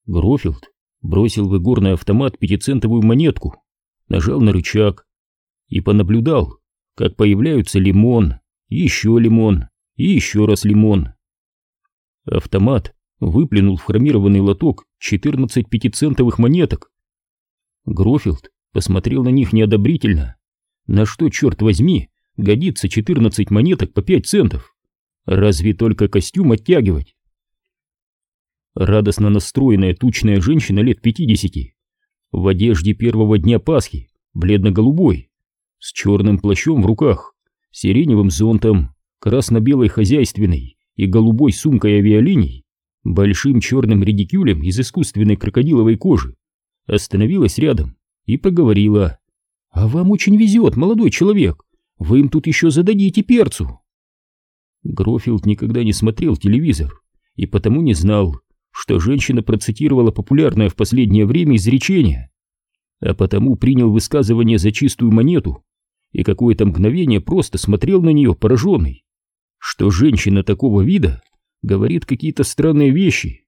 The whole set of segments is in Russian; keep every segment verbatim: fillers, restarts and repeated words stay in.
Грофилд бросил в игорный автомат пятицентовую монетку, нажал на рычаг и понаблюдал, как появляются лимон, еще лимон и еще раз лимон. Автомат выплюнул в хромированный лоток четырнадцать пятицентовых монеток. Грофилд посмотрел на них неодобрительно. На что, черт возьми, годится четырнадцать монеток по пять центов? Разве только костюм оттягивать? Радостно настроенная тучная женщина лет пятидесяти, в одежде первого дня Пасхи, бледно-голубой, с черным плащом в руках, сиреневым зонтом, красно-белой хозяйственной и голубой сумкой авиалиний, большим черным редикюлем из искусственной крокодиловой кожи, остановилась рядом и проговорила: «А вам очень везет, молодой человек, вы им тут еще зададите перцу». Грофилд никогда не смотрел телевизор и потому не знал, что женщина процитировала популярное в последнее время изречение, а потому принял высказывание за чистую монету и какое-то мгновение просто смотрел на нее пораженный, что женщина такого вида говорит какие-то странные вещи.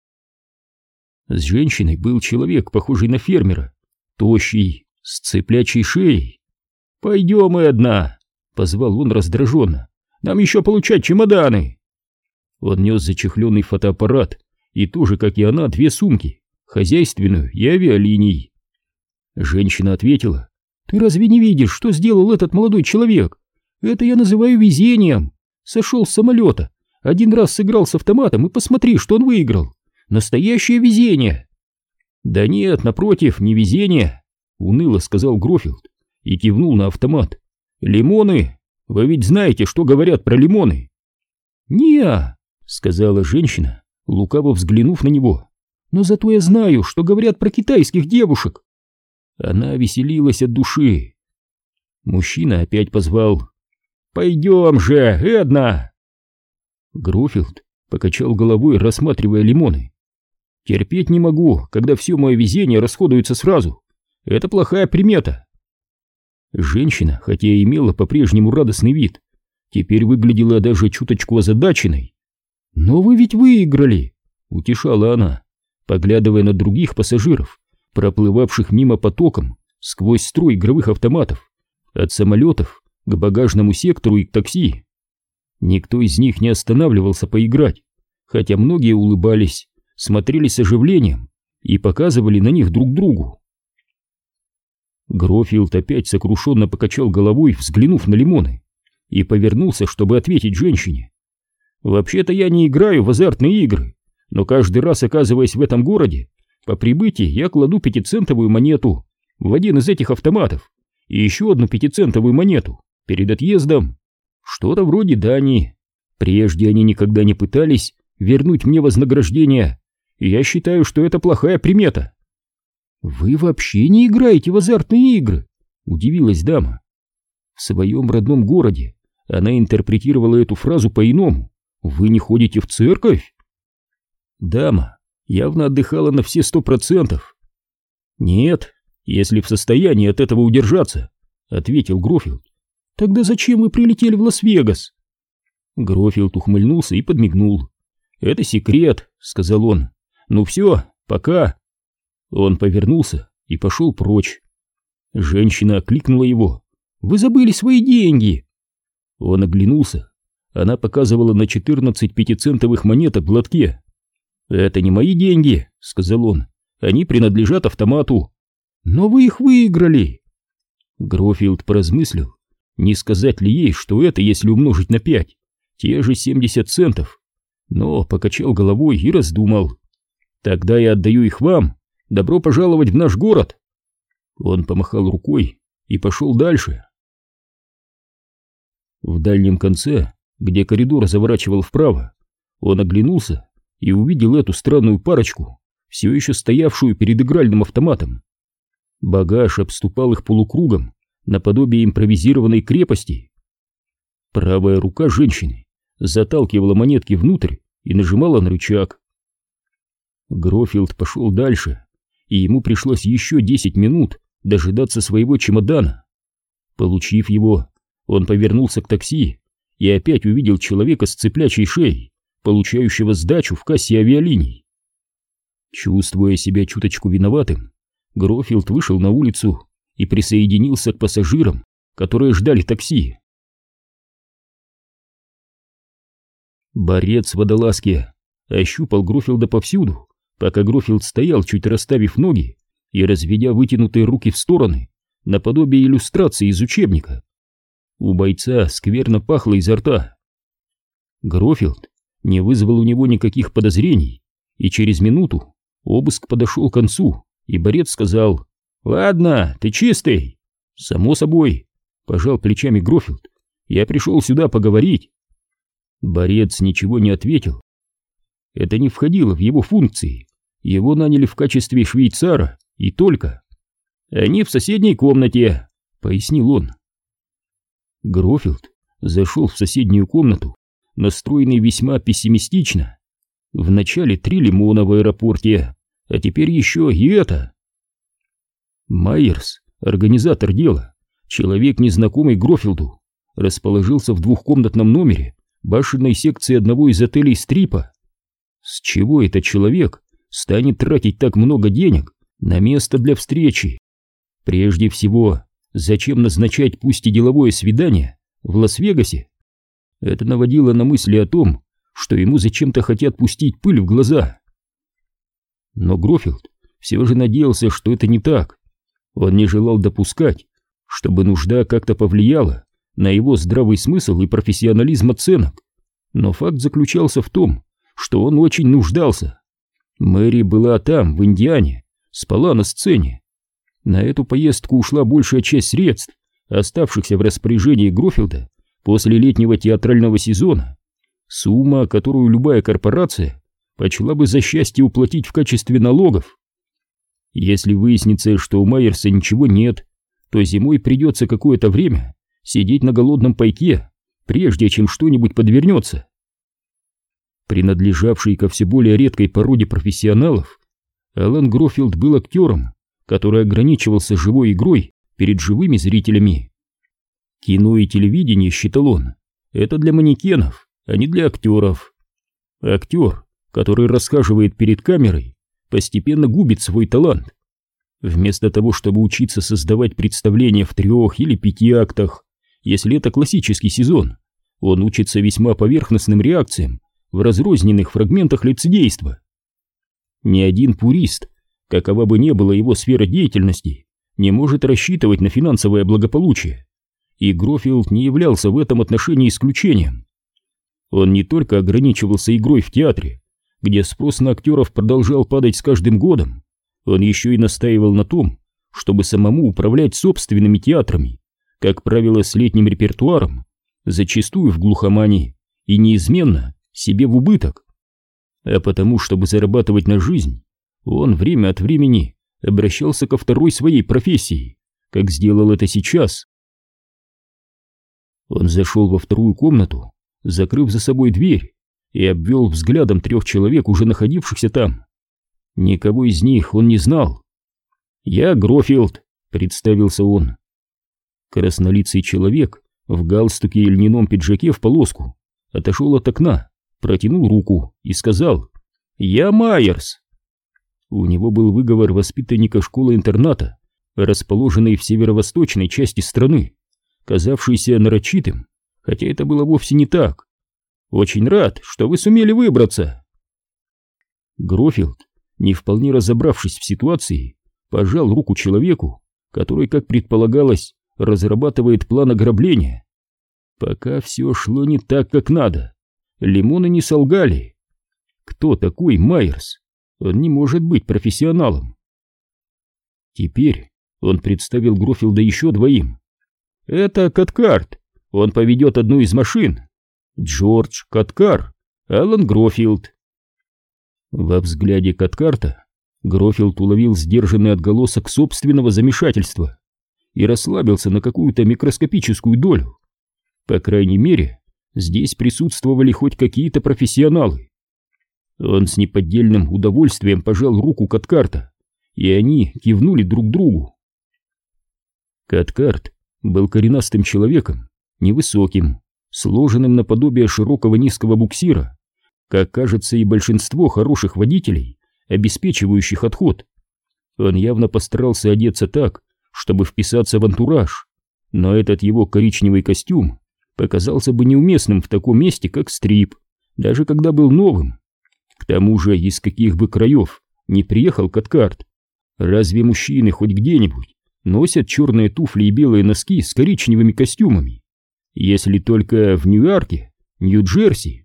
С женщиной был человек, похожий на фермера, тощий, с цыплячьей шеей. «Пойдем, Эдна!» — позвал он раздраженно. «Нам еще получать чемоданы!» Он нес зачехленный фотоаппарат и тоже, как и она, две сумки, хозяйственную и авиалиний. Женщина ответила: «Ты разве не видишь, что сделал этот молодой человек? Это я называю везением. Сошел с самолета, один раз сыграл с автоматом, и посмотри, что он выиграл. Настоящее везение!» «Да нет, напротив, не везение», — уныло сказал Грофилд и кивнул на автомат. «Лимоны! Вы ведь знаете, что говорят про лимоны?» «Не-а», сказала женщина, лукаво взглянув на него. «Но зато я знаю, что говорят про китайских девушек». Она веселилась от души. Мужчина опять позвал: «Пойдем же, Эдна!» Грофилд покачал головой, рассматривая лимоны. «Терпеть не могу, когда все мое везение расходуется сразу. Это плохая примета». Женщина, хотя и имела по-прежнему радостный вид, теперь выглядела даже чуточку озадаченной. «Но вы ведь выиграли!» — утешала она, поглядывая на других пассажиров, проплывавших мимо потоком сквозь строй игровых автоматов, от самолетов к багажному сектору и к такси. Никто из них не останавливался поиграть, хотя многие улыбались, смотрели с оживлением и показывали на них друг другу. Грофилд опять сокрушенно покачал головой, взглянув на лимоны, и повернулся, чтобы ответить женщине. «Вообще-то я не играю в азартные игры, но каждый раз, оказываясь в этом городе, по прибытии я кладу пятицентовую монету в один из этих автоматов и еще одну пятицентовую монету перед отъездом. Что-то вроде дани. Прежде они никогда не пытались вернуть мне вознаграждение, и я считаю, что это плохая примета». «Вы вообще не играете в азартные игры?» — удивилась дама. В своем родном городе она интерпретировала эту фразу по-иному. «Вы не ходите в церковь?» Дама явно отдыхала на все сто процентов. «Нет, если в состоянии от этого удержаться», — ответил Грофилд. «Тогда зачем вы прилетели в Лас-Вегас?» Грофилд ухмыльнулся и подмигнул. «Это секрет», — сказал он. «Ну все, пока». Он повернулся и пошел прочь. Женщина окликнула его. «Вы забыли свои деньги!» Он оглянулся. Она показывала на четырнадцать пятицентовых монеток в лотке. «Это не мои деньги», — сказал он. «Они принадлежат автомату». «Но вы их выиграли!» Грофилд поразмыслил, не сказать ли ей, что это, если умножить на пять, те же семьдесят центов. Но покачал головой и раздумал. «Тогда я отдаю их вам. Добро пожаловать в наш город!» Он помахал рукой и пошел дальше. В дальнем конце, где коридор заворачивал вправо, он оглянулся и увидел эту странную парочку, все еще стоявшую перед игральным автоматом. Багаж обступал их полукругом, наподобие импровизированной крепости. Правая рука женщины заталкивала монетки внутрь и нажимала на рычаг. Грофилд пошел дальше, и ему пришлось еще десять минут дожидаться своего чемодана. Получив его, он повернулся к такси и опять увидел человека с цыплячьей шеей, получающего сдачу в кассе авиалиний. Чувствуя себя чуточку виноватым, Грофилд вышел на улицу и присоединился к пассажирам, которые ждали такси. Борец в водолазке ощупал Грофилда повсюду, пока Грофилд стоял, чуть расставив ноги и разведя вытянутые руки в стороны, наподобие иллюстрации из учебника. У бойца скверно пахло изо рта. Грофилд не вызвал у него никаких подозрений, и через минуту обыск подошел к концу, и борец сказал: «Ладно, ты чистый». «Само собой», — пожал плечами Грофилд, — «я пришел сюда поговорить». Борец ничего не ответил. Это не входило в его функции, его наняли в качестве швейцара и только. «Они в соседней комнате», — пояснил он. Грофилд зашел в соседнюю комнату, настроенный весьма пессимистично. Вначале три лимона в аэропорте, а теперь еще и это. Майерс, организатор дела, человек, незнакомый Грофилду, расположился в двухкомнатном номере башенной секции одного из отелей Стрипа. С чего этот человек станет тратить так много денег на место для встречи? Прежде всего, зачем назначать пусть и деловое свидание в Лас-Вегасе? Это наводило на мысли о том, что ему зачем-то хотят пустить пыль в глаза. Но Грофилд все же надеялся, что это не так. Он не желал допускать, чтобы нужда как-то повлияла на его здравый смысл и профессионализм оценок. Но факт заключался в том, что он очень нуждался. Мэри была там, в Индиане, спала на сцене. На эту поездку ушла большая часть средств, оставшихся в распоряжении Грофилда после летнего театрального сезона. Сумма, которую любая корпорация почла бы за счастье уплатить в качестве налогов. Если выяснится, что у Майерса ничего нет, то зимой придется какое-то время сидеть на голодном пайке, прежде чем что-нибудь подвернется. Принадлежавший ко все более редкой породе профессионалов, Алан Грофилд был актером, который ограничивался живой игрой перед живыми зрителями. Кино и телевидение, считал он, это для манекенов, а не для актеров. Актер, который расхаживает перед камерой, постепенно губит свой талант. Вместо того, чтобы учиться создавать представления в трех или пяти актах, если это классический сезон, он учится весьма поверхностным реакциям в разрозненных фрагментах лицедейства. Ни один пурист, какова бы ни была его сфера деятельности, не может рассчитывать на финансовое благополучие, и Грофилд не являлся в этом отношении исключением. Он не только ограничивался игрой в театре, где спрос на актеров продолжал падать с каждым годом, он еще и настаивал на том, чтобы самому управлять собственными театрами, как правило, с летним репертуаром, зачастую в глухомане и неизменно себе в убыток. А потому, чтобы зарабатывать на жизнь, он время от времени обращался ко второй своей профессии, как сделал это сейчас. Он зашел во вторую комнату, закрыв за собой дверь, и обвел взглядом трех человек, уже находившихся там. Никого из них он не знал. «Я Грофилд», — представился он. Краснолицый человек в галстуке и льняном пиджаке в полоску отошел от окна, протянул руку и сказал: «Я Майерс». У него был выговор воспитанника школы-интерната, расположенной в северо-восточной части страны, казавшийся нарочитым, хотя это было вовсе не так. «Очень рад, что вы сумели выбраться». Грофилд, не вполне разобравшись в ситуации, пожал руку человеку, который, как предполагалось, разрабатывает план ограбления. Пока все шло не так, как надо. Лимоны не солгали. Кто такой Майерс? Он не может быть профессионалом. Теперь он представил Грофилда еще двоим. «Это Каткарт, он поведет одну из машин. Джордж Каткар, Алан Грофилд». Во взгляде Каткарта Грофилд уловил сдержанный отголосок собственного замешательства и расслабился на какую-то микроскопическую долю. По крайней мере, здесь присутствовали хоть какие-то профессионалы. Он с неподдельным удовольствием пожал руку Каткарта, и они кивнули друг другу. Каткарт был коренастым человеком, невысоким, сложенным наподобие широкого низкого буксира, как кажется и большинство хороших водителей обеспечивающих отход. Он явно постарался одеться так, чтобы вписаться в антураж, но этот его коричневый костюм показался бы неуместным в таком месте, как Стрип, даже когда был новым. К тому же, из каких бы краев не приехал Каткард, разве мужчины хоть где-нибудь носят черные туфли и белые носки с коричневыми костюмами? Если только в Ньюарке, Нью-Джерси.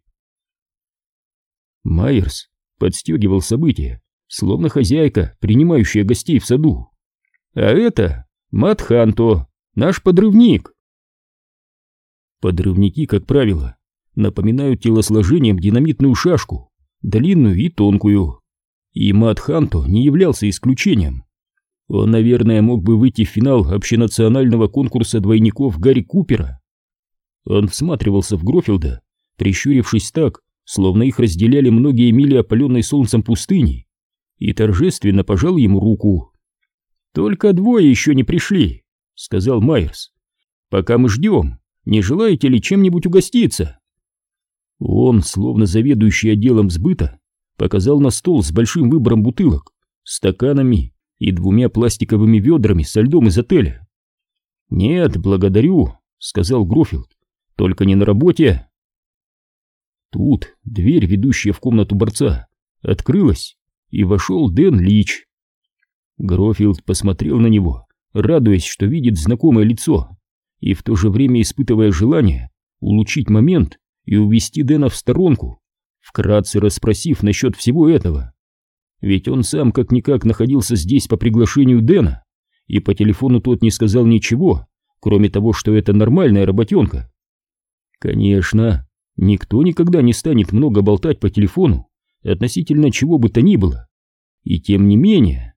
Майерс подстегивал события, словно хозяйка, принимающая гостей в саду. А это Мат Ханто, наш подрывник. Подрывники, как правило, напоминают телосложением динамитную шашку, длинную и тонкую. И Мат Ханто не являлся исключением. Он, наверное, мог бы выйти в финал общенационального конкурса двойников Гарри Купера. Он всматривался в Грофилда, прищурившись так, словно их разделяли многие мили опаленной солнцем пустыни, и торжественно пожал ему руку. «Только двое еще не пришли», — сказал Майерс. «Пока мы ждем, не желаете ли чем-нибудь угоститься?» Он, словно заведующий отделом сбыта, показал на стол с большим выбором бутылок, стаканами и двумя пластиковыми ведрами со льдом из отеля. «Нет, благодарю», — сказал Грофилд, — «только не на работе». Тут дверь, ведущая в комнату борца, открылась, и вошел Дэн Лич. Грофилд посмотрел на него, радуясь, что видит знакомое лицо, и в то же время испытывая желание улучшить момент и увести Дэна в сторонку, вкратце расспросив насчет всего этого. Ведь он сам как-никак находился здесь по приглашению Дэна, и по телефону тот не сказал ничего, кроме того, что это нормальная работенка. Конечно, никто никогда не станет много болтать по телефону относительно чего бы то ни было. И тем не менее...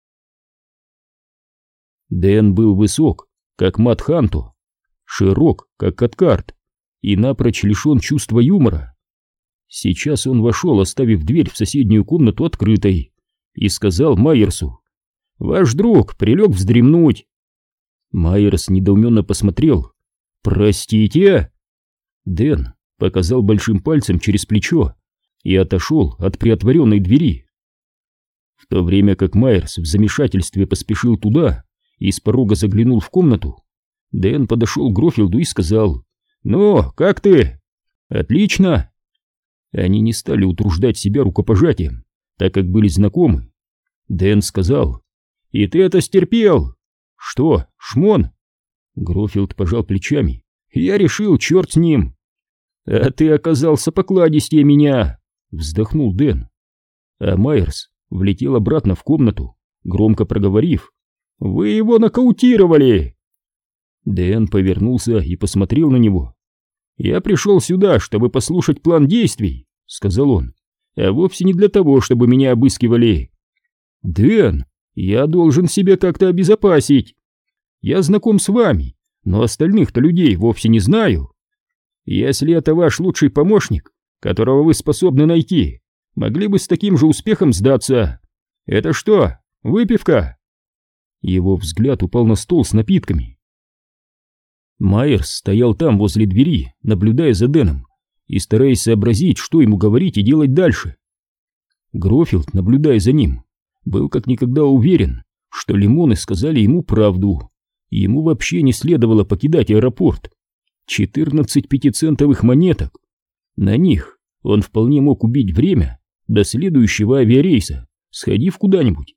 Дэн был высок, как Мат Ханто, широк, как Каткард, и напрочь лишен чувства юмора. Сейчас он вошел, оставив дверь в соседнюю комнату открытой, и сказал Майерсу: «Ваш друг прилег вздремнуть». Майерс недоуменно посмотрел. «Простите?» Дэн показал большим пальцем через плечо и отошел от приотворенной двери. В то время как Майерс в замешательстве поспешил туда и с порога заглянул в комнату, Дэн подошел к Грофилду и сказал: «Ну, как ты?» «Отлично!» Они не стали утруждать себя рукопожатием, так как были знакомы. Дэн сказал: «И ты это стерпел?» «Что, шмон?» Грофилд пожал плечами. «Я решил, черт с ним». «А ты оказался покладистее меня», — вздохнул Дэн. А Майерс влетел обратно в комнату, громко проговорив: «Вы его нокаутировали!» Дэн повернулся и посмотрел на него. «Я пришел сюда, чтобы послушать план действий», — сказал он, «а вовсе не для того, чтобы меня обыскивали». «Дэн, я должен себя как-то обезопасить. Я знаком с вами, но остальных-то людей вовсе не знаю. Если это ваш лучший помощник, которого вы способны найти, могли бы с таким же успехом сдаться. Это что, выпивка?» Его взгляд упал на стол с напитками. Майерс стоял там возле двери, наблюдая за Дэном и стараясь сообразить, что ему говорить и делать дальше. Грофилд, наблюдая за ним, был как никогда уверен, что лимоны сказали ему правду, и ему вообще не следовало покидать аэропорт. четырнадцать пятицентовых монеток. На них он вполне мог убить время до следующего авиарейса, сходив куда-нибудь.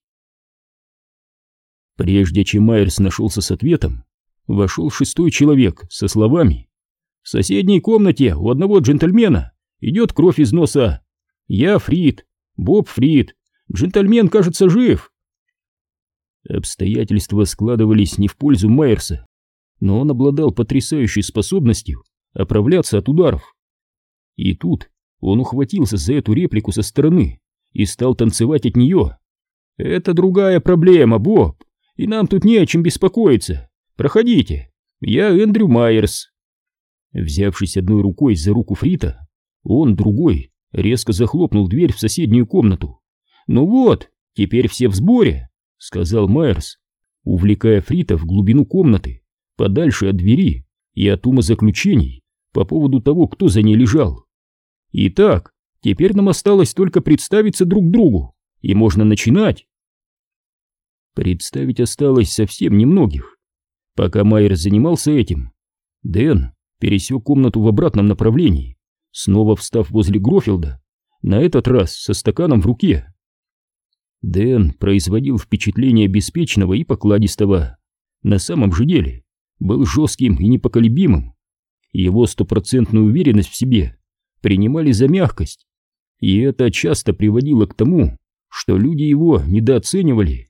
Прежде чем Майерс нашелся с ответом, вошел шестой человек со словами: «В соседней комнате у одного джентльмена идет кровь из носа. Я Фрид, Боб Фрид. Джентльмен, кажется, жив». Обстоятельства складывались не в пользу Майерса, но он обладал потрясающей способностью оправляться от ударов. И тут он ухватился за эту реплику со стороны и стал танцевать от нее. «Это другая проблема, Боб, и нам тут не о чем беспокоиться. Проходите, я Эндрю Майерс». Взявшись одной рукой за руку Фрита, он другой резко захлопнул дверь в соседнюю комнату. «Ну вот, теперь все в сборе», — сказал Майерс, увлекая Фрита в глубину комнаты, подальше от двери и от умозаключений по поводу того, кто за ней лежал. «Итак, теперь нам осталось только представиться друг другу и можно начинать. Представить осталось совсем немногих. Пока Майерс занимался этим, Дэн пересек комнату в обратном направлении, снова встав возле Грофилда, на этот раз со стаканом в руке. Дэн производил впечатление беспечного и покладистого. На самом же деле был жестким и непоколебимым. Его стопроцентную уверенность в себе принимали за мягкость, и это часто приводило к тому, что люди его недооценивали.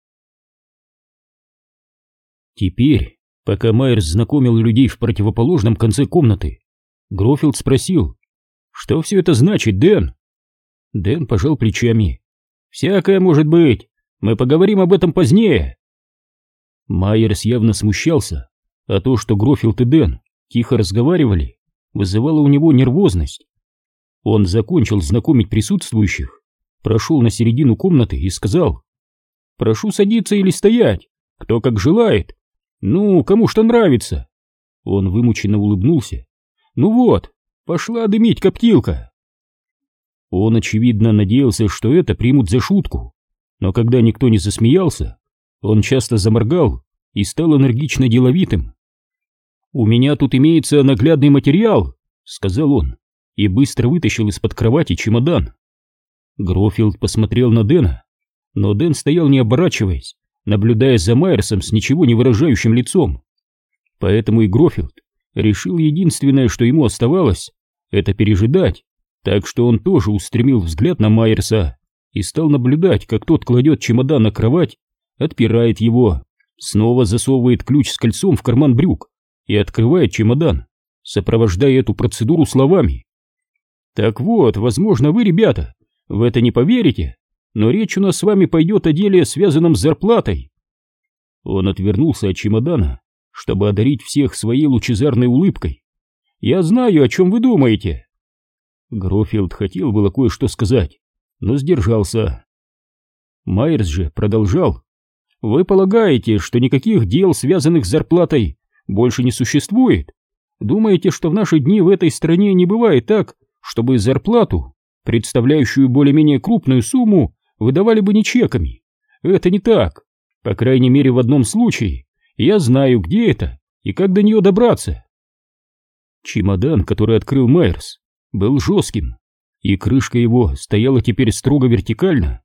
Теперь, пока Майерс знакомил людей в противоположном конце комнаты, Грофилд спросил: «Что все это значит, Дэн?» Дэн пожал плечами. «Всякое может быть, мы поговорим об этом позднее». Майерс явно смущался, а то, что Грофилд и Дэн тихо разговаривали, вызывало у него нервозность. Он закончил знакомить присутствующих, прошел на середину комнаты и сказал: «Прошу садиться или стоять, кто как желает. Ну, кому что нравится». Он вымученно улыбнулся. «Ну вот, пошла дымить коптилка». Он, очевидно, надеялся, что это примут за шутку, но когда никто не засмеялся, он часто заморгал и стал энергично деловитым. «У меня тут имеется наглядный материал», — сказал он, и быстро вытащил из-под кровати чемодан. Грофилд посмотрел на Дэна, но Дэн стоял не оборачиваясь, наблюдая за Майерсом с ничего не выражающим лицом. Поэтому и Грофилд решил единственное, что ему оставалось, это пережидать, так что он тоже устремил взгляд на Майерса и стал наблюдать, как тот кладет чемодан на кровать, отпирает его, снова засовывает ключ с кольцом в карман брюк и открывает чемодан, сопровождая эту процедуру словами: «Так вот, возможно, вы, ребята, в это не поверите, но речь у нас с вами пойдет о деле, связанном с зарплатой». Он отвернулся от чемодана, чтобы одарить всех своей лучезарной улыбкой. «Я знаю, о чем вы думаете». Грофилд хотел было кое-что сказать, но сдержался. Майерс же продолжал: «Вы полагаете, что никаких дел, связанных с зарплатой, больше не существует? Думаете, что в наши дни в этой стране не бывает так, чтобы зарплату, представляющую более-менее крупную сумму, выдавали бы не чеками? Это не так. По крайней мере, в одном случае я знаю, где это и как до нее добраться». Чемодан, который открыл Майерс, был жестким, и крышка его стояла теперь строго вертикально.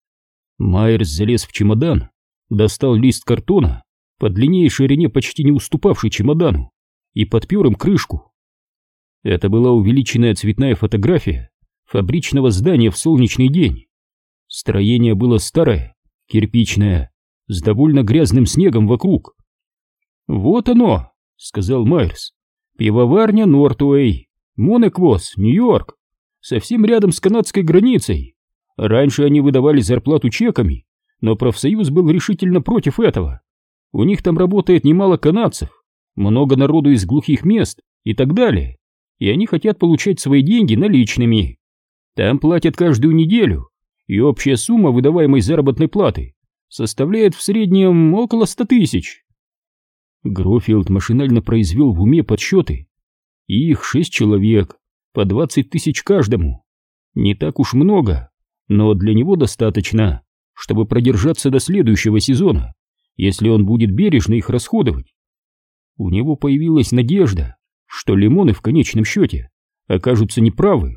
Майерс залез в чемодан, достал лист картона, по длине и ширине почти не уступавший чемодану, и подпер им крышку. Это была увеличенная цветная фотография фабричного здания в солнечный день. Строение было старое, кирпичное, с довольно грязным снегом вокруг. «Вот оно», — сказал Майерс, — «пивоварня Нортуэй, Монеквос, Нью-Йорк, совсем рядом с канадской границей. Раньше они выдавали зарплату чеками, но профсоюз был решительно против этого. У них там работает немало канадцев, много народу из глухих мест и так далее, и они хотят получать свои деньги наличными. Там платят каждую неделю, и общая сумма выдаваемой заработной платы составляет в среднем около ста тысяч». Грофилд машинально произвел в уме подсчеты. Их шесть человек, по двадцать тысяч каждому. Не так уж много, но для него достаточно, чтобы продержаться до следующего сезона, если он будет бережно их расходовать. У него появилась надежда, что лимоны в конечном счете окажутся неправы.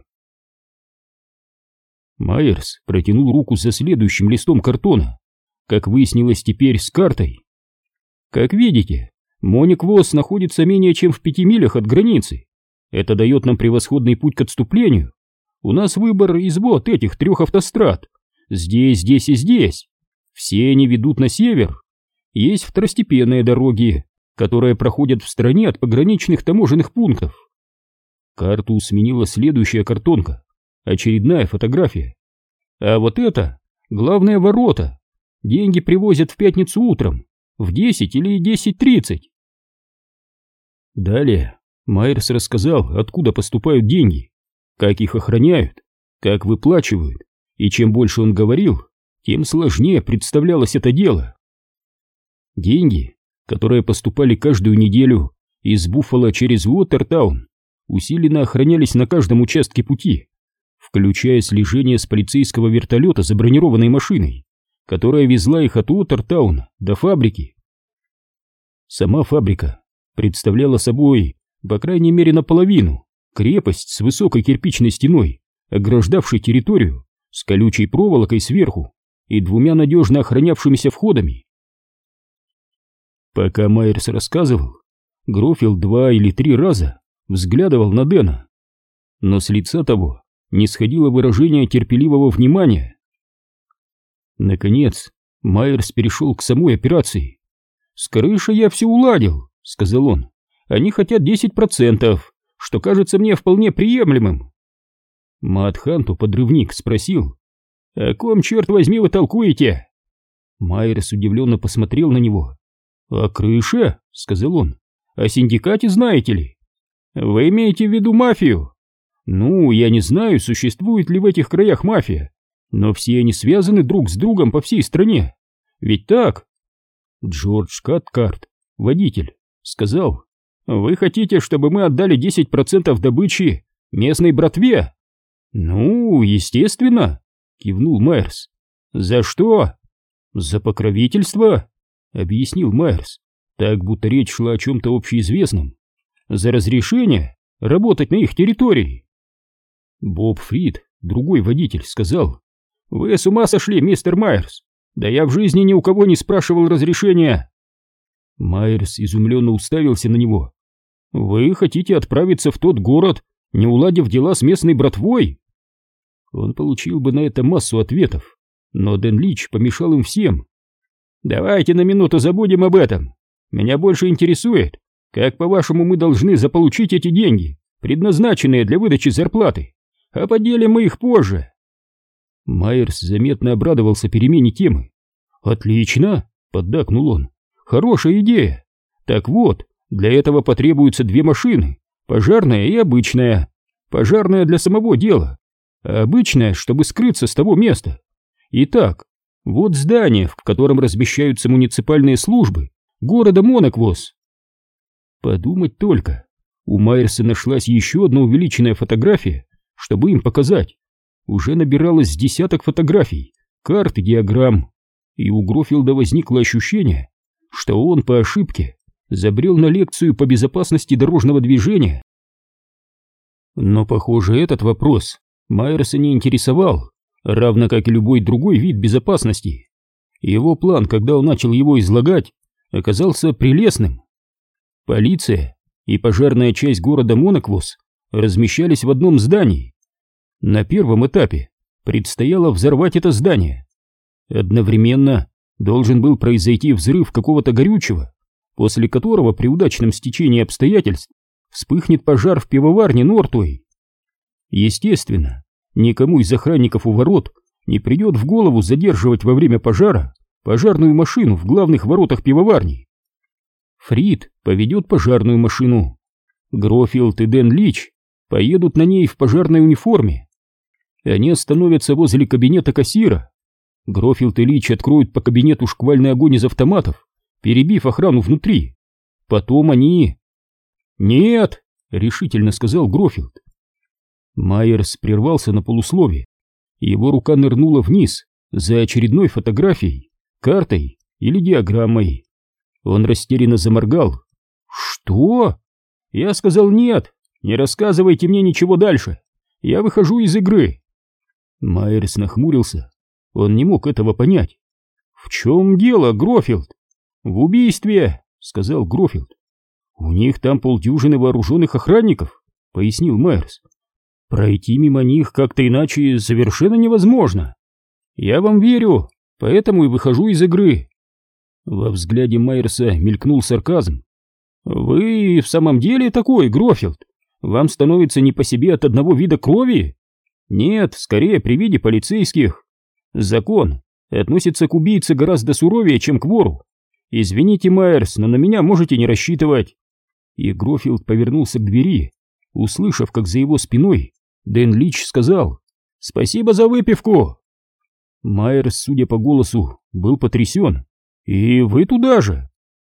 Майерс протянул руку за следующим листом картона, как выяснилось теперь, с картой. «Как видите, Монеквос находится менее чем в пяти милях от границы. Это дает нам превосходный путь к отступлению. У нас выбор из вот этих трех автострад. Здесь, здесь и здесь. Все они ведут на север. Есть второстепенные дороги, которые проходят в стране от пограничных таможенных пунктов». Карту сменила следующая картонка, очередная фотография. «А вот это главные ворота. Деньги привозят в пятницу утром, в десять или десять тридцать. Далее Майерс рассказал, откуда поступают деньги, как их охраняют, как выплачивают, и чем больше он говорил, тем сложнее представлялось это дело. Деньги, которые поступали каждую неделю из Буффало через Уотертаун, усиленно охранялись на каждом участке пути, в включая слежение с полицейского вертолета за бронированной машиной, которая везла их от Уотертауна до фабрики. Сама фабрика представляла собой, по крайней мере наполовину, крепость с высокой кирпичной стеной, ограждавшей территорию с колючей проволокой сверху и двумя надежно охранявшимися входами. Пока Майерс рассказывал, Грофилд два или три раза взглядывал на Дэна, но с лица того не сходило выражение терпеливого внимания. Наконец, Майерс перешел к самой операции. «С крышей я все уладил», — сказал он. «Они хотят десять процентов, что кажется мне вполне приемлемым». Мат Ханту, подрывник, спросил: «О ком, черт возьми, вы толкуете?» Майерс удивленно посмотрел на него. «О крыше?» — сказал он. «О синдикате знаете ли? Вы имеете в виду мафию? Ну, я не знаю, существует ли в этих краях мафия, но все они связаны друг с другом по всей стране. Ведь так?» Джордж Каткарт, водитель, сказал: «Вы хотите, чтобы мы отдали десять процентов добычи местной братве?» «Ну, естественно», — кивнул Майерс. «За что?» «За покровительство», — объяснил Майерс, так будто речь шла о чем-то общеизвестном. «За разрешение работать на их территории». Боб Фрид, другой водитель, сказал: «Вы с ума сошли, мистер Майерс? Да я в жизни ни у кого не спрашивал разрешения». Майерс изумленно уставился на него. «Вы хотите отправиться в тот город, не уладив дела с местной братвой?» Он получил бы на это массу ответов, но Дэн Лич помешал им всем. «Давайте на минуту забудем об этом. Меня больше интересует, как, по-вашему, мы должны заполучить эти деньги, предназначенные для выдачи зарплаты, а поделим мы их позже». Майерс заметно обрадовался перемене темы. «Отлично!» — поддакнул он. «Хорошая идея. Так вот, для этого потребуются две машины, пожарная и обычная. Пожарная для самого дела, а обычная, чтобы скрыться с того места. Итак, вот здание, в котором размещаются муниципальные службы города Моноквос». Подумать только, у Майерса нашлась еще одна увеличенная фотография, чтобы им показать. Уже набиралось десяток фотографий, карт и диаграмм, и у Грофилда возникло ощущение, что он по ошибке забрел на лекцию по безопасности дорожного движения. Но, похоже, этот вопрос Майерса не интересовал, равно как и любой другой вид безопасности. Его план, когда он начал его излагать, оказался прелестным. Полиция и пожарная часть города Моноквос размещались в одном здании. На первом этапе предстояло взорвать это здание. Одновременно должен был произойти взрыв какого-то горючего, после которого при удачном стечении обстоятельств вспыхнет пожар в пивоварне Нортуэй. Естественно, никому из охранников у ворот не придет в голову задерживать во время пожара пожарную машину в главных воротах пивоварни. Фрид поведет пожарную машину. Грофилд и Дэн Лич поедут на ней в пожарной униформе. Они остановятся возле кабинета кассира. Грофилд и Лич откроют по кабинету шквальный огонь из автоматов, перебив охрану внутри. Потом они... «Нет!» — решительно сказал Грофилд. Майерс прервался на полуслове. Его рука нырнула вниз за очередной фотографией, картой или диаграммой. Он растерянно заморгал. «Что?» «Я сказал нет, не рассказывайте мне ничего дальше. Я выхожу из игры». Майерс нахмурился. Он не мог этого понять. «В чем дело, Грофилд?» «В убийстве», — сказал Грофилд. «У них там полдюжины вооруженных охранников», — пояснил Майерс. «Пройти мимо них как-то иначе совершенно невозможно. Я вам верю, поэтому и выхожу из игры». Во взгляде Майерса мелькнул сарказм. «Вы в самом деле такой, Грофилд? Вам становится не по себе от одного вида крови?» «Нет, скорее при виде полицейских. Закон относится к убийце гораздо суровее, чем к вору. Извините, Майерс, но на меня можете не рассчитывать». И Грофилд повернулся к двери, услышав, как за его спиной Дэн Лич сказал: «Спасибо за выпивку». Майерс, судя по голосу, был потрясен. «И вы туда же?»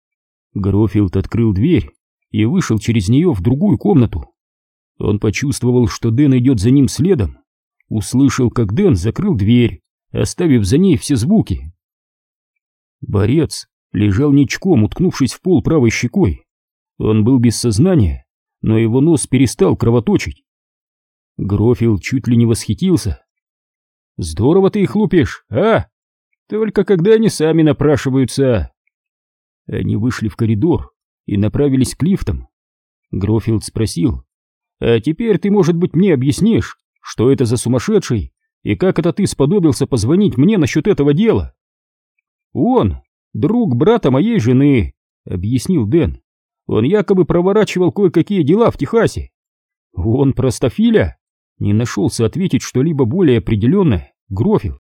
Грофилд открыл дверь и вышел через нее в другую комнату. Он почувствовал, что Дэн идет за ним следом, услышал, как Дэн закрыл дверь, оставив за ней все звуки. Борец лежал ничком, уткнувшись в пол правой щекой. Он был без сознания, но его нос перестал кровоточить. Грофилд чуть ли не восхитился. «Здорово ты их лупишь, а? Только когда они сами напрашиваются». Они вышли в коридор и направились к лифтам. Грофилд спросил: «А теперь ты, может быть, мне объяснишь, что это за сумасшедший, и как это ты сподобился позвонить мне насчет этого дела?» «Он друг брата моей жены», — объяснил Дэн. «Он якобы проворачивал кое-какие дела в Техасе». «Он простофиля?» — не нашелся ответить что-либо более определенное Грофилд.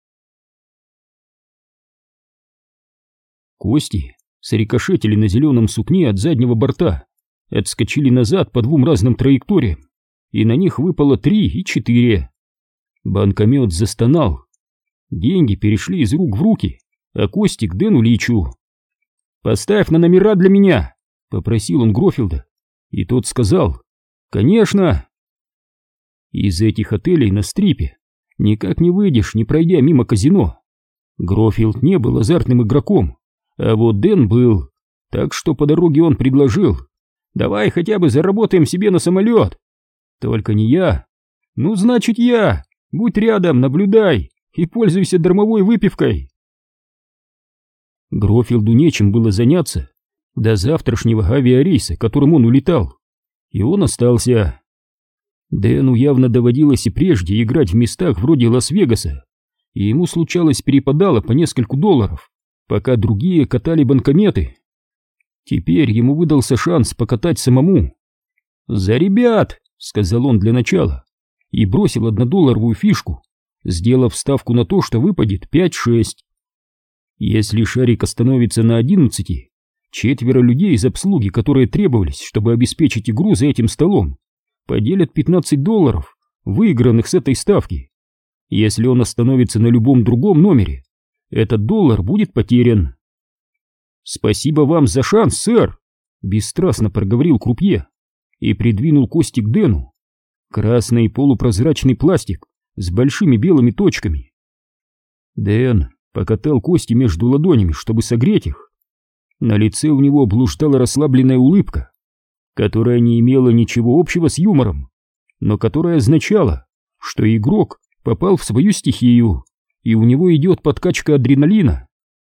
Кости срикошетили на зеленом сукне от заднего борта, отскочили назад по двум разным траекториям, и на них выпало три и четыре. Банкомет застонал. Деньги перешли из рук в руки, а кости к Дэну Личу. «Поставь на номера для меня», — попросил он Грофилда, и тот сказал: «Конечно». Из этих отелей на Стрипе никак не выйдешь, не пройдя мимо казино. Грофилд не был азартным игроком, а вот Дэн был, так что по дороге он предложил: «Давай хотя бы заработаем себе на самолет». «Только не я». «Ну, значит, я. Будь рядом, наблюдай и пользуйся дармовой выпивкой». Грофилду нечем было заняться до завтрашнего авиарейса, которым он улетал, и он остался. Дэну явно доводилось и прежде играть в местах вроде Лас-Вегаса, и ему случалось перепадало по нескольку долларов, пока другие катали банкометы. Теперь ему выдался шанс покатать самому. «За ребят!» — сказал он для начала, и бросил однодолларовую фишку, сделав ставку на то, что выпадет пять-шесть. Если шарик остановится на одиннадцати, четверо людей из обслуги, которые требовались, чтобы обеспечить игру за этим столом, поделят пятнадцать долларов, выигранных с этой ставки. Если он остановится на любом другом номере, этот доллар будет потерян. «Спасибо вам за шанс, сэр», — бесстрастно проговорил крупье и придвинул кости к Дэну. Красный полупрозрачный пластик с большими белыми точками. Дэн покатал кости между ладонями, чтобы согреть их. На лице у него блуждала расслабленная улыбка, которая не имела ничего общего с юмором, но которая означала, что игрок попал в свою стихию, и у него идет подкачка адреналина.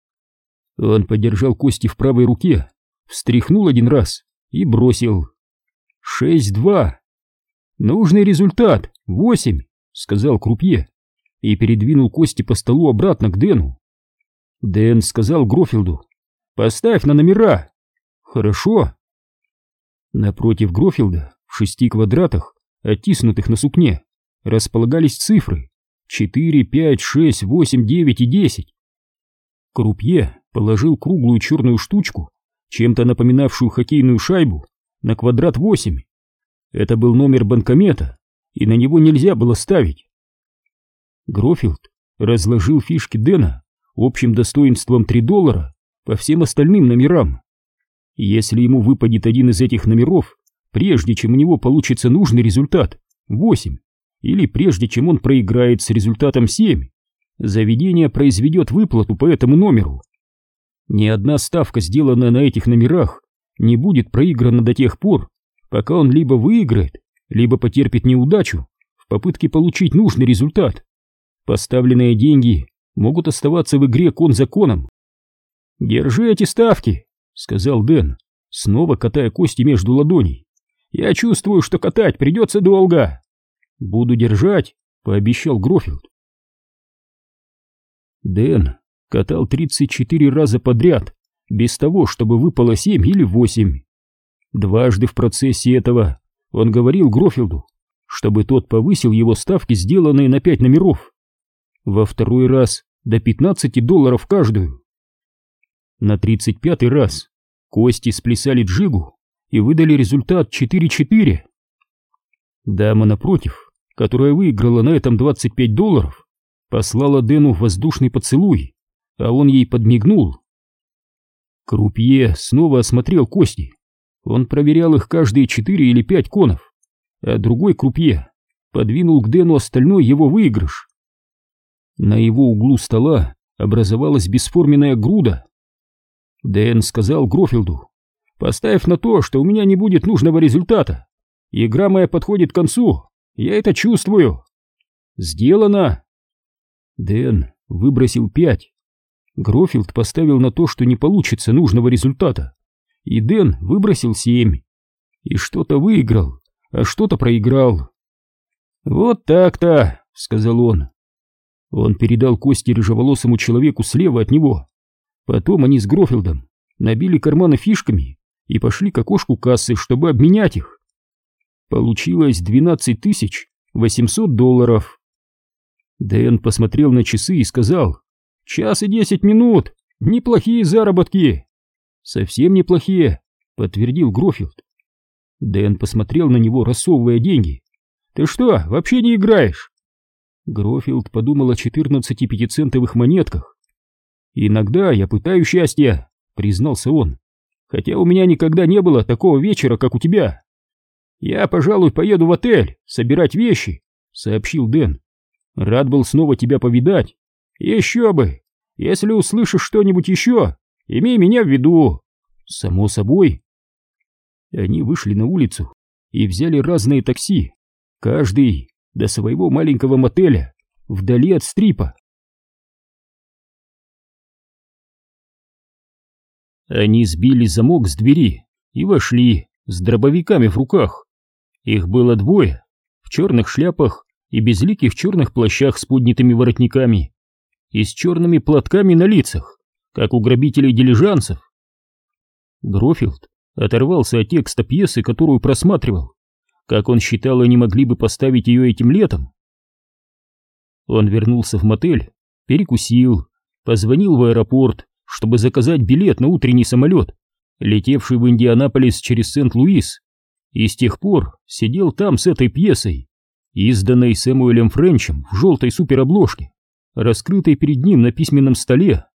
Он подержал кости в правой руке, встряхнул один раз и бросил. «Шесть-два». «Нужный результат, восемь», — сказал крупье, и передвинул кости по столу обратно к Дэну. Дэн сказал Грофилду: «Поставь на номера». «Хорошо». Напротив Грофилда, в шести квадратах, оттиснутых на сукне, располагались цифры четыре, пять, шесть, восемь, девять и десять. Крупье положил круглую черную штучку, чем-то напоминавшую хоккейную шайбу, на квадрат восемь. Это был номер банкомета, и на него нельзя было ставить. Грофилд разложил фишки Дэна общим достоинством три доллара по всем остальным номерам. Если ему выпадет один из этих номеров, прежде чем у него получится нужный результат восемь, или прежде чем он проиграет с результатом семь, заведение произведет выплату по этому номеру. Ни одна ставка, сделанная на этих номерах, не будет проиграна до тех пор, пока он либо выиграет, либо потерпит неудачу в попытке получить нужный результат. Поставленные деньги могут оставаться в игре кон за коном. «Держи эти ставки», — сказал Дэн, снова катая кости между ладоней. «Я чувствую, что катать придется долго». «Буду держать», — пообещал Грофилд. Дэн катал тридцать четыре раза подряд, без того, чтобы выпало семь или восемь. Дважды в процессе этого он говорил Грофилду, чтобы тот повысил его ставки, сделанные на пять номеров. Во второй раз до пятнадцати долларов каждую. На тридцать пятый раз кости сплясали джигу и выдали результат четыре-четыре. Дама напротив, которая выиграла на этом двадцать пять долларов, послала Дэну воздушный поцелуй, а он ей подмигнул. Крупье снова осмотрел кости. Он проверял их каждые четыре или пять конов, а другой крупье подвинул к Дэну остальной его выигрыш. На его углу стола образовалась бесформенная груда. Дэн сказал Грофилду: «Поставь на то, что у меня не будет нужного результата. Игра моя подходит к концу, я это чувствую». «Сделано!» Дэн выбросил пять. Грофилд поставил на то, что не получится нужного результата, и Дэн выбросил семь. И что-то выиграл, а что-то проиграл. «Вот так-то», — сказал он. Он передал кости рыжеволосому человеку слева от него. Потом они с Грофилдом набили карманы фишками и пошли к окошку кассы, чтобы обменять их. Получилось двенадцать тысяч восемьсот долларов. Дэн посмотрел на часы и сказал: «Час и десять минут, неплохие заработки». «Совсем неплохие», — подтвердил Грофилд. Дэн посмотрел на него, рассовывая деньги. «Ты что, вообще не играешь?» Грофилд подумал о четырнадцати пятицентовых монетках. «Иногда я пытаю счастья», — признался он, «хотя у меня никогда не было такого вечера, как у тебя». «Я, пожалуй, поеду в отель собирать вещи», — сообщил Дэн. «Рад был снова тебя повидать». «Еще бы! Если услышишь что-нибудь еще, имей меня в виду». «Само собой». Они вышли на улицу и взяли разные такси, каждый до своего маленького мотеля, вдали от Стрипа. Они сбили замок с двери и вошли с дробовиками в руках. Их было двое, в черных шляпах и безликих черных плащах с поднятыми воротниками и с черными платками на лицах, как у грабителей дилижансов. Грофилд оторвался от текста пьесы, которую просматривал. Как он считал, они могли бы поставить ее этим летом. Он вернулся в мотель, перекусил, позвонил в аэропорт, чтобы заказать билет на утренний самолет, летевший в Индианаполис через Сент-Луис, и с тех пор сидел там с этой пьесой, изданной Сэмуэлем Френчем в желтой суперобложке, раскрытой перед ним на письменном столе.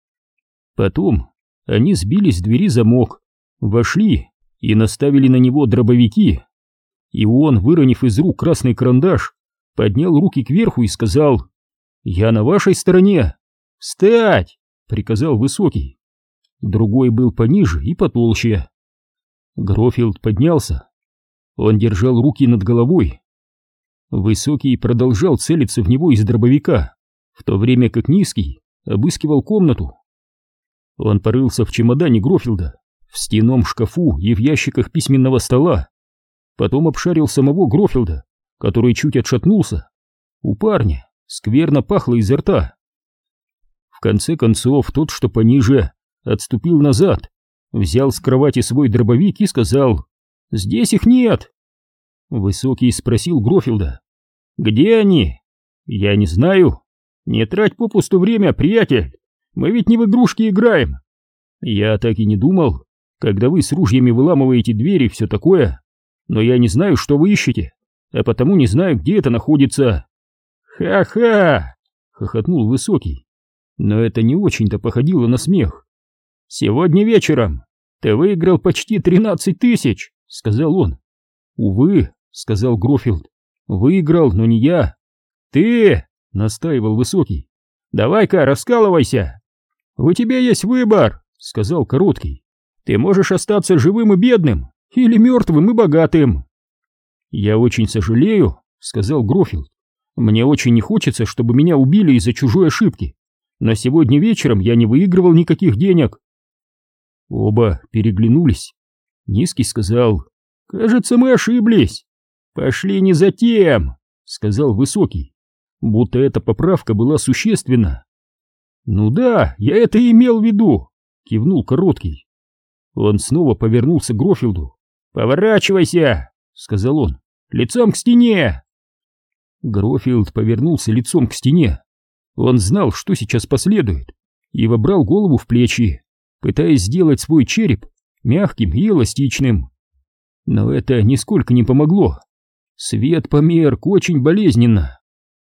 Потом они сбили с двери замок, вошли и наставили на него дробовики, и он, выронив из рук красный карандаш, поднял руки кверху и сказал: «Я на вашей стороне! Встать!» — приказал высокий. Другой был пониже и потолще. Грофилд поднялся. Он держал руки над головой. Высокий продолжал целиться в него из дробовика, в то время как низкий обыскивал комнату. Он порылся в чемодане Грофилда, в стенном шкафу и в ящиках письменного стола. Потом обшарил самого Грофилда, который чуть отшатнулся. У парня скверно пахло изо рта. В конце концов, тот, что пониже, отступил назад, взял с кровати свой дробовик и сказал: «Здесь их нет». Высокий спросил Грофилда: «Где они?» «Я не знаю. Не трать попусту время, приятель. Мы ведь не в игрушки играем». «Я так и не думал, когда вы с ружьями выламываете двери и все такое. Но я не знаю, что вы ищете, а потому не знаю, где это находится». «Ха-ха!» — хохотнул Высокий. Но это не очень-то походило на смех. «Сегодня вечером ты выиграл почти тринадцать тысяч», — сказал он. «Увы», — сказал Грофилд, — «выиграл, но не я». «Ты!» — настаивал Высокий. «Давай-ка, раскалывайся». «У тебя есть выбор», — сказал Короткий. «Ты можешь остаться живым и бедным, или мертвым и богатым». «Я очень сожалею», — сказал Грофилд. «Мне очень не хочется, чтобы меня убили из-за чужой ошибки. Но сегодня вечером я не выигрывал никаких денег». Оба переглянулись. Низкий сказал: «Кажется, мы ошиблись». «Пошли не за тем», — сказал Высокий, будто эта поправка была существенна. «Ну да, я это и имел в виду», — кивнул Короткий. Он снова повернулся к Грофилду. «Поворачивайся», — сказал он, — «лицом к стене». Грофилд повернулся лицом к стене. Он знал, что сейчас последует, и вобрал голову в плечи, пытаясь сделать свой череп мягким и эластичным. Но это нисколько не помогло. Свет померк очень болезненно.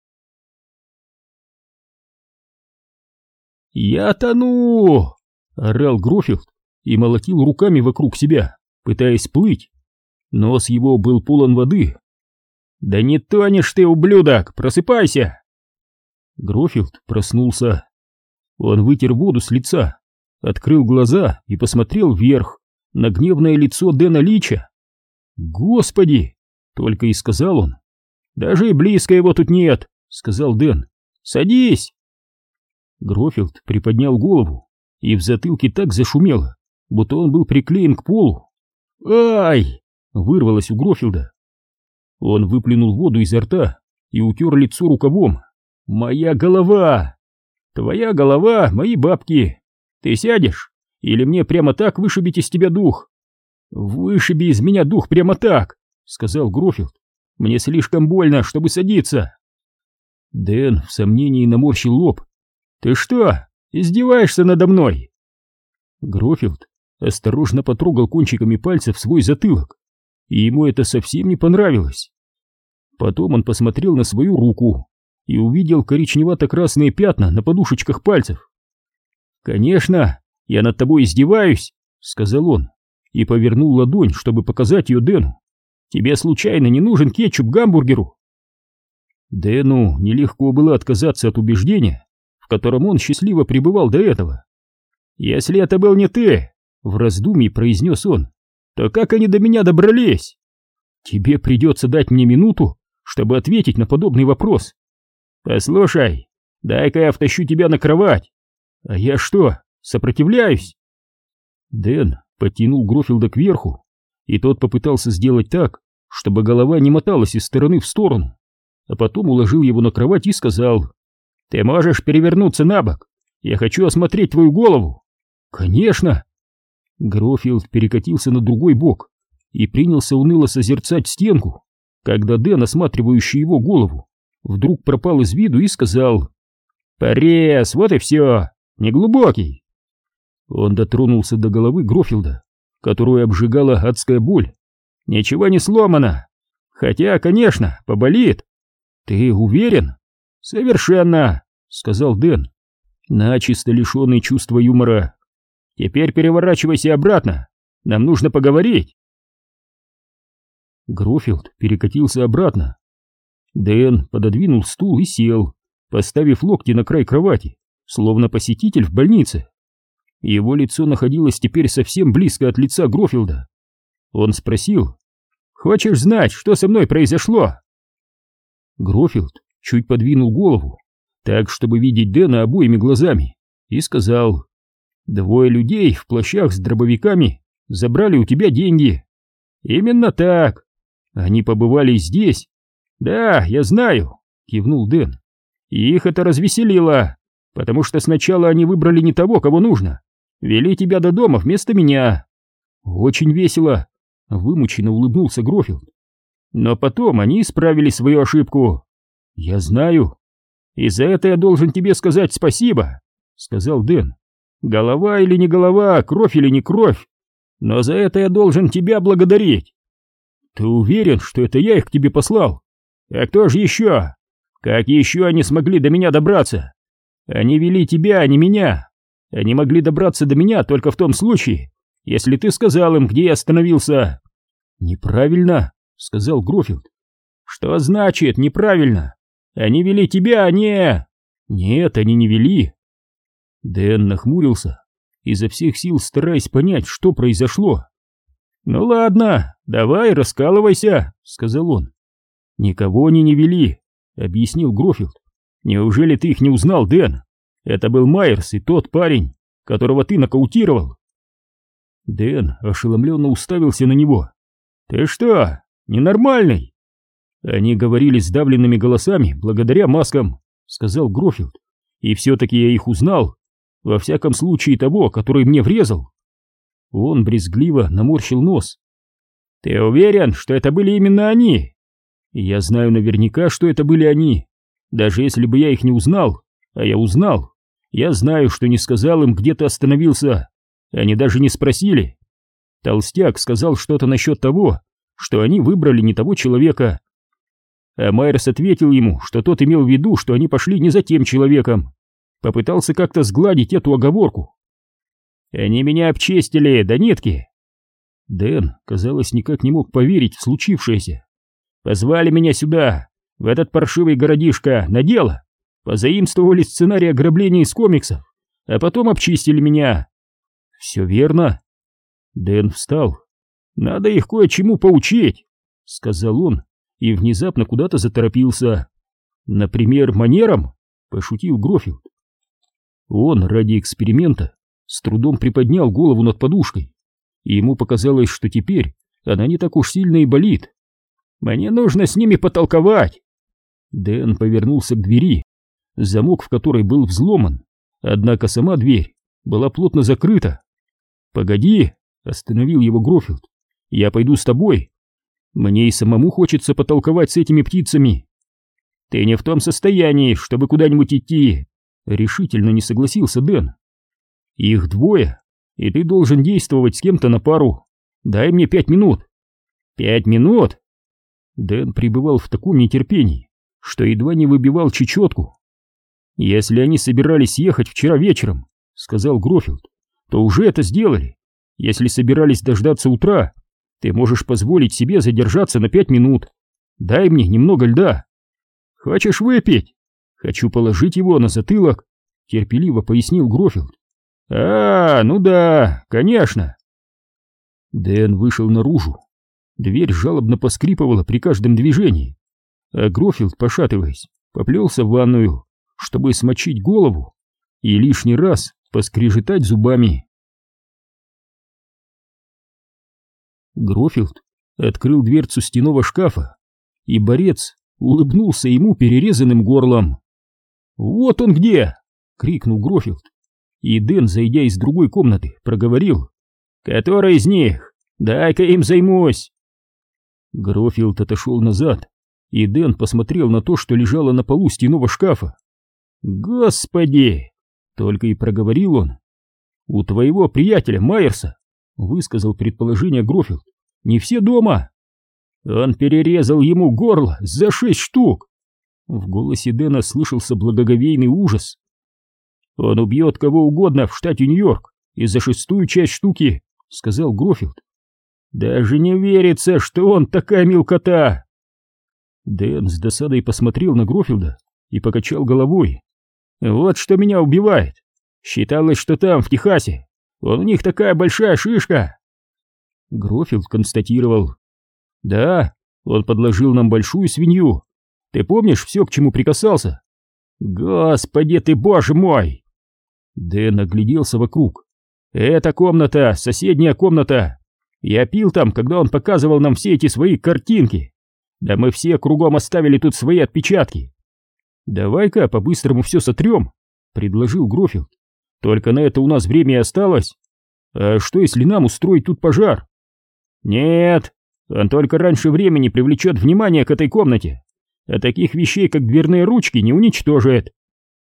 «Я тону!» — орал Грофилд и молотил руками вокруг себя, пытаясь плыть. Нос его был полон воды. «Да не тонешь ты, ублюдок! Просыпайся!» Грофилд проснулся. Он вытер воду с лица, открыл глаза и посмотрел вверх на гневное лицо Дэна Лича. «Господи!» — только и сказал он. «Даже и близко его тут нет!» — сказал Дэн. «Садись!» Грофилд приподнял голову, и в затылке так зашумело, будто он был приклеен к полу. «Ай!» — вырвалось у Грофилда. Он выплюнул воду изо рта и утер лицо рукавом. «Моя голова! Твоя голова, мои бабки! Ты сядешь? Или мне прямо так вышибить из тебя дух?» «Вышиби из меня дух прямо так!» — сказал Грофилд. «Мне слишком больно, чтобы садиться!» Дэн в сомнении наморщил лоб. «Ты что, издеваешься надо мной?» Грофилд осторожно потрогал кончиками пальцев свой затылок, и ему это совсем не понравилось. Потом он посмотрел на свою руку и увидел коричневато-красные пятна на подушечках пальцев. «Конечно, я над тобой издеваюсь», — сказал он, и повернул ладонь, чтобы показать ее Дэну. «Тебе случайно не нужен кетчуп к гамбургеру?» Дэну нелегко было отказаться от убеждения, в котором он счастливо пребывал до этого. «Если это был не ты», — в раздумье произнес он, — «то как они до меня добрались?» «Тебе придется дать мне минуту, чтобы ответить на подобный вопрос. Послушай, дай-ка я втащу тебя на кровать. А я что, сопротивляюсь?» Дэн подтянул Грофилда кверху, и тот попытался сделать так, чтобы голова не моталась из стороны в сторону, а потом уложил его на кровать и сказал: «Ты можешь перевернуться на бок? Я хочу осмотреть твою голову». «Конечно!» Грофилд перекатился на другой бок и принялся уныло созерцать стенку, когда Дэн, осматривающий его голову, вдруг пропал из виду и сказал: «Порез, вот и все, неглубокий». Он дотронулся до головы Грофилда, которую обжигала адская боль. «Ничего не сломано, хотя, конечно, поболит». «Ты уверен?» «Совершенно», — сказал Дэн, начисто лишенный чувства юмора. «Теперь переворачивайся обратно, нам нужно поговорить». Грофилд перекатился обратно. Дэн пододвинул стул и сел, поставив локти на край кровати, словно посетитель в больнице. Его лицо находилось теперь совсем близко от лица Грофилда. Он спросил: «Хочешь знать, что со мной произошло?» Грофилд чуть подвинул голову, так, чтобы видеть Дэна обоими глазами, и сказал: «Двое людей в плащах с дробовиками забрали у тебя деньги». «Именно так. Они побывали здесь». «Да, я знаю», — кивнул Дэн. «И их это развеселило, потому что сначала они выбрали не того, кого нужно. Вели тебя до дома вместо меня». «Очень весело», — вымученно улыбнулся Грофилд. «Но потом они исправили свою ошибку». «Я знаю. И за это я должен тебе сказать спасибо», — сказал Дэн. «Голова или не голова, кровь или не кровь, но за это я должен тебя благодарить». «Ты уверен, что это я их к тебе послал?» «А кто же еще? Как еще они смогли до меня добраться? Они вели тебя, а не меня. Они могли добраться до меня только в том случае, если ты сказал им, где я остановился». «Неправильно», — сказал Грофилд. «Что значит неправильно? Они вели тебя, а не...» «Нет, они не вели». Дэн нахмурился, изо всех сил стараясь понять, что произошло. «Ну ладно, давай, раскалывайся», — сказал он. «Никого они не вели», — объяснил Грофилд. «Неужели ты их не узнал, Дэн? Это был Майерс и тот парень, которого ты нокаутировал». Дэн ошеломленно уставился на него. «Ты что, ненормальный?» «Они говорили сдавленными голосами благодаря маскам», — сказал Грофилд. «И все-таки я их узнал, во всяком случае того, который мне врезал». Он брезгливо наморщил нос. «Ты уверен, что это были именно они?» «Я знаю наверняка, что это были они. Даже если бы я их не узнал, а я узнал, я знаю, что не сказал им, где ты остановился. Они даже не спросили. Толстяк сказал что-то насчет того, что они выбрали не того человека. А Майерс ответил ему, что тот имел в виду, что они пошли не за тем человеком. Попытался как-то сгладить эту оговорку. Они меня обчистили до нитки». Дэн, казалось, никак не мог поверить в случившееся. Позвали меня сюда, в этот паршивый городишко, на дело. Позаимствовали сценарий ограбления из комиксов, а потом обчистили меня. Все верно. Дэн встал. Надо их кое-чему поучить, сказал он и внезапно куда-то заторопился. Например, манерам, пошутил Грофилд. Он ради эксперимента с трудом приподнял голову над подушкой, и ему показалось, что теперь она не так уж сильно и болит. Мне нужно с ними потолковать. Дэн повернулся к двери, замок в которой был взломан, однако сама дверь была плотно закрыта. «Погоди», — остановил его Грофилд, — «я пойду с тобой. Мне и самому хочется потолковать с этими птицами». «Ты не в том состоянии, чтобы куда-нибудь идти», — решительно не согласился Дэн. «Их двое, и ты должен действовать с кем-то на пару. Дай мне пять минут». «Пять минут?» Дэн пребывал в таком нетерпении, что едва не выбивал чечетку. «Если они собирались ехать вчера вечером, — сказал Грофилд, — то уже это сделали. Если собирались дождаться утра, ты можешь позволить себе задержаться на пять минут. Дай мне немного льда». «Хочешь выпить?» «Хочу положить его на затылок», — терпеливо пояснил Грофилд. «А, ну да, конечно». Дэн вышел наружу. Дверь жалобно поскрипывала при каждом движении, а Грофилд, пошатываясь, поплелся в ванную, чтобы смочить голову и лишний раз поскрежетать зубами. Грофилд открыл дверцу стенного шкафа, и борец улыбнулся ему перерезанным горлом. «Вот он где!» — крикнул Грофилд, и Дэн, зайдя из другой комнаты, проговорил: «Который из них? Дай-ка им займусь!» Грофилд отошел назад, и Дэн посмотрел на то, что лежало на полу стенного шкафа. «Господи!» — только и проговорил он. «У твоего приятеля Майерса, — высказал предположение Грофилд, — не все дома. Он перерезал ему горло за шесть штук!» В голосе Дэна слышался благоговейный ужас. «Он убьет кого угодно в штате Нью-Йорк и за шестую часть штуки, — сказал Грофилд. Даже не верится, что он такая мелкота!» Дэн с досадой посмотрел на Грофилда и покачал головой. «Вот что меня убивает. Считалось, что там, в Техасе, он у них такая большая шишка». Грофилд констатировал: «Да, он подложил нам большую свинью. Ты помнишь все, к чему прикасался?» «Господи ты, боже мой!» Дэн огляделся вокруг. «Эта комната, соседняя комната. Я пил там, когда он показывал нам все эти свои картинки. Да мы все кругом оставили тут свои отпечатки. Давай-ка по-быстрому все сотрем», — предложил Грофилд. «Только на это у нас время и осталось. А что, если нам устроить тут пожар?» «Нет, он только раньше времени привлечет внимание к этой комнате, а таких вещей, как дверные ручки, не уничтожит».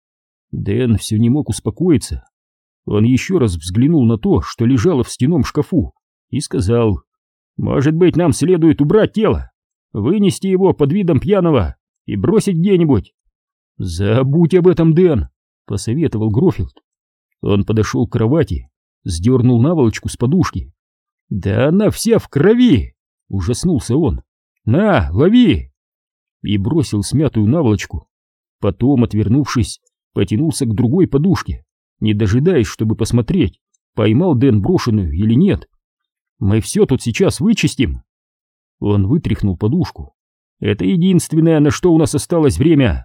Дэн все не мог успокоиться. Он еще раз взглянул на то, что лежало в стенном шкафу, и сказал: «Может быть, нам следует убрать тело, вынести его под видом пьяного и бросить где-нибудь?» «Забудь об этом, Дэн», — посоветовал Грофилд. Он подошел к кровати, сдернул наволочку с подушки. «Да она вся в крови!» — ужаснулся он. «На, лови!» И бросил смятую наволочку. Потом, отвернувшись, потянулся к другой подушке, не дожидаясь, чтобы посмотреть, поймал Дэн брошенную или нет. «Мы все тут сейчас вычистим!» Он вытряхнул подушку. «Это единственное, на что у нас осталось время!»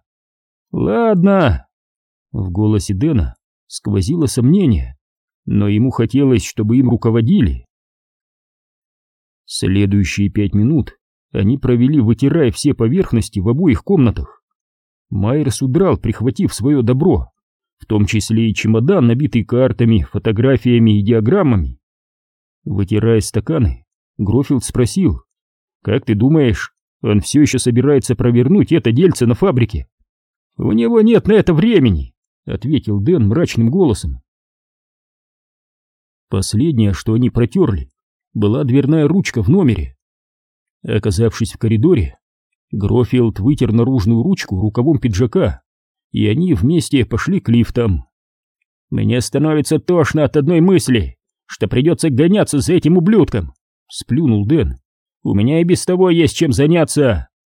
«Ладно!» В голосе Дэна сквозило сомнение, но ему хотелось, чтобы им руководили. Следующие пять минут они провели, вытирая все поверхности в обоих комнатах. Майерс удрал, прихватив свое добро, в том числе и чемодан, набитый картами, фотографиями и диаграммами. Вытирая стаканы, Грофилд спросил: «Как ты думаешь, он все еще собирается провернуть это дельце на фабрике?» «У него нет на это времени», — ответил Дэн мрачным голосом. Последнее, что они протерли, была дверная ручка в номере. Оказавшись в коридоре, Грофилд вытер наружную ручку рукавом пиджака, и они вместе пошли к лифтам. «Мне становится тошно от одной мысли, что придется гоняться за этим ублюдком», — сплюнул Дэн. «У меня и без того есть чем заняться».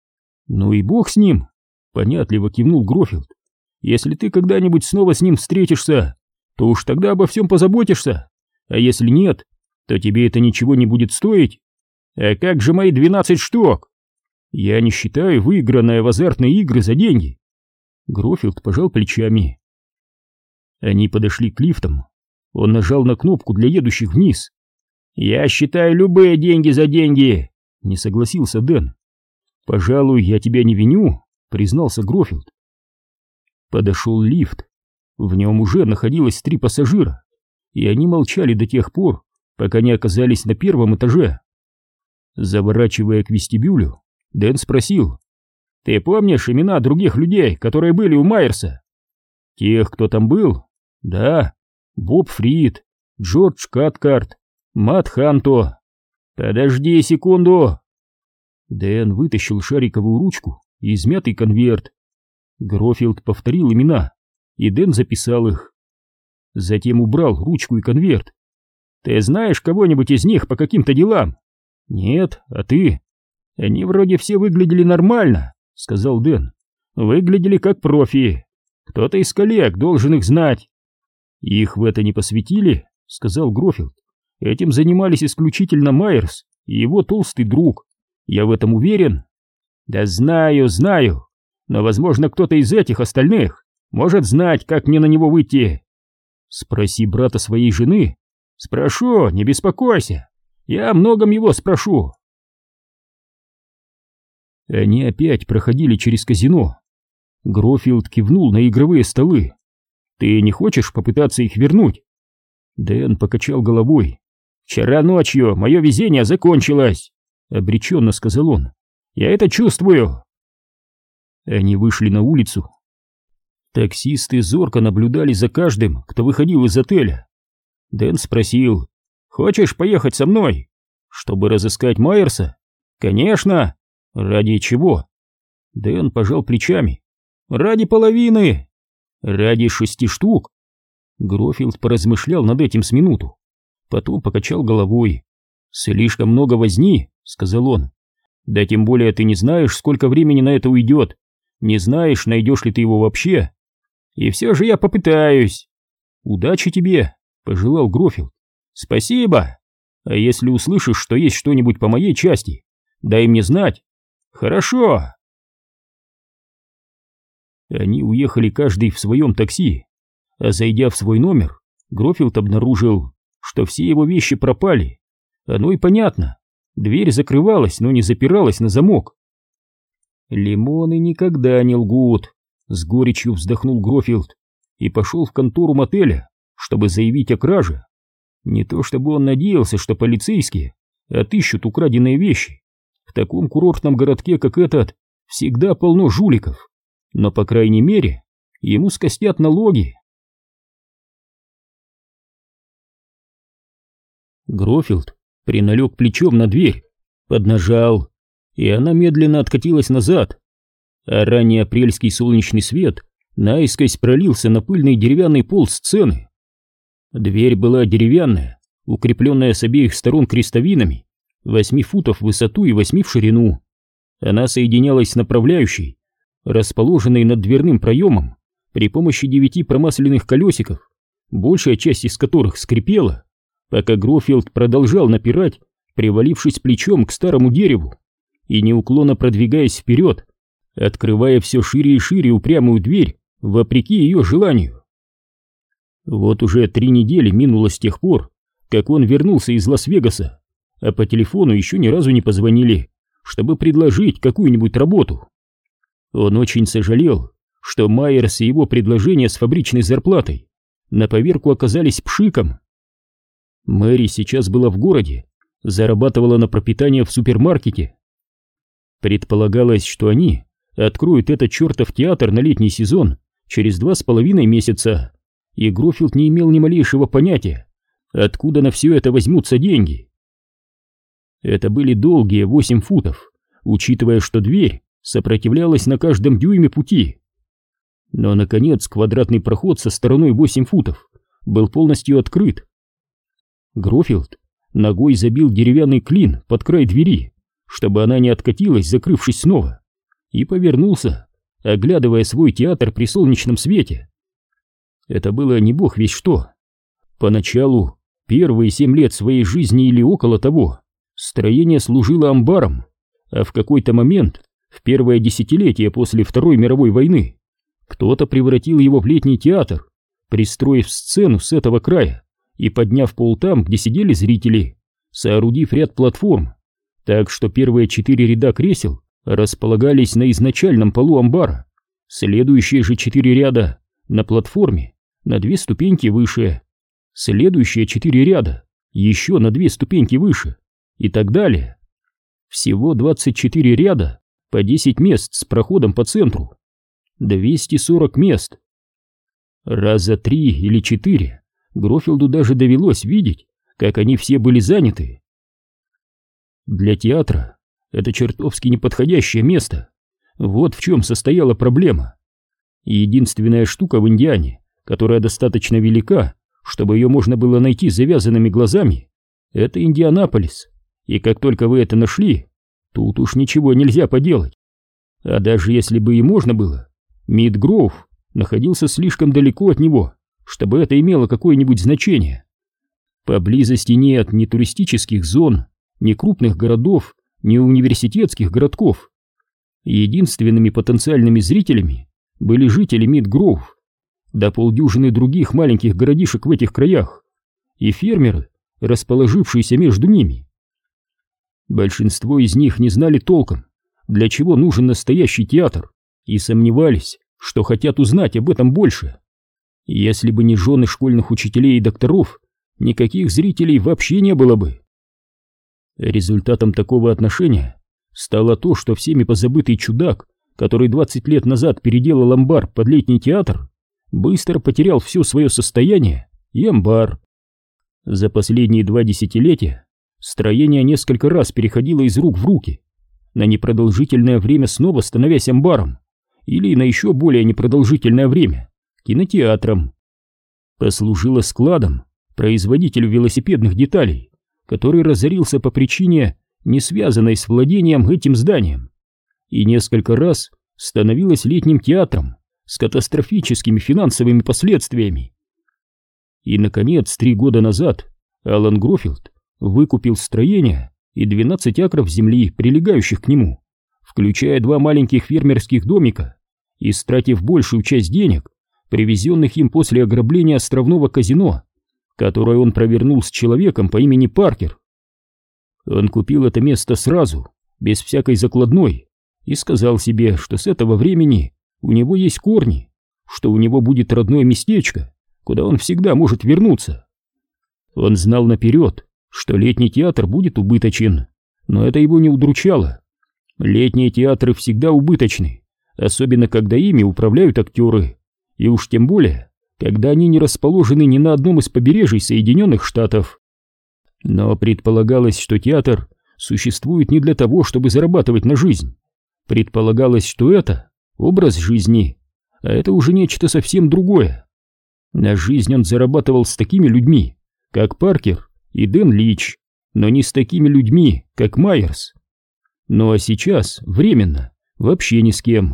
«Ну и бог с ним», — понятливо кивнул Грофилд. «Если ты когда-нибудь снова с ним встретишься, то уж тогда обо всем позаботишься, а если нет, то тебе это ничего не будет стоить. А как же мои двенадцать штук? Я не считаю выигранное в азартные игры за деньги». Грофилд пожал плечами. Они подошли к лифтам. Он нажал на кнопку для едущих вниз. «Я считаю любые деньги за деньги», — не согласился Дэн. «Пожалуй, я тебя не виню», — признался Грофилд. Подошел лифт. В нем уже находилось три пассажира, и они молчали до тех пор, пока не оказались на первом этаже. Заворачивая к вестибюлю, Дэн спросил: «Ты помнишь имена других людей, которые были у Майерса?» «Тех, кто там был?» «Да. Боб Фрид, Джордж Каткарт, Мат Ханто». «Подожди секунду». Дэн вытащил шариковую ручку и измятый конверт. Грофилд повторил имена, и Дэн записал их. Затем убрал ручку и конверт. «Ты знаешь кого-нибудь из них по каким-то делам?» «Нет, а ты?» «Они вроде все выглядели нормально», — сказал Дэн. «Выглядели как профи. Кто-то из коллег должен их знать». «Их в это не посвятили?» — сказал Грофилд. «Этим занимались исключительно Майерс и его толстый друг. Я в этом уверен». «Да знаю, знаю. Но, возможно, кто-то из этих остальных может знать, как мне на него выйти». «Спроси брата своей жены». «Спрошу, не беспокойся. Я о многом его спрошу». Они опять проходили через казино. Грофилд кивнул на игровые столы. «Ты не хочешь попытаться их вернуть?» Дэн покачал головой. «Вчера ночью мое везение закончилось», — обреченно сказал он. «Я это чувствую». Они вышли на улицу. Таксисты зорко наблюдали за каждым, кто выходил из отеля. Дэн спросил: «Хочешь поехать со мной?» «Чтобы разыскать Майерса?» «Конечно!» «Ради чего?» Дэн пожал плечами. «Ради половины!» «Ради шести штук?» Грофилд поразмышлял над этим с минуту. Потом покачал головой. «Слишком много возни», — сказал он. «Да тем более ты не знаешь, сколько времени на это уйдет. Не знаешь, найдешь ли ты его вообще. И все же я попытаюсь». «Удачи тебе», — пожелал Грофилд. «Спасибо. А если услышишь, что есть что-нибудь по моей части, дай мне знать». «Хорошо». Они уехали каждый в своем такси, а зайдя в свой номер, Грофилд обнаружил, что все его вещи пропали. Оно и понятно. Дверь закрывалась, но не запиралась на замок. «Лимоны никогда не лгут», — с горечью вздохнул Грофилд и пошел в контору мотеля, чтобы заявить о краже. Не то чтобы он надеялся, что полицейские отыщут украденные вещи. В таком курортном городке, как этот, всегда полно жуликов, но, по крайней мере, ему скостят налоги. Грофилд приналег плечом на дверь, поднажал, и она медленно откатилась назад, а ранний апрельский солнечный свет наискось пролился на пыльный деревянный пол сцены. Дверь была деревянная, укрепленная с обеих сторон крестовинами, восьми футов в высоту и восьми в ширину. Она соединялась с направляющей, расположенной над дверным проемом, при помощи девяти промасленных колесиков, большая часть из которых скрипела, пока Грофилд продолжал напирать, привалившись плечом к старому дереву и неуклонно продвигаясь вперед, открывая все шире и шире упрямую дверь, вопреки ее желанию. Вот уже три недели минуло с тех пор, как он вернулся из Лас-Вегаса, а по телефону еще ни разу не позвонили, чтобы предложить какую-нибудь работу. Он очень сожалел, что Майерс и его предложение с фабричной зарплатой на поверку оказались пшиком. Мэри сейчас была в городе, зарабатывала на пропитание в супермаркете. Предполагалось, что они откроют этот чертов театр на летний сезон через два с половиной месяца, и Грофилд не имел ни малейшего понятия, откуда на все это возьмутся деньги. Это были долгие восемь футов, учитывая, что дверь сопротивлялась на каждом дюйме пути. Но, наконец, квадратный проход со стороной восемь футов был полностью открыт. Грофилд ногой забил деревянный клин под край двери, чтобы она не откатилась, закрывшись снова, и повернулся, оглядывая свой театр при солнечном свете. Это было не бог весть что. Поначалу, первые семь лет своей жизни или около того, строение служило амбаром, а в какой-то момент, в первое десятилетие после Второй мировой войны, кто-то превратил его в летний театр, пристроив сцену с этого края и подняв пол там, где сидели зрители, соорудив ряд платформ, так что первые четыре ряда кресел располагались на изначальном полу амбара, следующие же четыре ряда на платформе на две ступеньки выше, следующие четыре ряда еще на две ступеньки выше и так далее. Всего двадцать четыре ряда по десять мест с проходом по центру. двести сорок мест. Раза три или четыре Грофилду даже довелось видеть, как они все были заняты. Для театра это чертовски неподходящее место. Вот в чем состояла проблема. Единственная штука в Индиане, которая достаточно велика, чтобы ее можно было найти с завязанными глазами, это Индианаполис. И как только вы это нашли, тут уж ничего нельзя поделать. А даже если бы и можно было, Мид-Гроув находился слишком далеко от него, чтобы это имело какое-нибудь значение. Поблизости нет ни туристических зон, ни крупных городов, ни университетских городков. Единственными потенциальными зрителями были жители Мид-Гроув, да полдюжины других маленьких городишек в этих краях, и фермеры, расположившиеся между ними. Большинство из них не знали толком, для чего нужен настоящий театр, и сомневались, что хотят узнать об этом больше. Если бы не жены школьных учителей и докторов, никаких зрителей вообще не было бы. Результатом такого отношения стало то, что всеми позабытый чудак, который двадцать лет назад переделал амбар под летний театр, быстро потерял все свое состояние и амбар. За последние два десятилетия строение несколько раз переходило из рук в руки, на непродолжительное время снова становясь амбаром, или на еще более непродолжительное время кинотеатром. Послужило складом производителю велосипедных деталей, который разорился по причине, не связанной с владением этим зданием, и несколько раз становилось летним театром с катастрофическими финансовыми последствиями. И, наконец, три года назад Алан Грофилд выкупил строение и двенадцать акров земли, прилегающих к нему, включая два маленьких фермерских домика, и, истратив большую часть денег, привезенных им после ограбления островного казино, которое он провернул с человеком по имени Паркер. Он купил это место сразу, без всякой закладной, и сказал себе, что с этого времени у него есть корни, что у него будет родное местечко, куда он всегда может вернуться. Он знал наперед, что летний театр будет убыточен, но это его не удручало. Летние театры всегда убыточны, особенно когда ими управляют актеры, и уж тем более, когда они не расположены ни на одном из побережий Соединенных Штатов. Но предполагалось, что театр существует не для того, чтобы зарабатывать на жизнь. Предполагалось, что это образ жизни, а это уже нечто совсем другое. На жизнь он зарабатывал с такими людьми, как Паркер и Дэн Лич, но не с такими людьми, как Майерс. Ну а сейчас, временно, вообще ни с кем.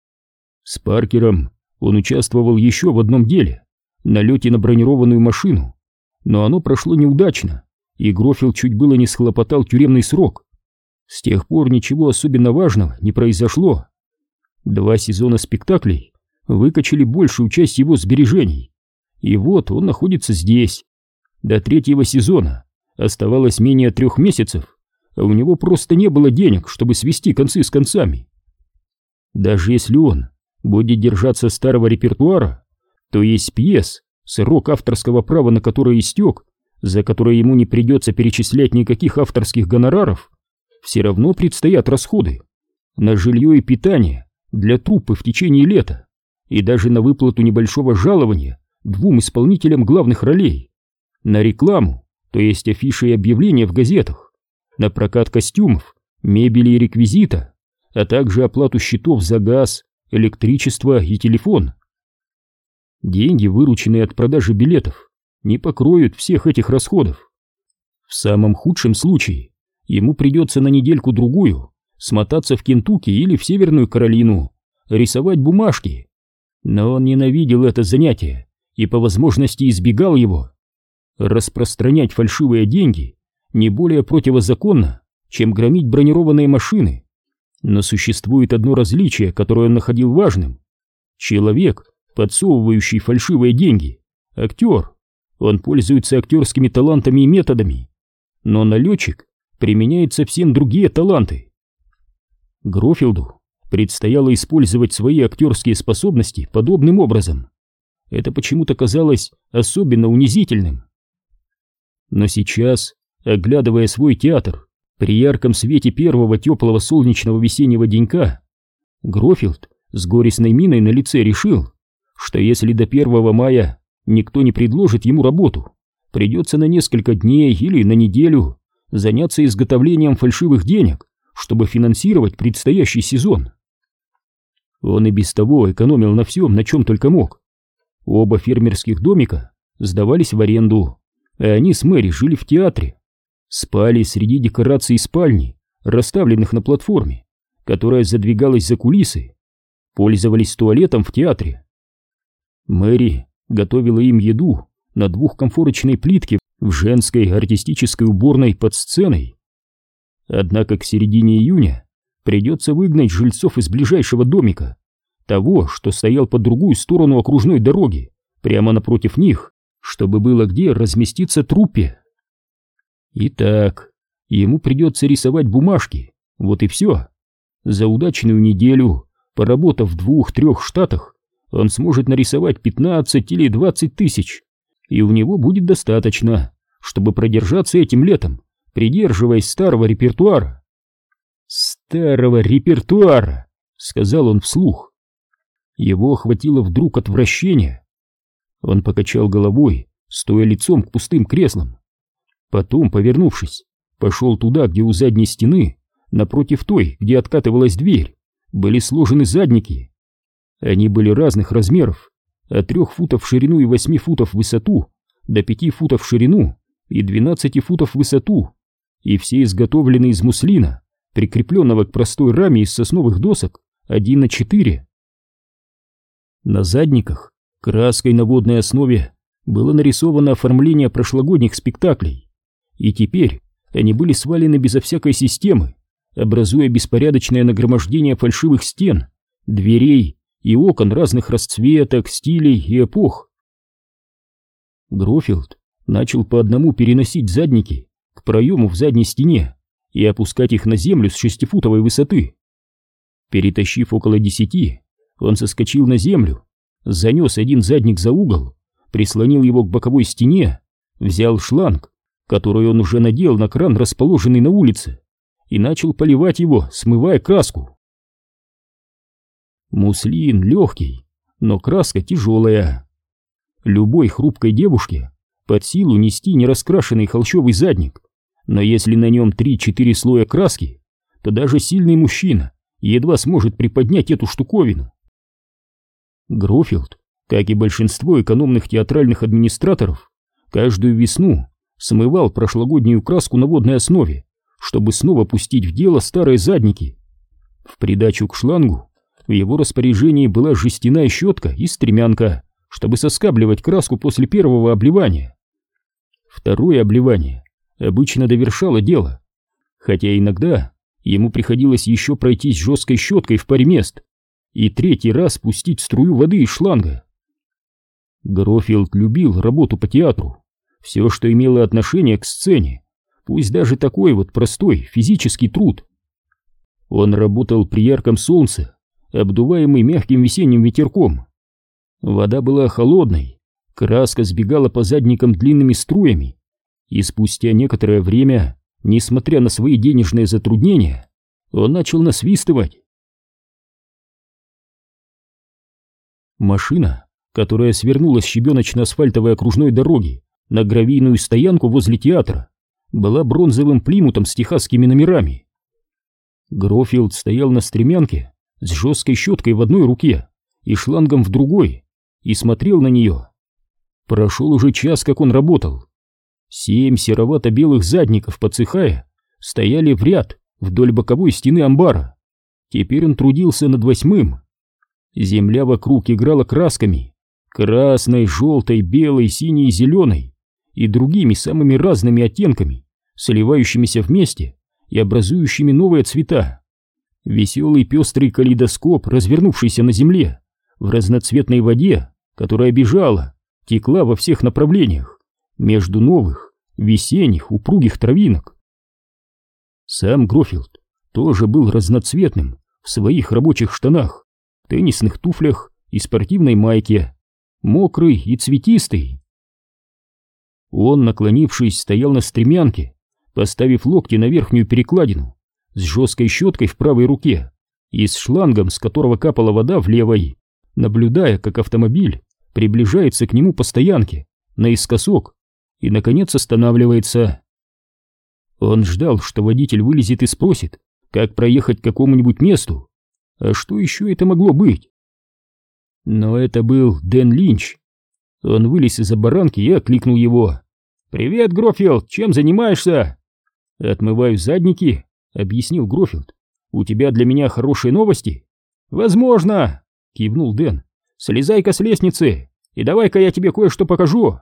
С Паркером он участвовал еще в одном деле, налете на бронированную машину, но оно прошло неудачно, и Грофилд чуть было не схлопотал тюремный срок. С тех пор ничего особенно важного не произошло. Два сезона спектаклей выкачали большую часть его сбережений, и вот он находится здесь. До третьего сезона оставалось менее трех месяцев, а у него просто не было денег, чтобы свести концы с концами. Даже если он будет держаться старого репертуара, то есть пьес, срок авторского права на которое истек, за которое ему не придется перечислять никаких авторских гонораров, все равно предстоят расходы на жилье и питание для труппы в течение лета, и даже на выплату небольшого жалования двум исполнителям главных ролей, на рекламу, то есть афиши и объявления в газетах, на прокат костюмов, мебели и реквизита, а также оплату счетов за газ, электричество и телефон. Деньги, вырученные от продажи билетов, не покроют всех этих расходов. В самом худшем случае ему придется на недельку-другую смотаться в Кентукки или в Северную Каролину, рисовать бумажки. Но он ненавидел это занятие и по возможности избегал его. Распространять фальшивые деньги не более противозаконно, чем громить бронированные машины. Но существует одно различие, которое он находил важным. Человек, подсовывающий фальшивые деньги, актер. Он пользуется актерскими талантами и методами. Но налетчик применяет совсем другие таланты. Грофилду предстояло использовать свои актерские способности подобным образом. Это почему-то казалось особенно унизительным. Но сейчас, оглядывая свой театр при ярком свете первого теплого солнечного весеннего денька, Грофилд с горестной миной на лице решил, что если до первого мая никто не предложит ему работу, придется на несколько дней или на неделю заняться изготовлением фальшивых денег, чтобы финансировать предстоящий сезон. Он и без того экономил на всем, на чем только мог. Оба фермерских домика сдавались в аренду, а они с Мэри жили в театре, спали среди декораций спальни, расставленных на платформе, которая задвигалась за кулисы, пользовались туалетом в театре. Мэри готовила им еду на двухкомфорочной плитке в женской артистической уборной под сценой. Однако к середине июня придется выгнать жильцов из ближайшего домика, того, что стоял по другую сторону окружной дороги, прямо напротив них, чтобы было где разместиться труппе. Итак, ему придется рисовать бумажки, вот и все. За удачную неделю, поработав в двух-трех штатах, он сможет нарисовать пятнадцать или двадцать тысяч, и у него будет достаточно, чтобы продержаться этим летом, придерживаясь старого репертуара. «Старого репертуара», — сказал он вслух. Его охватило вдруг отвращение. Он покачал головой, стоя лицом к пустым креслам. Потом, повернувшись, пошел туда, где у задней стены, напротив той, где откатывалась дверь, были сложены задники. Они были разных размеров, от трех футов в ширину и восьми футов в высоту до пяти футов в ширину и двенадцати футов в высоту, и все изготовлены из муслина, прикрепленного к простой раме из сосновых досок один на четыре. На задниках краской на водной основе было нарисовано оформление прошлогодних спектаклей, и теперь они были свалены безо всякой системы, образуя беспорядочное нагромождение фальшивых стен, дверей и окон разных расцветок, стилей и эпох. Грофилд начал по одному переносить задники к проему в задней стене и опускать их на землю с шестифутовой высоты. Перетащив около десяти, он соскочил на землю, занес один задник за угол, прислонил его к боковой стене, взял шланг, который он уже надел на кран, расположенный на улице, и начал поливать его, смывая краску. Муслин легкий, но краска тяжелая. Любой хрупкой девушке под силу нести нераскрашенный холщовый задник, но если на нем три-четыре слоя краски, то даже сильный мужчина едва сможет приподнять эту штуковину. Грофилд, как и большинство экономных театральных администраторов, каждую весну смывал прошлогоднюю краску на водной основе, чтобы снова пустить в дело старые задники. В придачу к шлангу в его распоряжении была жестяная щетка и стремянка, чтобы соскабливать краску после первого обливания. Второе обливание обычно довершало дело, хотя иногда ему приходилось еще пройтись жесткой щеткой в паре мест и третий раз пустить струю воды из шланга. Грофилд любил работу по театру, все, что имело отношение к сцене, пусть даже такой вот простой физический труд. Он работал при ярком солнце, обдуваемый мягким весенним ветерком. Вода была холодной, краска сбегала по задникам длинными струями, и спустя некоторое время, несмотря на свои денежные затруднения, он начал насвистывать. Машина, которая свернула с щебеночно-асфальтовой окружной дороги на гравийную стоянку возле театра, была бронзовым плимутом с техасскими номерами. Грофилд стоял на стремянке с жесткой щеткой в одной руке и шлангом в другой и смотрел на нее. Прошел уже час, как он работал. Семь серовато-белых задников, подсыхая, стояли в ряд вдоль боковой стены амбара. Теперь он трудился над восьмым. Земля вокруг играла красками: красной, желтой, белой, синей и зеленой, и другими самыми разными оттенками, сливающимися вместе и образующими новые цвета. Веселый пестрый калейдоскоп, развернувшийся на земле, в разноцветной воде, которая бежала, текла во всех направлениях, между новых, весенних, упругих травинок. Сам Грофилд тоже был разноцветным в своих рабочих штанах, теннисных туфлях и спортивной майке, мокрый и цветистый. Он, наклонившись, стоял на стремянке, поставив локти на верхнюю перекладину, с жесткой щеткой в правой руке и с шлангом, с которого капала вода, в левой, наблюдая, как автомобиль приближается к нему по стоянке, наискосок, и, наконец, останавливается. Он ждал, что водитель вылезет и спросит, как проехать к какому-нибудь месту, а что еще это могло быть? Но это был Дэн Линч. Он вылез из-за баранки и окликнул его. «Привет, Грофилд, чем занимаешься?» «Отмываю задники», — объяснил Грофилд. «У тебя для меня хорошие новости?» «Возможно», — кивнул Дэн. «Слезай-ка с лестницы, и давай-ка я тебе кое-что покажу».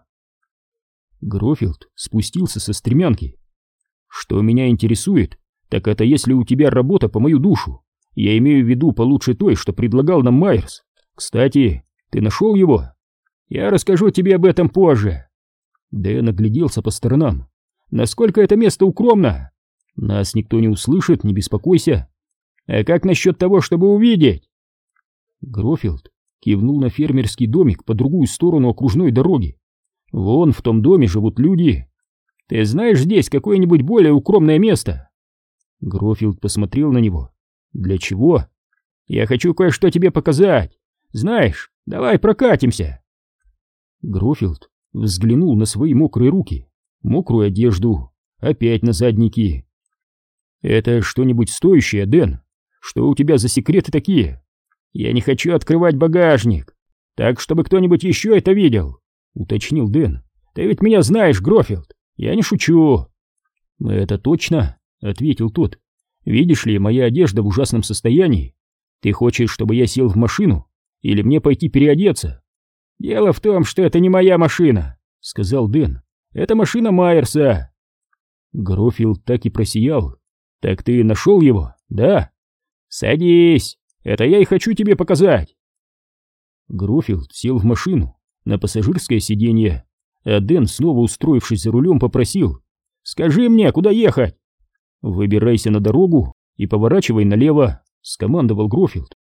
Грофилд спустился со стремянки. «Что меня интересует, так это если у тебя работа по мою душу. Я имею в виду получше той, что предлагал нам Майерс. Кстати, ты нашел его?» «Я расскажу тебе об этом позже». Дэн огляделся по сторонам. «Насколько это место укромно?» «Нас никто не услышит, не беспокойся». «А как насчет того, чтобы увидеть?» Грофилд кивнул на фермерский домик по другую сторону окружной дороги. «Вон в том доме живут люди. Ты знаешь здесь какое-нибудь более укромное место?» Грофилд посмотрел на него. «Для чего?» «Я хочу кое-что тебе показать. Знаешь, давай прокатимся». Грофилд взглянул на свои мокрые руки, мокрую одежду, опять на задники. «Это что-нибудь стоящее, Дэн? Что у тебя за секреты такие?» «Я не хочу открывать багажник, так чтобы кто-нибудь еще это видел», — уточнил Дэн. «Ты ведь меня знаешь, Грофилд, я не шучу». «Это точно», — ответил тот. «Видишь ли, моя одежда в ужасном состоянии. Ты хочешь, чтобы я сел в машину? Или мне пойти переодеться?» «Дело в том, что это не моя машина», — сказал Дэн. «Это машина Майерса». Грофилд так и просиял. «Так ты нашел его, да?» «Садись, это я и хочу тебе показать». Грофилд сел в машину на пассажирское сиденье, а Дэн, снова устроившись за рулем, попросил: «Скажи мне, куда ехать?» «Выбирайся на дорогу и поворачивай налево», — скомандовал Грофилд.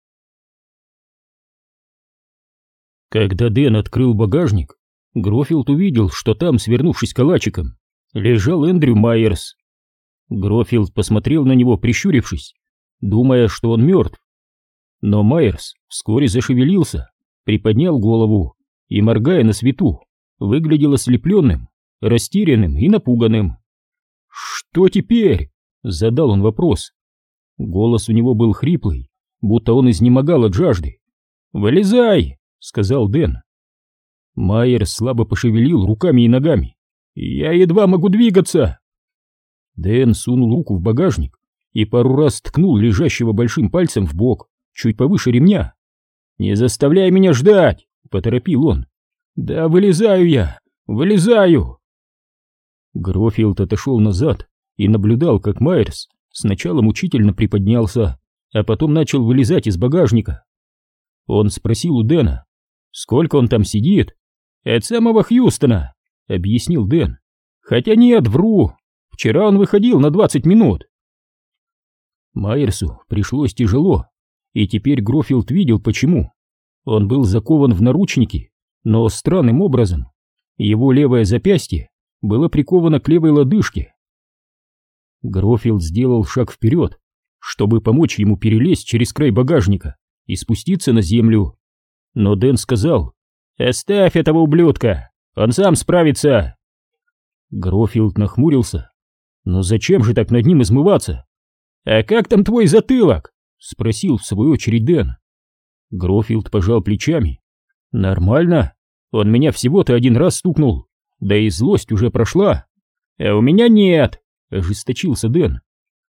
Когда Дэн открыл багажник, Грофилд увидел, что там, свернувшись калачиком, лежал Эндрю Майерс. Грофилд посмотрел на него, прищурившись, думая, что он мертв. Но Майерс вскоре зашевелился, приподнял голову и, моргая на свету, выглядел ослепленным, растерянным и напуганным. «Что теперь?» — задал он вопрос. Голос у него был хриплый, будто он изнемогал от жажды. «Вылезай!» — сказал Дэн. Майерс слабо пошевелил руками и ногами. «Я едва могу двигаться!» Дэн сунул руку в багажник и пару раз ткнул лежащего большим пальцем в бок, чуть повыше ремня. «Не заставляй меня ждать!» — поторопил он. «Да вылезаю я! Вылезаю!» Грофилд отошел назад и наблюдал, как Майерс сначала мучительно приподнялся, а потом начал вылезать из багажника. Он спросил у Дэна: «Сколько он там сидит?» «От самого Хьюстона», — объяснил Дэн. «Хотя нет, вру. Вчера он выходил на двадцать минут». Майерсу пришлось тяжело, и теперь Грофилд видел, почему. Он был закован в наручники, но странным образом. Его левое запястье было приковано к левой лодыжке. Грофилд сделал шаг вперед, чтобы помочь ему перелезть через край багажника и спуститься на землю. Но Дэн сказал: «Оставь этого ублюдка, он сам справится». Грофилд нахмурился. «Но зачем же так над ним измываться?» «А как там твой затылок?» — спросил в свою очередь Дэн. Грофилд пожал плечами. «Нормально, он меня всего-то один раз стукнул, да и злость уже прошла». «А у меня нет», — ожесточился Дэн.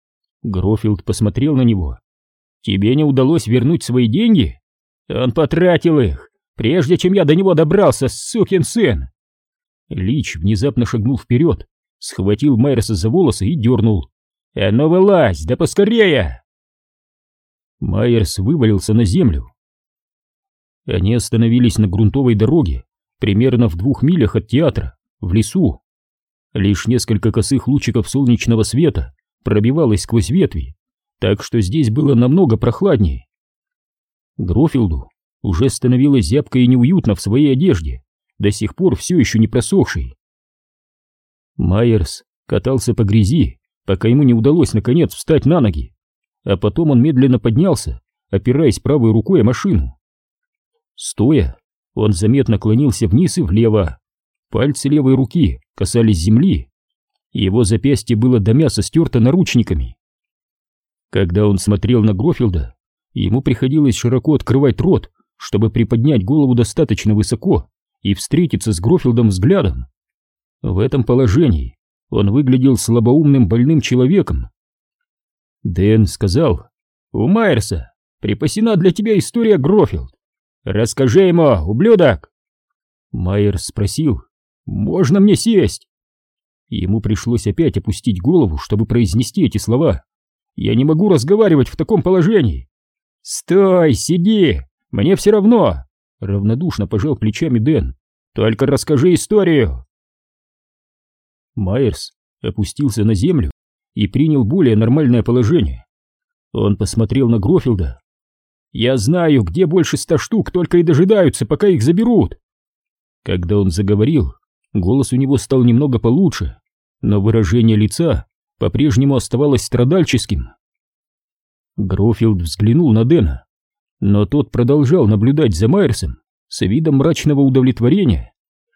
Грофилд посмотрел на него. «Тебе не удалось вернуть свои деньги? Он потратил их, прежде чем я до него добрался, сукин сын!» Лич внезапно шагнул вперед, схватил Майерса за волосы и дернул. «А ну вылазь, да поскорее!» Майерс вывалился на землю. Они остановились на грунтовой дороге, примерно в двух милях от театра, в лесу. Лишь несколько косых лучиков солнечного света пробивалось сквозь ветви, так что здесь было намного прохладнее. Грофилду уже становилось зябко и неуютно в своей одежде, до сих пор все еще не просохшей. Майерс катался по грязи, пока ему не удалось наконец встать на ноги, а потом он медленно поднялся, опираясь правой рукой о машину. Стоя, он заметно клонился вниз и влево. Пальцы левой руки касались земли. Его запястье было до мяса стерто наручниками. Когда он смотрел на Грофилда, ему приходилось широко открывать рот, чтобы приподнять голову достаточно высоко и встретиться с Грофилдом взглядом. В этом положении он выглядел слабоумным больным человеком. Дэн сказал: «У Майерса припасена для тебя история, Грофилд. Расскажи ему, ублюдок!» Майерс спросил: «Можно мне сесть?» Ему пришлось опять опустить голову, чтобы произнести эти слова. «Я не могу разговаривать в таком положении». «Стой, сиди, мне все равно!» Равнодушно пожал плечами Дэн. «Только расскажи историю!» Майерс опустился на землю и принял более нормальное положение. Он посмотрел на Грофилда. «Я знаю, где больше ста штук только и дожидаются, пока их заберут!» Когда он заговорил, голос у него стал немного получше, но выражение лица по-прежнему оставалось страдальческим. Грофилд взглянул на Дэна, но тот продолжал наблюдать за Майерсом с видом мрачного удовлетворения.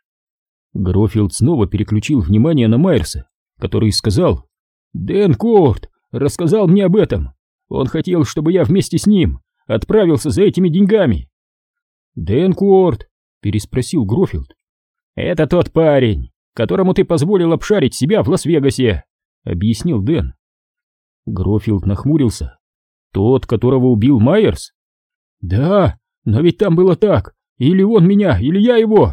Грофилд снова переключил внимание на Майерса, который сказал: «Дэн Корт рассказал мне об этом. Он хотел, чтобы я вместе с ним отправился за этими деньгами». «Дэн Корт?» — переспросил Грофилд. «Это тот парень, которому ты позволил обшарить себя в Лас-Вегасе», — объяснил Дэн. Грофилд нахмурился. «Тот, которого убил Майерс?» «Да, но ведь там было так. Или он меня, или я его».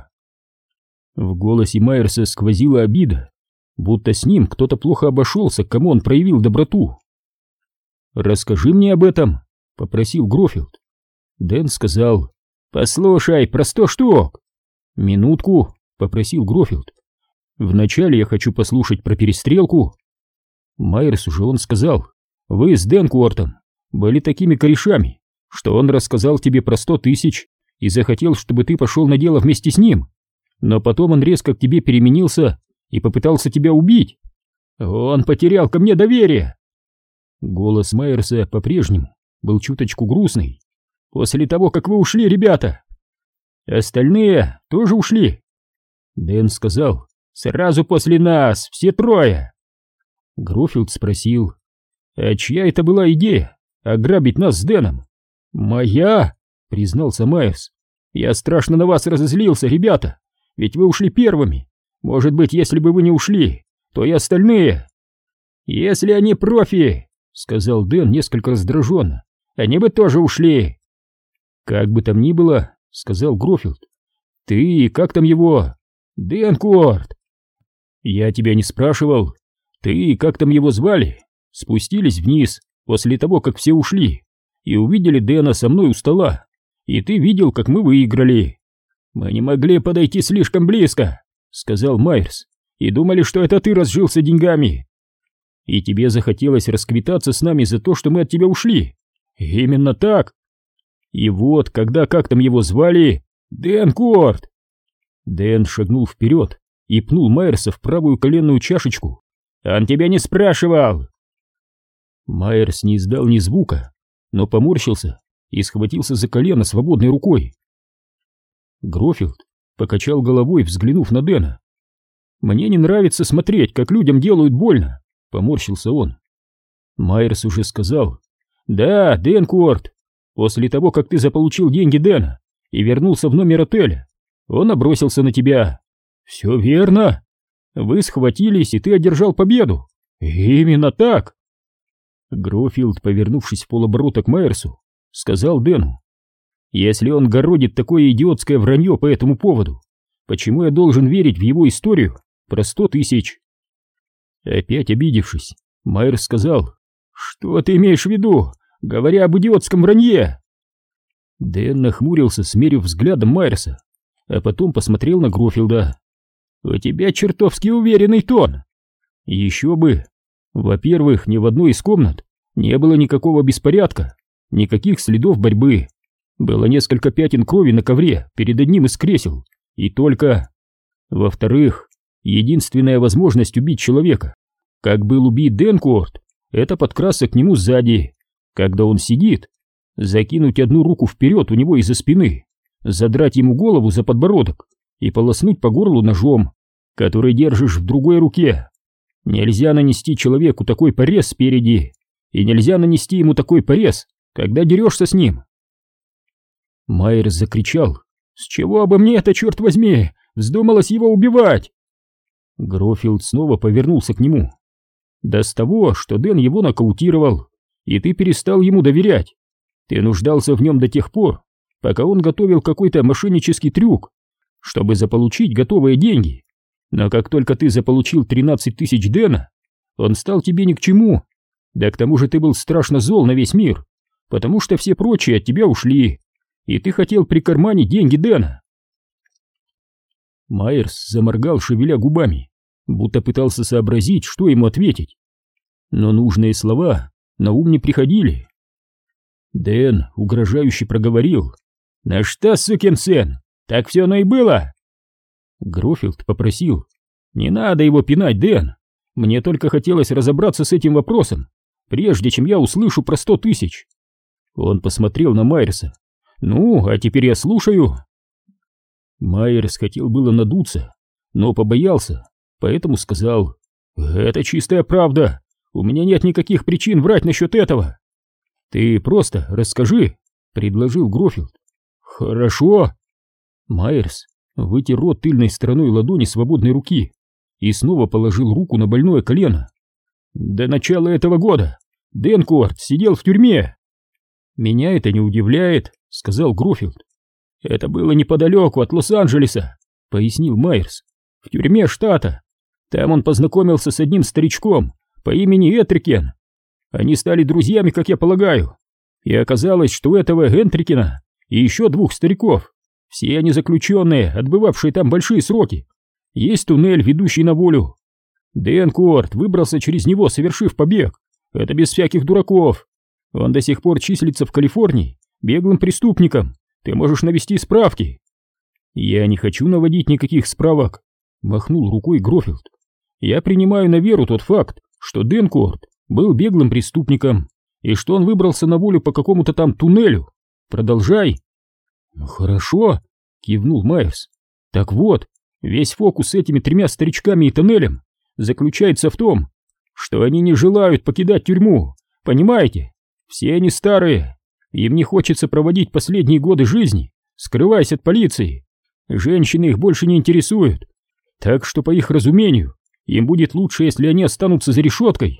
В голосе Майерса сквозила обида, будто с ним кто-то плохо обошелся, к кому он проявил доброту. «Расскажи мне об этом», — попросил Грофилд. Дэн сказал: «Послушай, про сто штук». «Минутку», — попросил Грофилд. «Вначале я хочу послушать про перестрелку». Майерс уже он сказал: «Вы с Дэн Кортом были такими корешами, что он рассказал тебе про сто тысяч и захотел, чтобы ты пошел на дело вместе с ним. Но потом он резко к тебе переменился и попытался тебя убить. Он потерял ко мне доверие». Голос Майерса по-прежнему был чуточку грустный. «После того, как вы ушли, ребята, остальные тоже ушли». Дэн сказал: «Сразу после нас, все трое». Грофилд спросил: «А чья это была идея ограбить нас с Дэном?» «Моя», — признался Майерс. «Я страшно на вас разозлился, ребята, ведь вы ушли первыми. Может быть, если бы вы не ушли, то и остальные». «Если они профи», — сказал Дэн несколько раздраженно, — «они бы тоже ушли». «Как бы там ни было», — сказал Грофилд, — «ты, как там его?» «Дэн Корт». «Я тебя не спрашивал. Ты, как там его звали?» «Спустились вниз после того, как все ушли, и увидели Дэна со мной у стола, и ты видел, как мы выиграли». «Мы не могли подойти слишком близко», — сказал Майерс, — «и думали, что это ты разжился деньгами. И тебе захотелось расквитаться с нами за то, что мы от тебя ушли». «Именно так. И вот, когда, как там его звали, Дэн Корт». Дэн шагнул вперед и пнул Майерса в правую коленную чашечку. «Он тебя не спрашивал!» Майерс не издал ни звука, но поморщился и схватился за колено свободной рукой. Грофилд покачал головой, взглянув на Дэна. «Мне не нравится смотреть, как людям делают больно», — поморщился он. Майерс уже сказал: «Да, Дэн Корт, после того, как ты заполучил деньги Дэна и вернулся в номер отеля, он набросился на тебя». «Все верно. Вы схватились, и ты одержал победу». «Именно так». Грофилд, повернувшись в полоборота к Майерсу, сказал Дэну: «Если он городит такое идиотское вранье по этому поводу, почему я должен верить в его историю про сто тысяч?» Опять обидевшись, Майерс сказал: «Что ты имеешь в виду, говоря об идиотском вранье?» Дэн нахмурился, смерив взглядом Майерса, а потом посмотрел на Грофилда. «У тебя чертовски уверенный тон!» «Еще бы! Во-первых, ни в одной из комнат не было никакого беспорядка, никаких следов борьбы. Было несколько пятен крови на ковре перед одним из кресел, и только... Во-вторых, единственная возможность убить человека, как был убит Денкорт, это подкрасться к нему сзади, когда он сидит, закинуть одну руку вперед у него из-за спины, задрать ему голову за подбородок и полоснуть по горлу ножом, который держишь в другой руке. Нельзя нанести человеку такой порез спереди, и нельзя нанести ему такой порез, когда дерешься с ним». Майерс закричал: «С чего бы мне это, черт возьми, вздумалось его убивать?» Грофилд снова повернулся к нему. «Да с того, что Дэн его нокаутировал, и ты перестал ему доверять. Ты нуждался в нем до тех пор, пока он готовил какой-то мошеннический трюк, чтобы заполучить готовые деньги. Но как только ты заполучил тринадцать тысяч Дэна, он стал тебе ни к чему. Да к тому же ты был страшно зол на весь мир, потому что все прочие от тебя ушли, и ты хотел прикарманить деньги Дэна». Майерс заморгал, шевеля губами, будто пытался сообразить, что ему ответить. Но нужные слова на ум не приходили. Дэн угрожающе проговорил: «Ну что, сукин сын, так все оно и было?» Грофилд попросил: «Не надо его пинать, Дэн. Мне только хотелось разобраться с этим вопросом, прежде чем я услышу про сто тысяч». Он посмотрел на Майерса. «Ну, а теперь я слушаю». Майерс хотел было надуться, но побоялся, поэтому сказал: «Это чистая правда. У меня нет никаких причин врать насчет этого». «Ты просто расскажи», — предложил Грофилд. «Хорошо». Майерс вытер рот тыльной стороной ладони свободной руки и снова положил руку на больное колено. «До начала этого года Денкорт сидел в тюрьме». «Меня это не удивляет», — сказал Грофилд. «Это было неподалеку от Лос-Анджелеса», — пояснил Майерс, — «в тюрьме штата. Там он познакомился с одним старичком по имени Энтрикен. Они стали друзьями, как я полагаю, и оказалось, что у этого Энтрикена и еще двух стариков, все они заключенные, отбывавшие там большие сроки, есть туннель, ведущий на волю. Денкорт выбрался через него, совершив побег. Это без всяких дураков. Он до сих пор числится в Калифорнии беглым преступником. Ты можешь навести справки». «Я не хочу наводить никаких справок», — махнул рукой Грофилд. «Я принимаю на веру тот факт, что Денкорт был беглым преступником и что он выбрался на волю по какому-то там туннелю. Продолжай». «Хорошо», — кивнул Майерс. «Так вот, весь фокус с этими тремя старичками и тоннелем заключается в том, что они не желают покидать тюрьму, понимаете? Все они старые, им не хочется проводить последние годы жизни, скрываясь от полиции. Женщины их больше не интересуют, так что, по их разумению, им будет лучше, если они останутся за решеткой».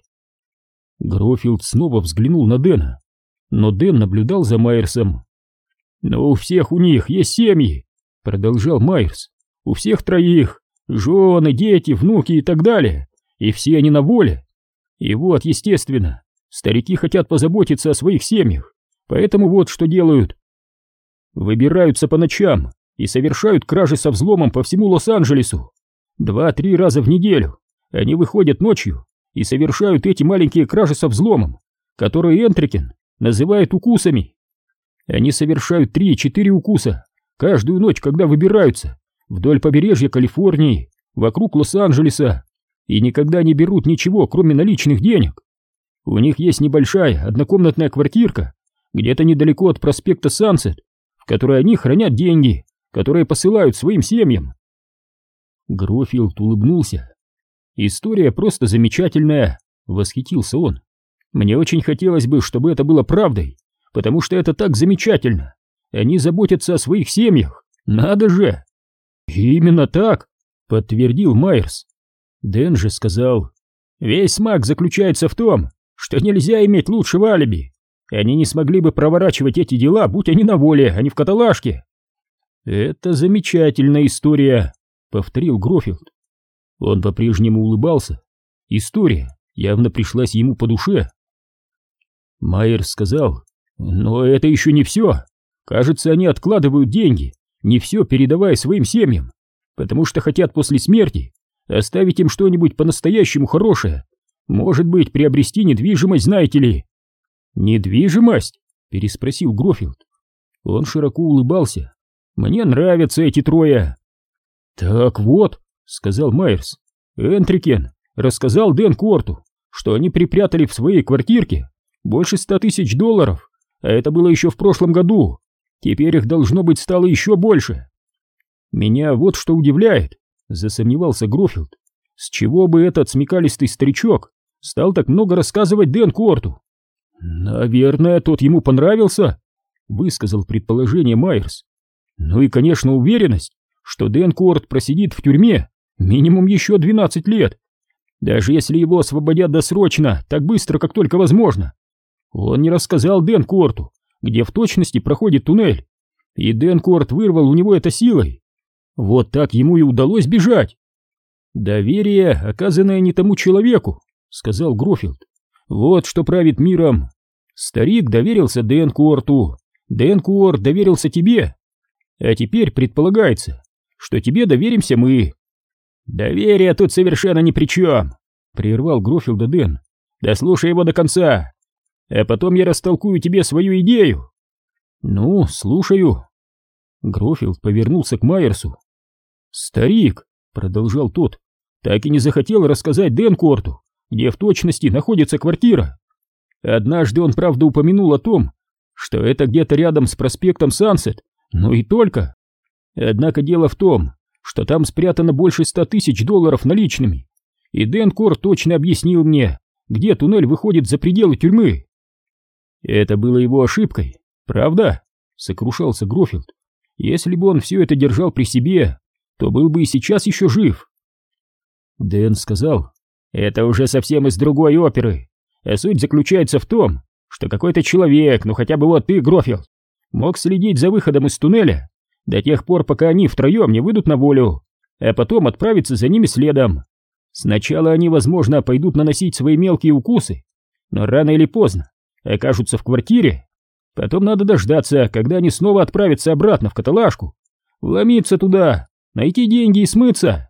Грофилд снова взглянул на Дэна, но Дэн наблюдал за Майерсом. «Но у всех у них есть семьи», — продолжал Майерс. «У всех троих, жены, дети, внуки и так далее, и все они на воле. И вот, естественно, старики хотят позаботиться о своих семьях, поэтому вот что делают. Выбираются по ночам и совершают кражи со взломом по всему Лос-Анджелесу. Два-три раза в неделю они выходят ночью и совершают эти маленькие кражи со взломом, которые Энтрикен называет укусами. Они совершают три-четыре укуса каждую ночь, когда выбираются вдоль побережья Калифорнии, вокруг Лос-Анджелеса, и никогда не берут ничего, кроме наличных денег. У них есть небольшая однокомнатная квартирка где-то недалеко от проспекта Сансет, в которой они хранят деньги, которые посылают своим семьям». Грофилд улыбнулся. «История просто замечательная», — восхитился он. «Мне очень хотелось бы, чтобы это было правдой, потому что это так замечательно. Они заботятся о своих семьях, надо же!» «Именно так», — подтвердил Майерс. Дэн же сказал: «Весь смак заключается в том, что нельзя иметь лучшего алиби. Они не смогли бы проворачивать эти дела, будь они на воле, а не в каталажке. Это замечательная история, повторил Грофилд. Он по-прежнему улыбался. История явно пришлась ему по душе. Майерс сказал: но это еще не все. Кажется, они откладывают деньги, не все передавая своим семьям, потому что хотят после смерти оставить им что-нибудь по-настоящему хорошее. Может быть, приобрести недвижимость, знаете ли. Недвижимость? Переспросил Грофилд. Он широко улыбался. Мне нравятся эти трое. Так вот, сказал Майерс, Энтрикен рассказал Дэн Корту, что они припрятали в своей квартирке больше ста тысяч долларов, а это было еще в прошлом году. Теперь их должно быть стало еще больше. Меня вот что удивляет, засомневался Грофилд. С чего бы этот смекалистый старичок стал так много рассказывать Дэн Корту? Наверное, тот ему понравился, высказал предположение Майерс. Ну и, конечно, уверенность, что Дэн Корт просидит в тюрьме минимум еще двенадцать лет, даже если его освободят досрочно, так быстро, как только возможно. Он не рассказал Дэн Корту, где в точности проходит туннель, и Дэн Корт вырвал у него это силой. Вот так ему и удалось бежать. Доверие, оказанное не тому человеку, сказал Грофилд. Вот что правит миром. Старик доверился Дэн Корту, Дэн Корт доверился тебе. А теперь предполагается, что тебе доверимся мы. Доверие тут совершенно ни при чем, прервал Грофилда Дэн. Дослушай его до конца, а потом я растолкую тебе свою идею. Ну, слушаю. Грофилд повернулся к Майерсу. Старик, продолжал тот, так и не захотел рассказать Дэн Корту, где в точности находится квартира. Однажды он, правда, упомянул о том, что это где-то рядом с проспектом Сансет, но и только. Однако дело в том, что там спрятано больше ста тысяч долларов наличными, и Дэн Корт точно объяснил мне, где туннель выходит за пределы тюрьмы. Это было его ошибкой, правда? Сокрушался Грофилд. Если бы он все это держал при себе, то был бы и сейчас еще жив. Дэн сказал: это уже совсем из другой оперы, а суть заключается в том, что какой-то человек, ну хотя бы вот ты, Грофилд, мог следить за выходом из туннеля до тех пор, пока они втроем не выйдут на волю, а потом отправиться за ними следом. Сначала они, возможно, пойдут наносить свои мелкие укусы, но рано или поздно окажутся в квартире. Потом надо дождаться, когда они снова отправятся обратно в каталажку, вломиться туда, найти деньги и смыться.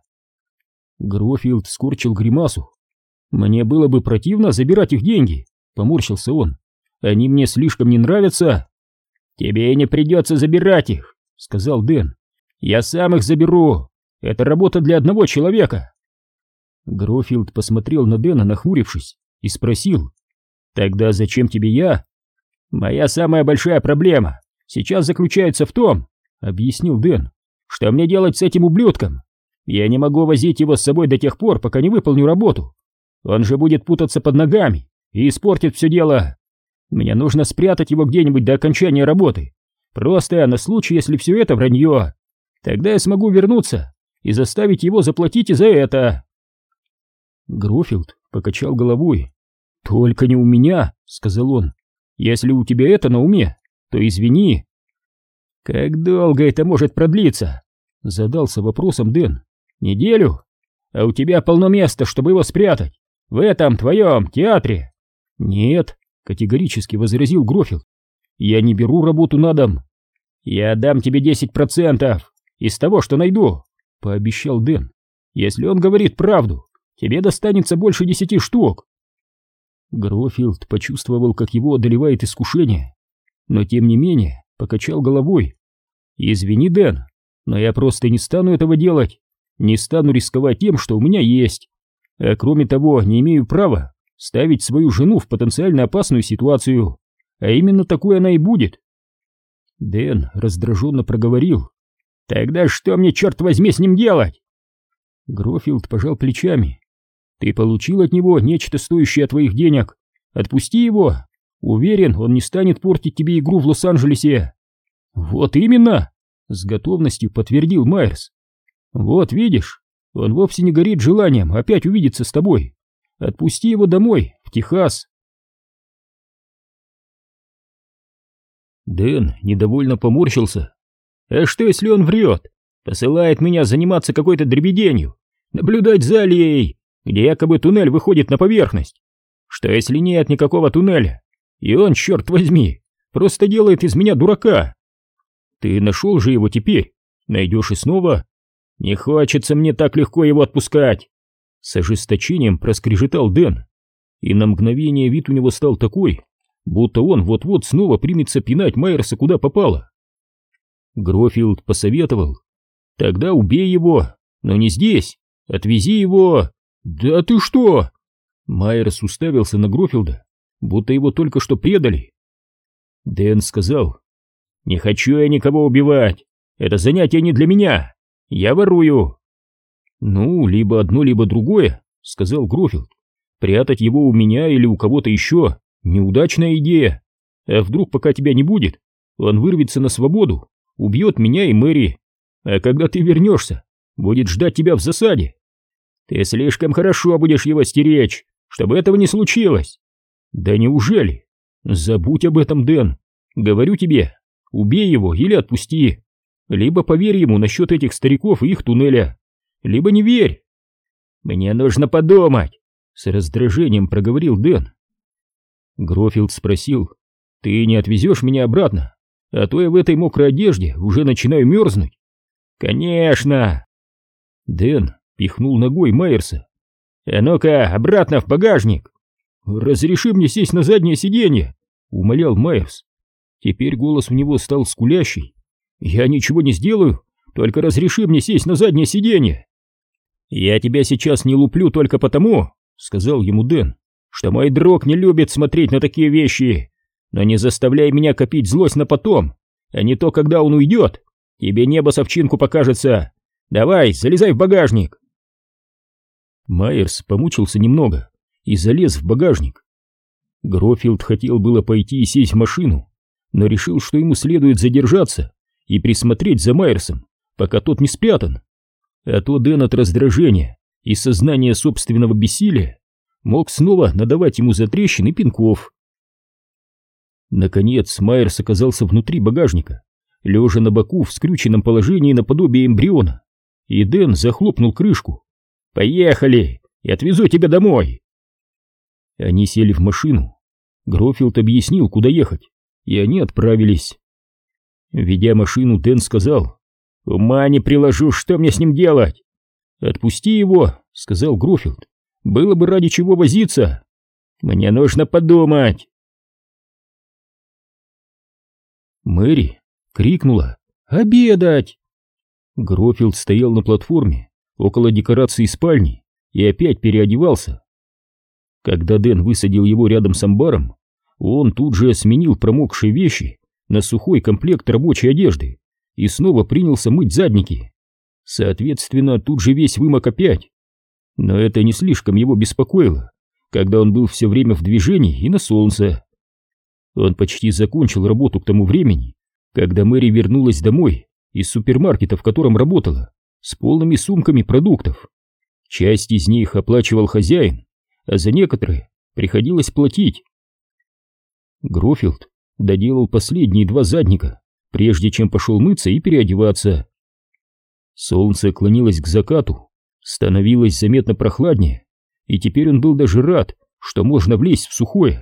Грофилд скорчил гримасу. Мне было бы противно забирать их деньги, поморщился он. Они мне слишком не нравятся. Тебе не придется забирать их, сказал Дэн. Я сам их заберу. Это работа для одного человека. Грофилд посмотрел на Дэна, нахмурившись, и спросил: тогда зачем тебе я? Моя самая большая проблема сейчас заключается в том, объяснил Дэн, что мне делать с этим ублюдком. Я не могу возить его с собой до тех пор, пока не выполню работу. Он же будет путаться под ногами и испортит все дело. Мне нужно спрятать его где-нибудь до окончания работы, просто на случай, если все это вранье. Тогда я смогу вернуться и заставить его заплатить и за это. Грофилд покачал головой. «Только не у меня», — сказал он. «Если у тебя это на уме, то извини». «Как долго это может продлиться?» — задался вопросом Дэн. «Неделю? А у тебя полно места, чтобы его спрятать. В этом твоем театре». «Нет», — категорически возразил Грофилд. «Я не беру работу на дом». «Я дам тебе десять процентов из того, что найду», — пообещал Дэн. «Если он говорит правду, тебе достанется больше десяти штук». Грофилд почувствовал, как его одолевает искушение, но тем не менее покачал головой. «Извини, Дэн, но я просто не стану этого делать, не стану рисковать тем, что у меня есть, а кроме того не имею права ставить свою жену в потенциально опасную ситуацию, а именно такой она и будет». Дэн раздраженно проговорил: «Тогда что мне, черт возьми, с ним делать?» Грофилд пожал плечами. «Ты получил от него нечто стоящее твоих денег. Отпусти его. Уверен, он не станет портить тебе игру в Лос-Анджелесе». «Вот именно!» — с готовностью подтвердил Майерс. «Вот видишь, он вовсе не горит желанием опять увидеться с тобой. Отпусти его домой, в Техас. Дэн недовольно поморщился. А что, если он врет? Посылает меня заниматься какой-то дребеденью, наблюдать за аллеей, где якобы туннель выходит на поверхность. Что, если нет никакого туннеля, и он, черт возьми, просто делает из меня дурака? Ты нашел же его теперь, найдешь и снова. Не хочется мне так легко его отпускать. С ожесточением проскрежетал Дэн, и на мгновение вид у него стал такой, будто он вот-вот снова примется пинать Майерса куда попало. Грофилд посоветовал: тогда убей его, но не здесь, отвези его. Да ты что? Майерс уставился на Грофилда, будто его только что предали. Дэн сказал: не хочу я никого убивать, это занятие не для меня, я ворую. Ну, либо одно, либо другое, сказал Грофилд. Прятать его у меня или у кого-то еще — неудачная идея. А вдруг, пока тебя не будет, он вырвется на свободу, убьет меня и Мэри, а когда ты вернешься, будет ждать тебя в засаде. Ты слишком хорошо будешь его стеречь, чтобы этого не случилось. Да неужели? Забудь об этом, Дэн. Говорю тебе, убей его или отпусти. Либо поверь ему насчет этих стариков и их туннеля, либо не верь. Мне нужно подумать, с раздражением проговорил Дэн. Грофилд спросил: ты не отвезешь меня обратно? А то я в этой мокрой одежде уже начинаю мерзнуть. Конечно. Дэн пихнул ногой Майерса. А ну-ка, обратно в багажник. Разреши мне сесть на заднее сиденье, умолял Майерс. Теперь голос у него стал скулящий. Я ничего не сделаю, только разреши мне сесть на заднее сиденье. Я тебя сейчас не луплю только потому, сказал ему Дэн, что мой друг не любит смотреть на такие вещи. Но не заставляй меня копить злость на потом, а не то, когда он уйдет, тебе небо с овчинку покажется. Давай, залезай в багажник. Майерс помучился немного и залез в багажник. Грофилд хотел было пойти и сесть в машину, но решил, что ему следует задержаться и присмотреть за Майерсом, пока тот не спрятан. А то Дэн от раздражения и сознания собственного бессилия мог снова надавать ему затрещин и пинков. Наконец Майерс оказался внутри багажника, лежа на боку в скрюченном положении наподобие эмбриона, и Дэн захлопнул крышку. «Поехали! Я отвезу тебя домой!» Они сели в машину. Грофилд объяснил, куда ехать, и они отправились. Ведя машину, Дэн сказал: «Ума не приложу, что мне с ним делать?» «Отпусти его», — сказал Грофилд. «Было бы ради чего возиться. Мне нужно подумать». Мэри крикнула: «Обедать!» Грофилд стоял на платформе около декорации спальни и опять переодевался. Когда Дэн высадил его рядом с амбаром, он тут же сменил промокшие вещи на сухой комплект рабочей одежды и снова принялся мыть задники. Соответственно, тут же весь вымок опять. Но это не слишком его беспокоило, когда он был все время в движении и на солнце. Он почти закончил работу к тому времени, когда Мэри вернулась домой из супермаркета, в котором работала, с полными сумками продуктов. Часть из них оплачивал хозяин, а за некоторые приходилось платить. Грофилд доделал последние два задника, прежде чем пошел мыться и переодеваться. Солнце клонилось к закату, становилось заметно прохладнее, и теперь он был даже рад, что можно влезть в сухое.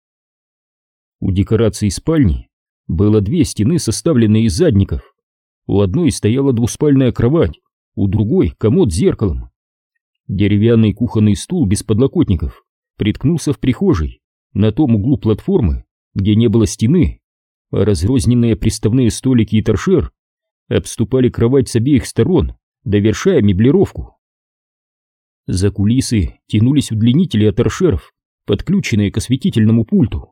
У декорации спальни было две стены, составленные из задников. У одной стояла двуспальная кровать, у другой — комод с зеркалом. Деревянный кухонный стул без подлокотников приткнулся в прихожей, на том углу платформы, где не было стены, а разрозненные приставные столики и торшер обступали кровать с обеих сторон, довершая меблировку. За кулисы тянулись удлинители от торшеров, подключенные к осветительному пульту.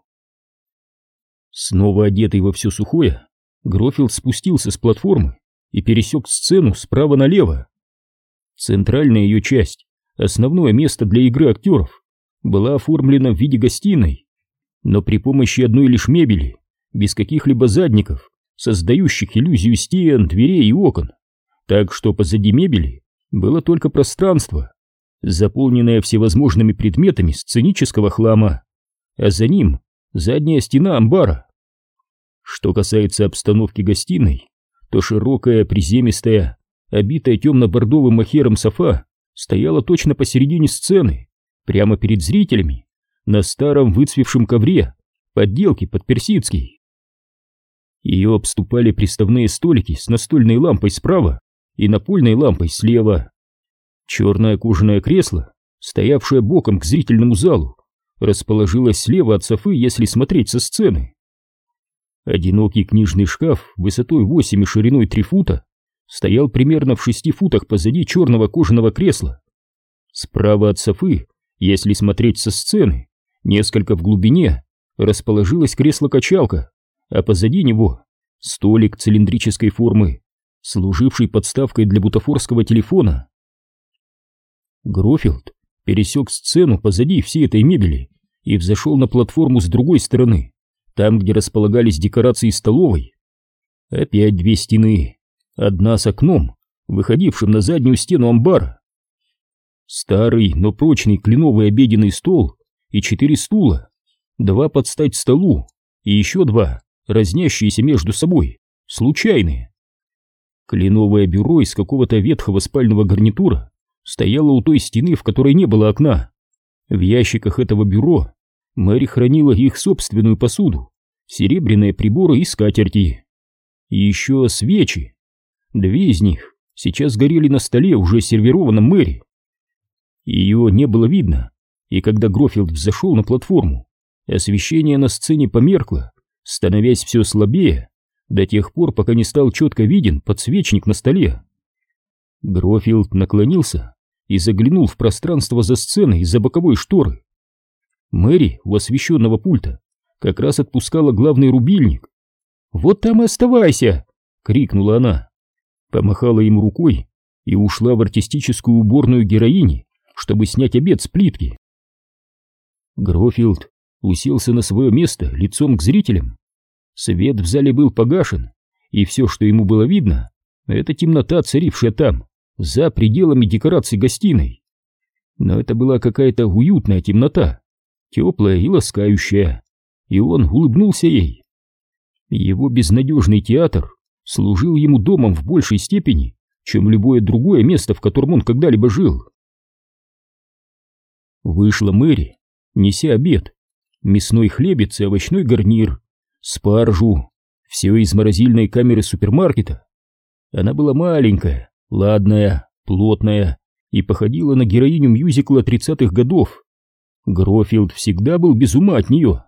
Снова одетый во все сухое, Грофилд спустился с платформы и пересек сцену справа налево. Центральная ее часть, основное место для игры актеров, была оформлена в виде гостиной, но при помощи одной лишь мебели, без каких-либо задников, создающих иллюзию стен, дверей и окон, так что позади мебели было только пространство, заполненное всевозможными предметами сценического хлама, а за ним задняя стена амбара. Что касается обстановки гостиной, то широкая, приземистая, обитая темно-бордовым мохером софа стояла точно посередине сцены, прямо перед зрителями, на старом выцвевшем ковре, подделки под персидский. Ее обступали приставные столики с настольной лампой справа и напольной лампой слева. Черное кожаное кресло, стоявшее боком к зрительному залу, расположилось слева от софы, если смотреть со сцены. Одинокий книжный шкаф высотой восемь и шириной три фута стоял примерно в шести футах позади черного кожаного кресла. Справа от софы, если смотреть со сцены, несколько в глубине, расположилось кресло-качалка, а позади него столик цилиндрической формы, служивший подставкой для бутафорского телефона. Грофилд пересек сцену позади всей этой мебели и взошел на платформу с другой стороны, там, где располагались декорации столовой. Опять две стены, одна с окном, выходившим на заднюю стену амбара. Старый, но прочный кленовый обеденный стол и четыре стула, два под стать столу и еще два, разнящиеся между собой, случайные. Кленовое бюро из какого-то ветхого спального гарнитура стояло у той стены, в которой не было окна. В ящиках этого бюро Мэри хранила их собственную посуду, серебряные приборы и скатерти. И еще свечи. Две из них сейчас горели на столе, уже сервированном Мэри. Ее не было видно, и когда Грофилд взошел на платформу, освещение на сцене померкло, становясь все слабее, до тех пор, пока не стал четко виден подсвечник на столе. Грофилд наклонился и заглянул в пространство за сценой из-за боковой шторы. Мэри у освещенного пульта как раз отпускала главный рубильник. «Вот там и оставайся!» — крикнула она, помахала ему рукой и ушла в артистическую уборную героини, чтобы снять обед с плитки. Грофилд уселся на свое место лицом к зрителям. Свет в зале был погашен, и все, что ему было видно, это темнота, царившая там, за пределами декораций гостиной. Но это была какая-то уютная темнота, теплая и ласкающая, и он улыбнулся ей. Его безнадежный театр служил ему домом в большей степени, чем любое другое место, в котором он когда-либо жил. Вышла Мэри, неся обед, мясной хлебец и овощной гарнир, спаржу, все из морозильной камеры супермаркета. Она была маленькая, ладная, плотная и походила на героиню мюзикла тридцатых годов. Грофилд всегда был без ума от нее.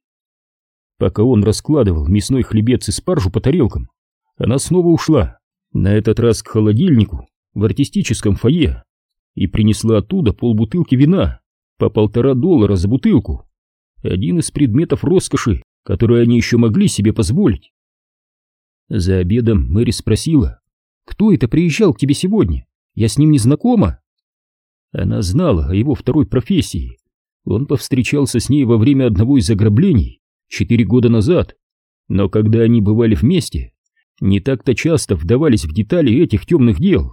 Пока он раскладывал мясной хлебец и спаржу по тарелкам, она снова ушла, на этот раз к холодильнику в артистическом фойе, и принесла оттуда полбутылки вина по полтора доллара за бутылку. Один из предметов роскоши, которые они еще могли себе позволить. За обедом Мэри спросила: «Кто это приезжал к тебе сегодня? Я с ним не знакома?» Она знала о его второй профессии. Он повстречался с ней во время одного из ограблений четыре года назад, но когда они бывали вместе, не так-то часто вдавались в детали этих темных дел.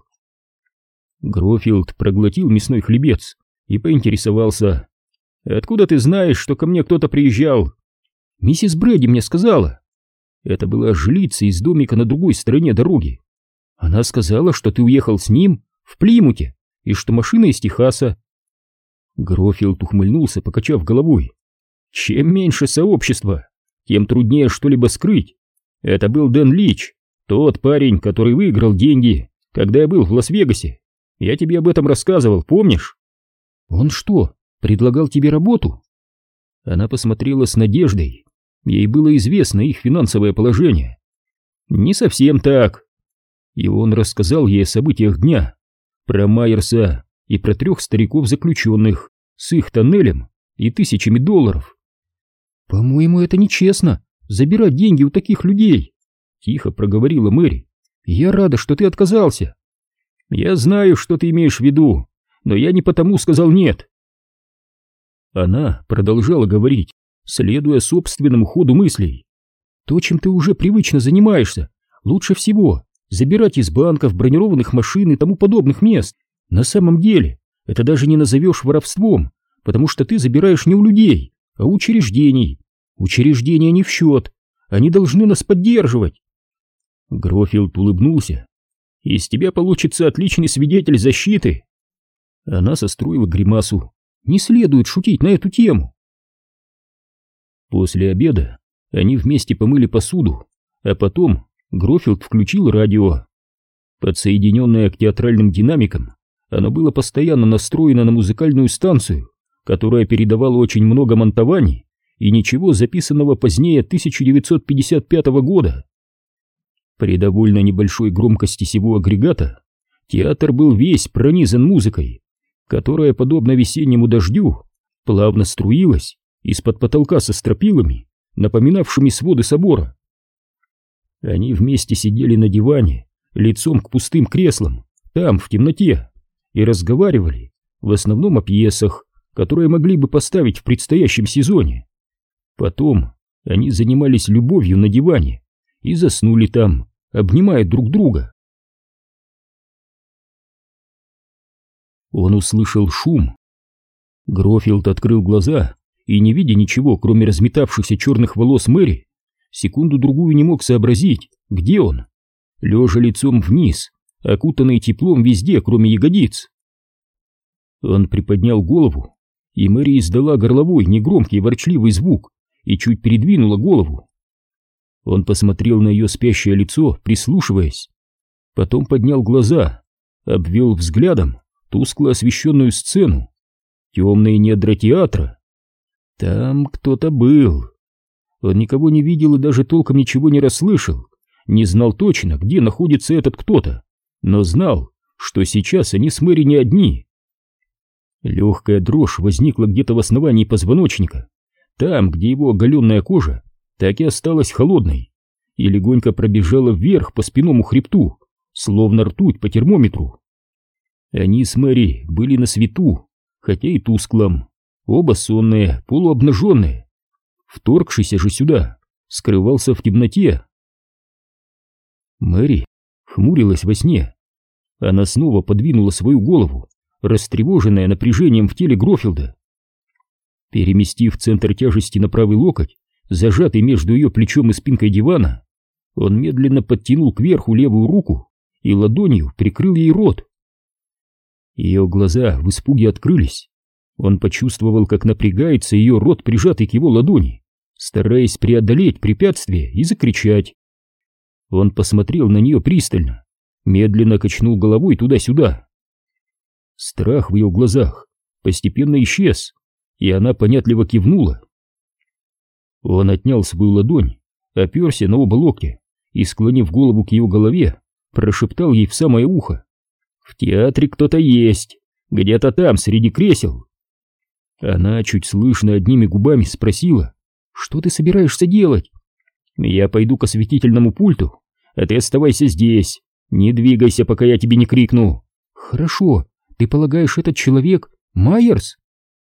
Грофилд проглотил мясной хлебец и поинтересовался: «Откуда ты знаешь, что ко мне кто-то приезжал?» «Миссис Брэди мне сказала». Это была жрица из домика на другой стороне дороги. «Она сказала, что ты уехал с ним в Плимуте и что машина из Техаса». Грофилд ухмыльнулся, покачав головой. «Чем меньше сообщества, тем труднее что-либо скрыть. Это был Дэн Лич, тот парень, который выиграл деньги, когда я был в Лас-Вегасе. Я тебе об этом рассказывал, помнишь?» «Он что, предлагал тебе работу?» Она посмотрела с надеждой. Ей было известно их финансовое положение. «Не совсем так». И он рассказал ей о событиях дня, про Майерса и про трех стариков-заключенных с их тоннелем и тысячами долларов. «По-моему, это нечестно, забирать деньги у таких людей», — тихо проговорила Мэри. «Я рада, что ты отказался». «Я знаю, что ты имеешь в виду, но я не потому сказал нет». Она продолжала говорить, следуя собственному ходу мыслей. «То, чем ты уже привычно занимаешься, лучше всего забирать из банков, бронированных машин и тому подобных мест. На самом деле, это даже не назовешь воровством, потому что ты забираешь не у людей, а у учреждений. Учреждения не в счет. Они должны нас поддерживать. Грофилд улыбнулся. Из тебя получится отличный свидетель защиты. Она состроила гримасу. Не следует шутить на эту тему. После обеда они вместе помыли посуду, а потом Грофилд включил радио. Подсоединенное к театральным динамикам, оно было постоянно настроено на музыкальную станцию, которая передавала очень много монтований и ничего записанного позднее тысяча девятьсот пятьдесят пятого года. При довольно небольшой громкости сего агрегата театр был весь пронизан музыкой, которая, подобно весеннему дождю, плавно струилась из-под потолка со стропилами, напоминавшими своды собора. Они вместе сидели на диване, лицом к пустым креслам, там, в темноте, и разговаривали в основном о пьесах, которые могли бы поставить в предстоящем сезоне. Потом они занимались любовью на диване и заснули там, обнимая друг друга. Он услышал шум. Грофилд открыл глаза и, не видя ничего, кроме разметавшихся черных волос Мэри, секунду-другую не мог сообразить, где он, лежа лицом вниз, окутанный теплом везде, кроме ягодиц. Он приподнял голову, и Мэри издала горловой, негромкий, ворчливый звук и чуть передвинула голову. Он посмотрел на ее спящее лицо, прислушиваясь. Потом поднял глаза, обвел взглядом тускло освещенную сцену, темные недра театра. Там кто-то был. Он никого не видел и даже толком ничего не расслышал, не знал точно, где находится этот кто-то, но знал, что сейчас они с Мэри не одни. Легкая дрожь возникла где-то в основании позвоночника, там, где его оголенная кожа так и осталась холодной, и легонько пробежала вверх по спинному хребту, словно ртуть по термометру. Они с Мэри были на свету, хотя и тусклом, оба сонные, полуобнаженные. Вторгшийся же сюда скрывался в темноте. Мэри хмурилась во сне. Она снова подвинула свою голову, растревоженная напряжением в теле Грофилда. Переместив центр тяжести на правый локоть, зажатый между ее плечом и спинкой дивана, он медленно подтянул кверху левую руку и ладонью прикрыл ей рот. Ее глаза в испуге открылись. Он почувствовал, как напрягается ее рот, прижатый к его ладони, стараясь преодолеть препятствие и закричать. Он посмотрел на нее пристально, медленно качнул головой туда-сюда. Страх в ее глазах постепенно исчез, и она понятливо кивнула. Он отнял свою ладонь, оперся на оба локтя и, склонив голову к ее голове, прошептал ей в самое ухо: «В театре кто-то есть, где-то там, среди кресел». Она чуть слышно одними губами спросила: «Что ты собираешься делать?» «Я пойду к осветительному пульту, а ты оставайся здесь, не двигайся, пока я тебе не крикну». «Хорошо, ты полагаешь, этот человек Майерс?»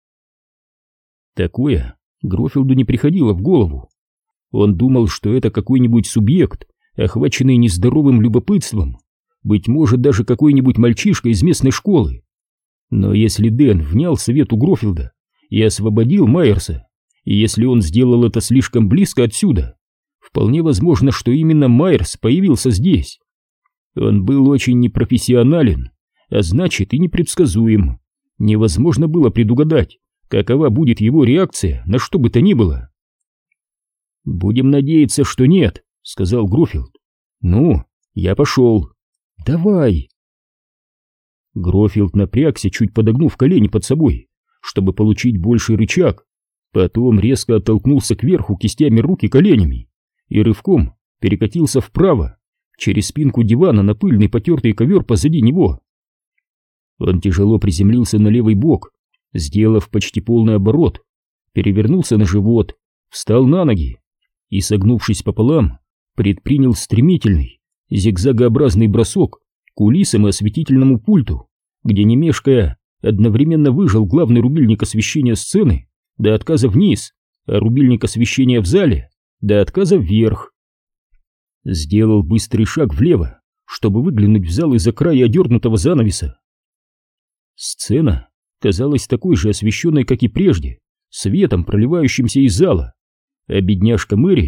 Такое Грофилду не приходило в голову. Он думал, что это какой-нибудь субъект, охваченный нездоровым любопытством, быть может, даже какой-нибудь мальчишка из местной школы. Но если Дэн внял совету Грофилда и освободил Майерса, и если он сделал это слишком близко отсюда, вполне возможно, что именно Майерс появился здесь. Он был очень непрофессионален, а значит и непредсказуем. Невозможно было предугадать, какова будет его реакция на что бы то ни было. «Будем надеяться, что нет», — сказал Грофилд. «Ну, я пошел». «Давай». Грофилд напрягся, чуть подогнув колени под собой, чтобы получить больший рычаг, потом резко оттолкнулся кверху кистями рук и коленями и рывком перекатился вправо, через спинку дивана на пыльный потертый ковер позади него. Он тяжело приземлился на левый бок, сделав почти полный оборот, перевернулся на живот, встал на ноги и, согнувшись пополам, предпринял стремительный, зигзагообразный бросок к кулисам и осветительному пульту, где, не мешкая, одновременно выжал главный рубильник освещения сцены до отказа вниз, а рубильник освещения в зале до отказа вверх. Сделал быстрый шаг влево, чтобы выглянуть в зал из-за края одернутого занавеса. Сцена казалась такой же освещенной, как и прежде, светом, проливающимся из зала, а бедняжка Мэри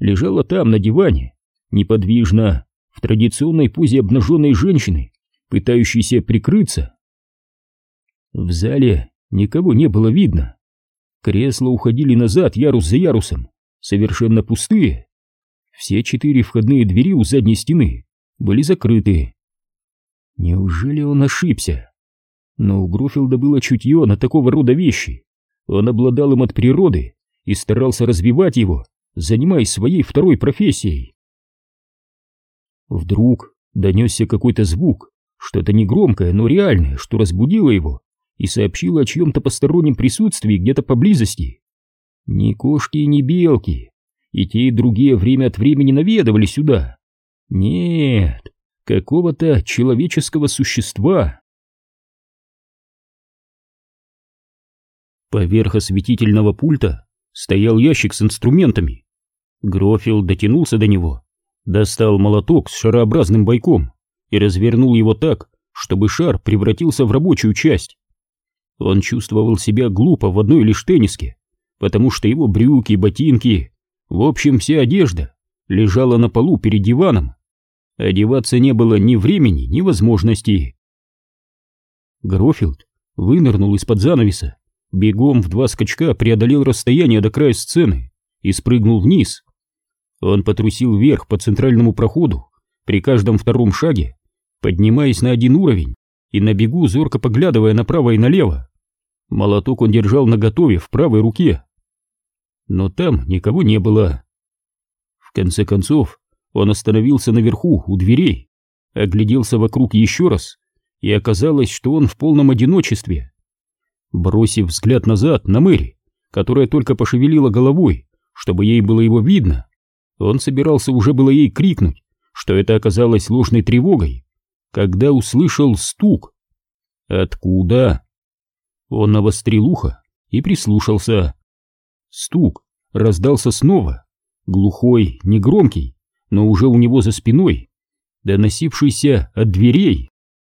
лежала там, на диване, неподвижно, в традиционной позе обнаженной женщины, пытающейся прикрыться. В зале никого не было видно. Кресла уходили назад ярус за ярусом, совершенно пустые. Все четыре входные двери у задней стены были закрыты. Неужели он ошибся? Но у Грофилда было чутье на такого рода вещи. Он обладал им от природы и старался развивать его, занимаясь своей второй профессией. Вдруг донесся какой-то звук, что-то негромкое, но реальное, что разбудило его и сообщило о чьем-то постороннем присутствии где-то поблизости. Ни кошки, ни белки, и те, и другие время от времени наведывали сюда. Нет, какого-то человеческого существа. Поверх осветительного пульта стоял ящик с инструментами. Грофилд дотянулся до него, достал молоток с шарообразным бойком и развернул его так, чтобы шар превратился в рабочую часть. Он чувствовал себя глупо в одной лишь тенниске, потому что его брюки, ботинки, в общем, вся одежда лежала на полу перед диваном. Одеваться не было ни времени, ни возможности. Грофилд вынырнул из-под занавеса, бегом в два скачка преодолел расстояние до края сцены и спрыгнул вниз. Он потрусил вверх по центральному проходу, при каждом втором шаге, поднимаясь на один уровень и на бегу зорко поглядывая направо и налево. Молоток он держал наготове в правой руке. Но там никого не было. В конце концов, он остановился наверху, у дверей, огляделся вокруг еще раз, и оказалось, что он в полном одиночестве. Бросив взгляд назад на Мэри, которая только пошевелила головой, чтобы ей было его видно, он собирался уже было ей крикнуть, что это оказалось ложной тревогой, когда услышал стук. Откуда? Он навострил ухо и прислушался. Стук раздался снова, глухой, негромкий, но уже у него за спиной, доносившийся от дверей.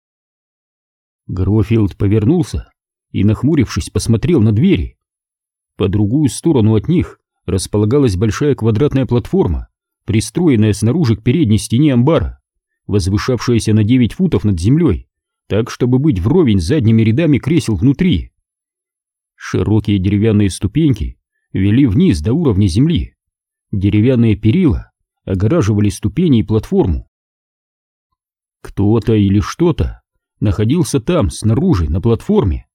Грофилд повернулся и, нахмурившись, посмотрел на двери. По другую сторону от них располагалась большая квадратная платформа, пристроенная снаружи к передней стене амбара, возвышавшаяся на девять футов над землей, так, чтобы быть вровень с задними рядами кресел внутри. Широкие деревянные ступеньки вели вниз до уровня земли. Деревянные перила огораживали ступени и платформу. Кто-то или что-то находился там, снаружи, на платформе.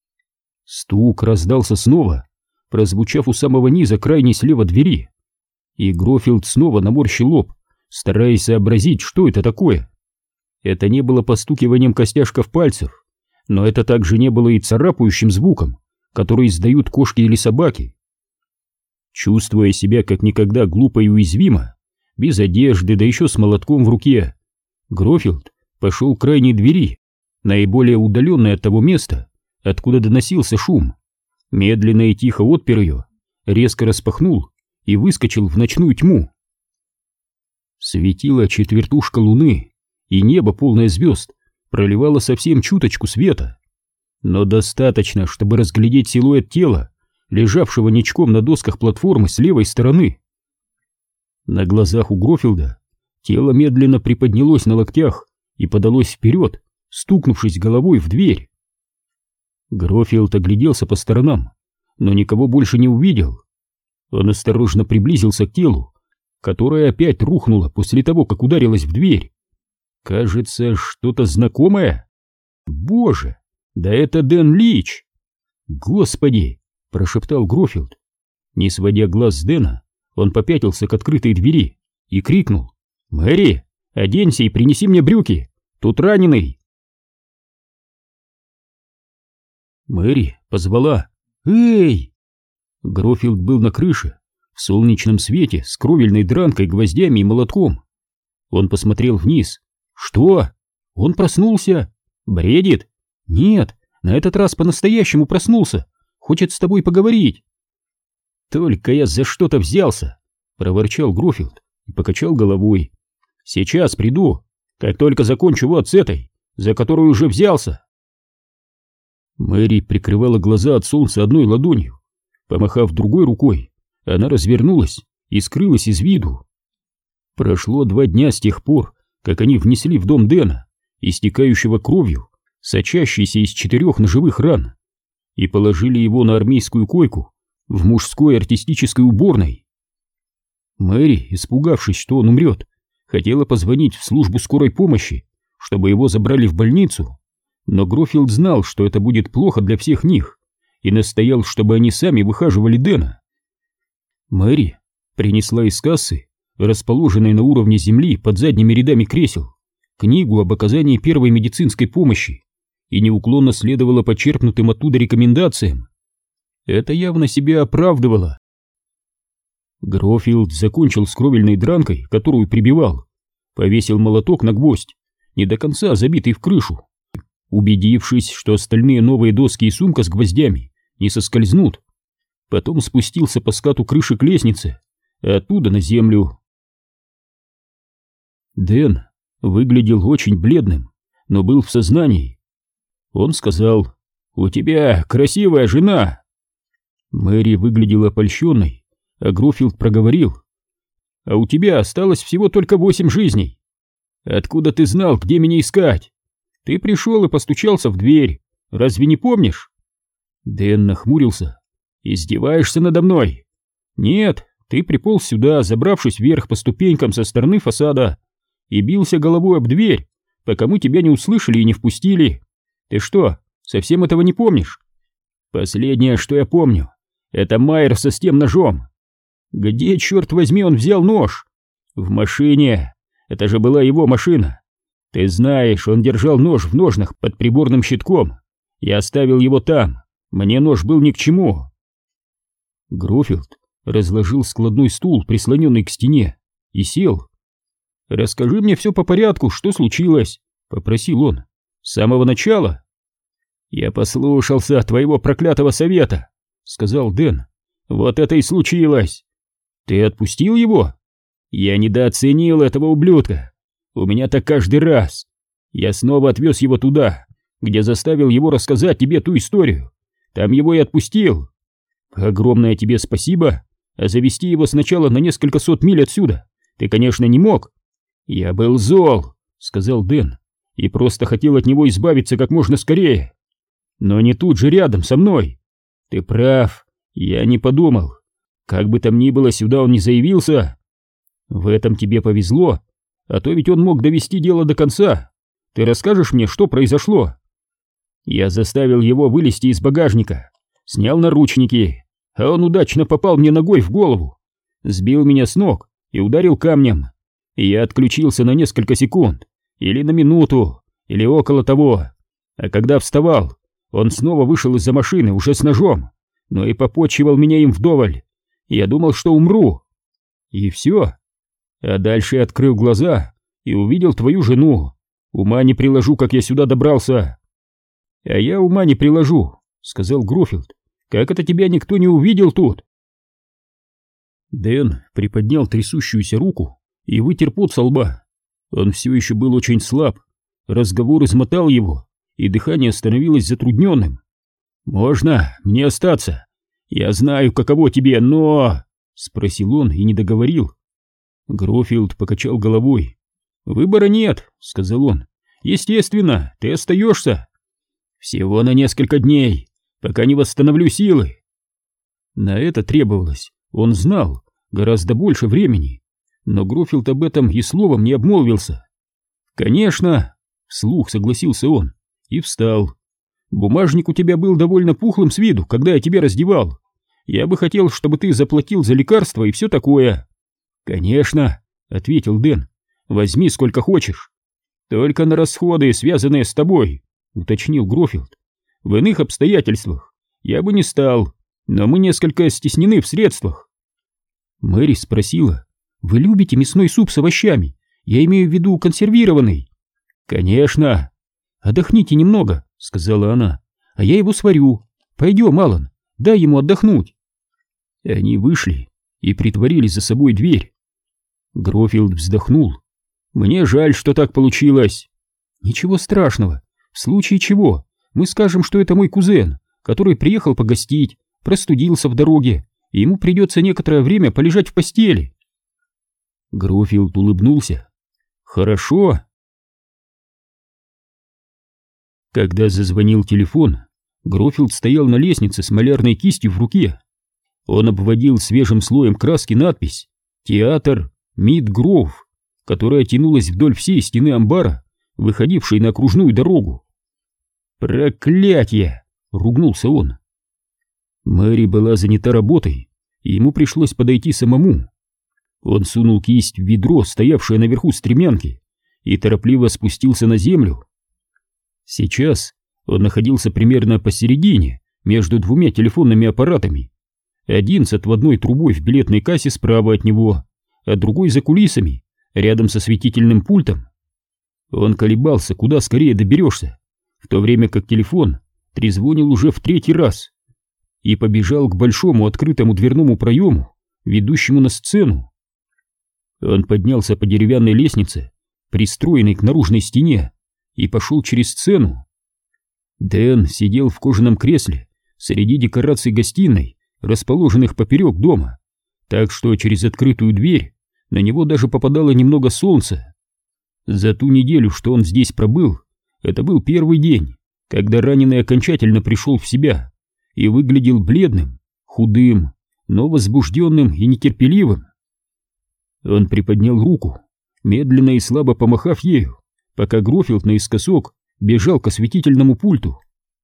Стук раздался снова, прозвучав у самого низа крайней слева двери, и Грофилд снова наморщил лоб, стараясь сообразить, что это такое. Это не было постукиванием костяшков пальцев, но это также не было и царапающим звуком, который издают кошки или собаки. Чувствуя себя как никогда глупо и уязвимо, без одежды, да еще с молотком в руке, Грофилд пошел к крайней двери, наиболее удаленной от того места, откуда доносился шум, медленно и тихо отпер ее, резко распахнул и выскочил в ночную тьму. Светила четвертушка луны, и небо, полное звезд, проливало совсем чуточку света, но достаточно, чтобы разглядеть силуэт тела, лежавшего ничком на досках платформы с левой стороны. На глазах у Грофилда тело медленно приподнялось на локтях и подалось вперед, стукнувшись головой в дверь. Грофилд огляделся по сторонам, но никого больше не увидел. Он осторожно приблизился к телу, которое опять рухнуло после того, как ударилось в дверь. Кажется, что-то знакомое. Боже, да это Дэн Лич! Господи! Прошептал Грофилд. Не сводя глаз с Дэна, он попятился к открытой двери и крикнул: «Мэри, оденься и принеси мне брюки! Тут раненый!» Мэри позвала: «Эй!» Грофилд был на крыше, в солнечном свете, с кровельной дранкой, гвоздями и молотком. Он посмотрел вниз. «Что? Он проснулся? Бредит? Нет, на этот раз по-настоящему проснулся. Хочет с тобой поговорить». «Только я за что-то взялся», — проворчал Грофилд и покачал головой. «Сейчас приду, как только закончу вот с этой, за которую уже взялся». Мэри прикрывала глаза от солнца одной ладонью. Помахав другой рукой, она развернулась и скрылась из виду. Прошло два дня с тех пор, как они внесли в дом Дэна, истекающего кровью, сочащейся из четырех ножевых ран, и положили его на армейскую койку в мужской артистической уборной. Мэри, испугавшись, что он умрет, хотела позвонить в службу скорой помощи, чтобы его забрали в больницу, но Грофилд знал, что это будет плохо для всех них, и настоял, чтобы они сами выхаживали Дэна. Мэри принесла из кассы, расположенной на уровне земли под задними рядами кресел, книгу об оказании первой медицинской помощи и неуклонно следовала почерпнутым оттуда рекомендациям. Это явно себя оправдывало. Грофилд закончил с кровельной дранкой, которую прибивал, повесил молоток на гвоздь, не до конца забитый в крышу. Убедившись, что остальные новые доски и сумка с гвоздями не соскользнут, потом спустился по скату крыши к лестнице, а оттуда на землю. Дэн выглядел очень бледным, но был в сознании. Он сказал: «У тебя красивая жена». Мэри выглядела польщенной, а Грофилд проговорил: «А у тебя осталось всего только восемь жизней. Откуда ты знал, где меня искать? Ты пришел и постучался в дверь, разве не помнишь?» Дэн нахмурился. «Издеваешься надо мной?» «Нет, ты приполз сюда, забравшись вверх по ступенькам со стороны фасада, и бился головой об дверь, пока мы тебя не услышали и не впустили. Ты что, совсем этого не помнишь?» «Последнее, что я помню, это Майерса с тем ножом». «Где, черт возьми, он взял нож?» «В машине. Это же была его машина. Ты знаешь, он держал нож в ножнах под приборным щитком. Я оставил его там. Мне нож был ни к чему». Грофилд разложил складной стул, прислоненный к стене, и сел. «Расскажи мне все по порядку, что случилось?» — попросил он. «С самого начала?» «Я послушался твоего проклятого совета», — сказал Дэн. «Вот это и случилось». «Ты отпустил его?» «Я недооценил этого ублюдка. У меня так каждый раз. Я снова отвез его туда, где заставил его рассказать тебе ту историю. Там его и отпустил. Огромное тебе спасибо. А завести его сначала на несколько сот миль отсюда ты, конечно, не мог». «Я был зол», — сказал Дэн, «и просто хотел от него избавиться как можно скорее. Но не тут же рядом со мной. Ты прав, я не подумал. Как бы там ни было, сюда он не заявился. В этом тебе повезло, а то ведь он мог довести дело до конца. Ты расскажешь мне, что произошло?» «Я заставил его вылезти из багажника, снял наручники, а он удачно попал мне ногой в голову, сбил меня с ног и ударил камнем. Я отключился на несколько секунд, или на минуту, или около того. А когда вставал, он снова вышел из-за машины уже с ножом, но и попотчевал меня им вдоволь. Я думал, что умру. И все. А дальше я открыл глаза и увидел твою жену. Ума не приложу, как я сюда добрался». «А я ума не приложу», — сказал Грофилд. «Как это тебя никто не увидел тут?» Дэн приподнял трясущуюся руку и вытер пот со лба. Он все еще был очень слаб. Разговор измотал его, и дыхание становилось затрудненным. «Можно мне остаться? Я знаю, каково тебе, но...» — спросил он и не договорил. Грофилд покачал головой. «Выбора нет», — сказал он. «Естественно, ты остаешься. Всего на несколько дней, пока не восстановлю силы». На это требовалось, он знал, гораздо больше времени, но Грофилд об этом и словом не обмолвился. «Конечно», — вслух согласился он и встал. «Бумажник у тебя был довольно пухлым с виду, когда я тебя раздевал. Я бы хотел, чтобы ты заплатил за лекарства и все такое». «Конечно», — ответил Дэн. «Возьми сколько хочешь. Только на расходы, связанные с тобой», — уточнил Грофилд. «В иных обстоятельствах я бы не стал, но мы несколько стеснены в средствах». Мэри спросила: «Вы любите мясной суп с овощами? Я имею в виду консервированный». «Конечно». «Отдохните немного», — сказала она, — «а я его сварю. Пойдем, Алан, дай ему отдохнуть». Они вышли и притворили за собой дверь. Грофилд вздохнул. «Мне жаль, что так получилось». «Ничего страшного. В случае чего мы скажем, что это мой кузен, который приехал погостить, простудился в дороге и ему придется некоторое время полежать в постели. Грофилд улыбнулся. Хорошо. Когда зазвонил телефон, Грофилд стоял на лестнице с малярной кистью в руке. Он обводил свежим слоем краски надпись «Театр Мид Гроув», которая тянулась вдоль всей стены амбара, выходившей на окружную дорогу. «Проклятье!» — ругнулся он. Мэри была занята работой, и ему пришлось подойти самому. Он сунул кисть в ведро, стоявшее наверху стремянки, и торопливо спустился на землю. Сейчас он находился примерно посередине, между двумя телефонными аппаратами. Один с отводной трубой в билетной кассе справа от него, а другой за кулисами, рядом со осветительным пультом. Он колебался, куда скорее доберешься, в то время как телефон трезвонил уже в третий раз, и побежал к большому открытому дверному проему, ведущему на сцену. Он поднялся по деревянной лестнице, пристроенной к наружной стене, и пошел через сцену. Дэн сидел в кожаном кресле среди декораций гостиной, расположенных поперек дома, так что через открытую дверь на него даже попадало немного солнца. За ту неделю, что он здесь пробыл, это был первый день, когда раненый окончательно пришел в себя и выглядел бледным, худым, но возбужденным и нетерпеливым. Он приподнял руку, медленно и слабо помахав ею, пока Грофилд наискосок бежал к осветительному пульту.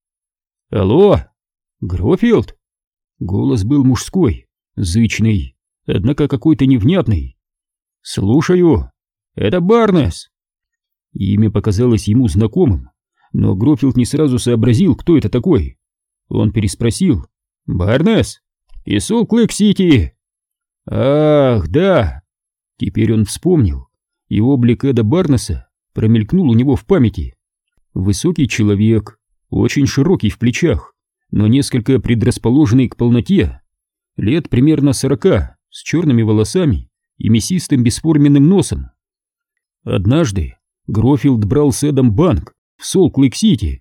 «Алло, Грофилд?» Голос был мужской, зычный, однако какой-то невнятный. «Слушаю, это Барнес!» Имя показалось ему знакомым, но Грофилд не сразу сообразил, кто это такой. Он переспросил: «Барнес? Из Солт-Лейк-Сити?» «Ах, да!» Теперь он вспомнил, и облик Эда Барнеса промелькнул у него в памяти. Высокий человек, очень широкий в плечах, но несколько предрасположенный к полноте, лет примерно сорока, с черными волосами и мясистым бесформенным носом. Однажды Грофилд брал с Эдом банк в Солт-Лейк-Сити.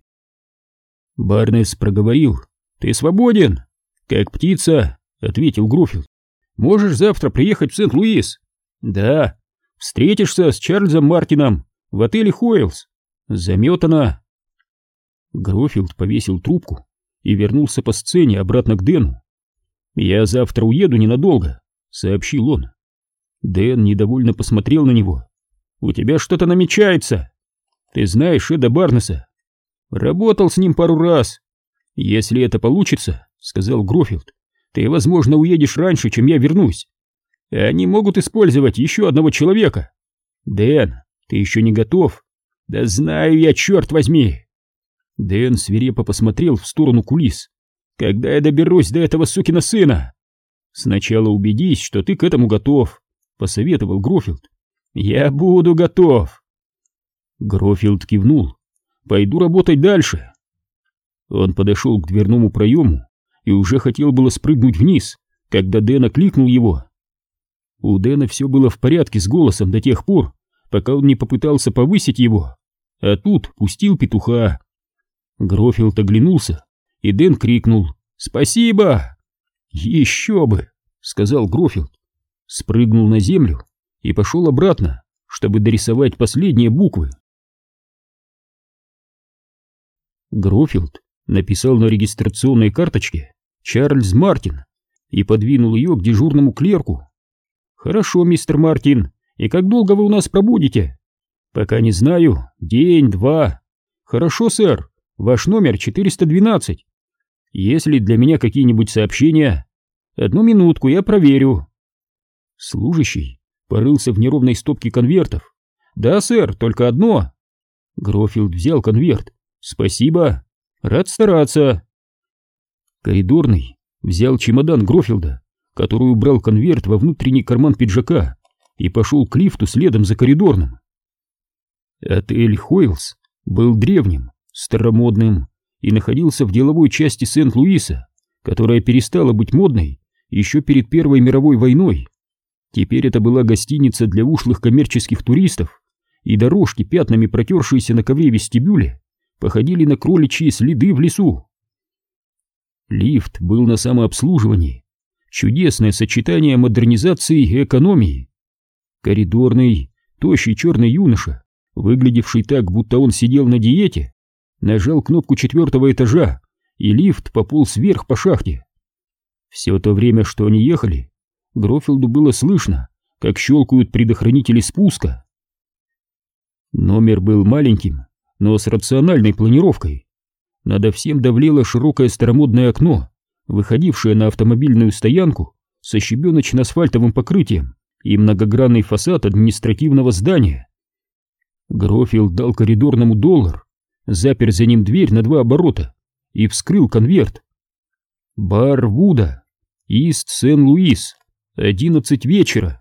Барнес проговорил: «Ты свободен?» «Как птица», — ответил Грофилд. «Можешь завтра приехать в Сент-Луис?» «Да». «Встретишься с Чарльзом Мартином в отеле Хойлс?» «Заметано». Грофилд повесил трубку и вернулся по сцене обратно к Дэну. «Я завтра уеду ненадолго», — сообщил он. Дэн недовольно посмотрел на него. «У тебя что-то намечается. Ты знаешь Эда Барнеса?» «Работал с ним пару раз». «Если это получится, — сказал Грофилд, — ты, возможно, уедешь раньше, чем я вернусь. Они могут использовать еще одного человека». «Дэн, ты еще не готов?» «Да знаю я, черт возьми!» Дэн свирепо посмотрел в сторону кулис. «Когда я доберусь до этого сукина сына?» «Сначала убедись, что ты к этому готов», — посоветовал Грофилд. «Я буду готов». Грофилд кивнул. «Пойду работать дальше». Он подошел к дверному проему и уже хотел было спрыгнуть вниз, когда Дэн окликнул его. У Дэна все было в порядке с голосом до тех пор, пока он не попытался повысить его, а тут пустил петуха. Грофилд оглянулся, и Дэн крикнул: «Спасибо!» «Еще бы!» — сказал Грофилд, спрыгнул на землю и пошел обратно, чтобы дорисовать последние буквы. Грофилд написал на регистрационной карточке «Чарльз Мартин» и подвинул ее к дежурному клерку. «Хорошо, мистер Мартин, и как долго вы у нас пробудете?» «Пока не знаю, день-два». «Хорошо, сэр, ваш номер четыреста двенадцать. Есть ли для меня какие-нибудь сообщения?» «Одну минутку, я проверю». Служащий порылся в неровной стопке конвертов. «Да, сэр, только одно». Грофилд взял конверт. «Спасибо, рад стараться». Коридорный взял чемодан Грофилда, который убрал конверт во внутренний карман пиджака, и пошел к лифту следом за коридорным. Отель Хойлс был древним, старомодным и находился в деловой части Сент-Луиса, которая перестала быть модной еще перед Первой мировой войной. Теперь это была гостиница для ушлых коммерческих туристов, и дорожки, пятнами протершиеся на ковре вестибюля, походили на кроличьи следы в лесу. Лифт был на самообслуживании. Чудесное сочетание модернизации и экономии. Коридорный, тощий черный юноша, выглядевший так, будто он сидел на диете, нажал кнопку четвертого этажа, и лифт пополз вверх по шахте. Все то время, что они ехали, Грофилду было слышно, как щелкают предохранители спуска. Номер был маленьким, но с рациональной планировкой. Надо всем давлело широкое старомодное окно, выходившее на автомобильную стоянку со щебеночно-асфальтовым покрытием и многогранный фасад административного здания. Грофилд дал коридорному доллар, запер за ним дверь на два оборота и вскрыл конверт. Бар Вуда, Ист Сен-Луис, одиннадцать вечера.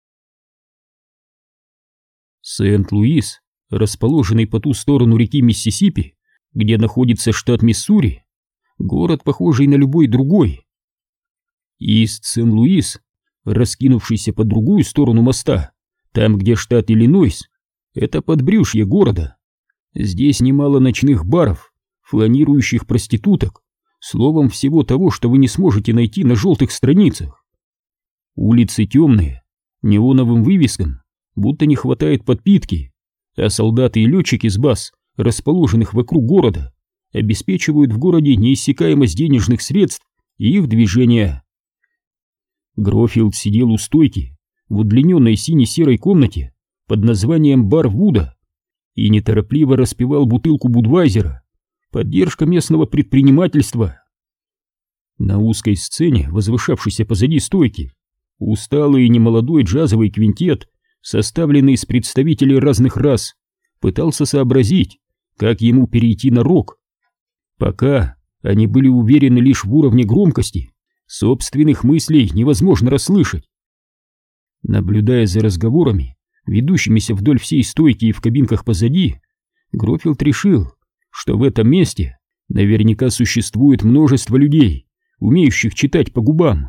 Сент-Луис, расположенный по ту сторону реки Миссисипи, где находится штат Миссури, город, похожий на любой другой. Ист Сен-Луис, раскинувшийся по другую сторону моста, там, где штат Иллинойс, это подбрюшье города. Здесь немало ночных баров, фланирующих проституток, словом, всего того, что вы не сможете найти на желтых страницах. Улицы темные, неоновым вывескам будто не хватает подпитки, а солдаты и летчики с баз, расположенных вокруг города, обеспечивают в городе неиссякаемость денежных средств и их движения. Грофилд сидел у стойки в удлиненной сине-серой комнате под названием «Бар Вуда» и неторопливо распивал бутылку Будвайзера, поддержка местного предпринимательства. На узкой сцене, возвышавшейся позади стойки, усталый и немолодой джазовый квинтет, составленный из представителей разных рас, пытался сообразить, как ему перейти на рок. Пока они были уверены лишь в уровне громкости, собственных мыслей невозможно расслышать. Наблюдая за разговорами, ведущимися вдоль всей стойки и в кабинках позади, Грофилд решил, что в этом месте наверняка существует множество людей, умеющих читать по губам.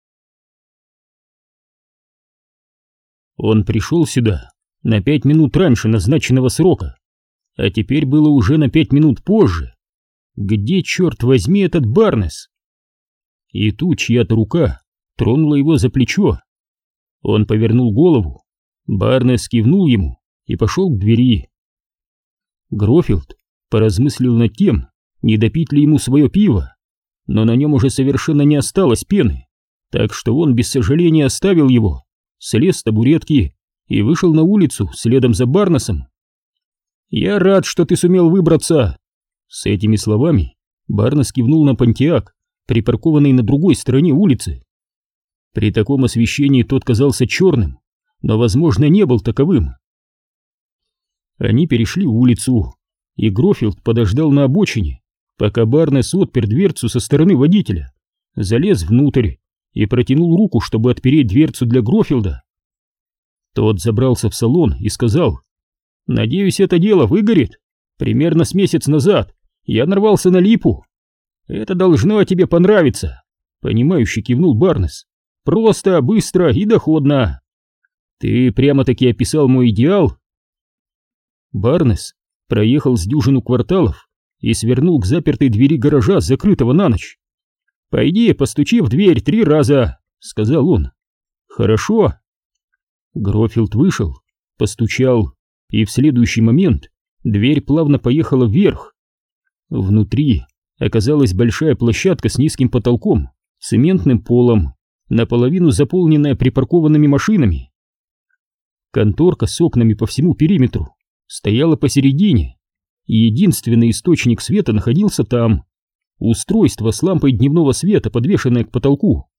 Он пришел сюда на пять минут раньше назначенного срока, а теперь было уже на пять минут позже. Где, черт возьми, этот Барнес? И тут чья-то рука тронула его за плечо. Он повернул голову, Барнес кивнул ему и пошел к двери. Грофилд поразмыслил над тем, не допить ли ему свое пиво, но на нем уже совершенно не осталось пены, так что он без сожаления оставил его, слез с табуретки и вышел на улицу следом за Барнесом. «Я рад, что ты сумел выбраться!» С этими словами Барнес кивнул на Понтиак, припаркованный на другой стороне улицы. При таком освещении тот казался черным, но, возможно, не был таковым. Они перешли улицу, и Грофилд подождал на обочине, пока Барнес отпер дверцу со стороны водителя, залез внутрь и протянул руку, чтобы отпереть дверцу для Грофилда. Тот забрался в салон и сказал: «Надеюсь, это дело выгорит. Примерно с месяц назад я нарвался на липу. Это должно тебе понравиться», — понимающе кивнул Барнес. «Просто, быстро и доходно. Ты прямо-таки описал мой идеал». Барнес проехал с дюжину кварталов и свернул к запертой двери гаража, закрытого на ночь. «Пойди, постучи в дверь три раза», — сказал он. «Хорошо». Грофилд вышел, постучал, и в следующий момент дверь плавно поехала вверх. Внутри оказалась большая площадка с низким потолком, цементным полом, наполовину заполненная припаркованными машинами. Конторка с окнами по всему периметру стояла посередине, и единственный источник света находился там — устройство с лампой дневного света, подвешенное к потолку.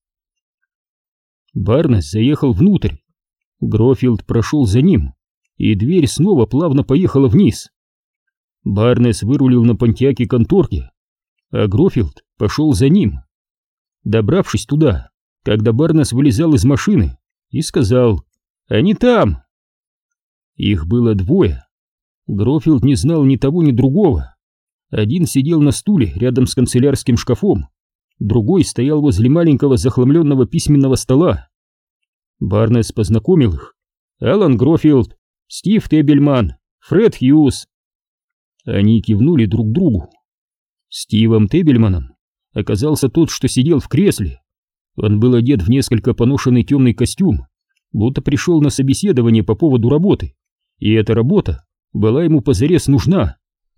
Барнес заехал внутрь. Грофилд прошел за ним, и дверь снова плавно поехала вниз. Барнес вырулил на Понтиаке конторки, а Грофилд пошел за ним. Добравшись туда, когда Барнес вылезал из машины, и сказал: «Они там!» Их было двое. Грофилд не знал ни того, ни другого. Один сидел на стуле рядом с канцелярским шкафом, другой стоял возле маленького захламленного письменного стола. Барнес познакомил их. Алан Грофилд, Стив Тебельман, Фред Хьюз. Они кивнули друг другу. Стивом Тебельманом оказался тот, что сидел в кресле. Он был одет в несколько поношенный темный костюм, будто пришел на собеседование по поводу работы, и эта работа была ему позарез нужна.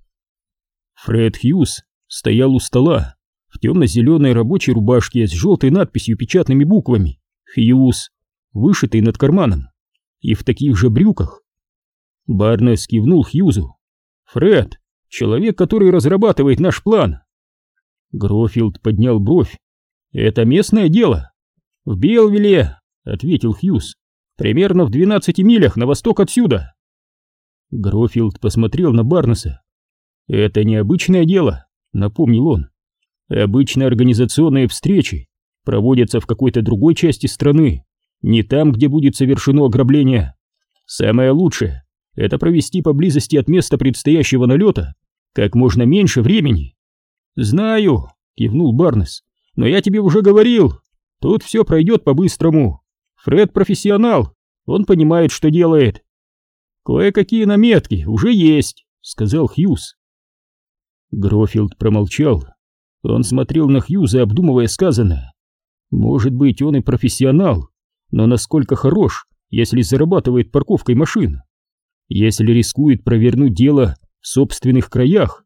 Фред Хьюз стоял у стола в темно-зеленой рабочей рубашке с желтой надписью печатными буквами «Хьюз», вышитой над карманом, и в таких же брюках. Барнес кивнул Хьюзу. «Фред, человек, который разрабатывает наш план». Грофилд поднял бровь. «Это местное дело?» «В Белвилле», — ответил Хьюз, — «примерно в двенадцати милях на восток отсюда». Грофилд посмотрел на Барнеса. «Это необычное дело», — напомнил он. «Обычно организационные встречи проводятся в какой-то другой части страны, не там, где будет совершено ограбление. Самое лучшее — это провести поблизости от места предстоящего налета как можно меньше времени». «Знаю», — кивнул Барнес, — «но я тебе уже говорил, тут все пройдет по-быстрому. Фред профессионал, он понимает, что делает». «Кое-какие наметки уже есть», — сказал Хьюз. Грофилд промолчал. Он смотрел на Хьюза, обдумывая сказанное. Может быть, он и профессионал, но насколько хорош, если зарабатывает парковкой машин? Если рискует провернуть дело в собственных краях?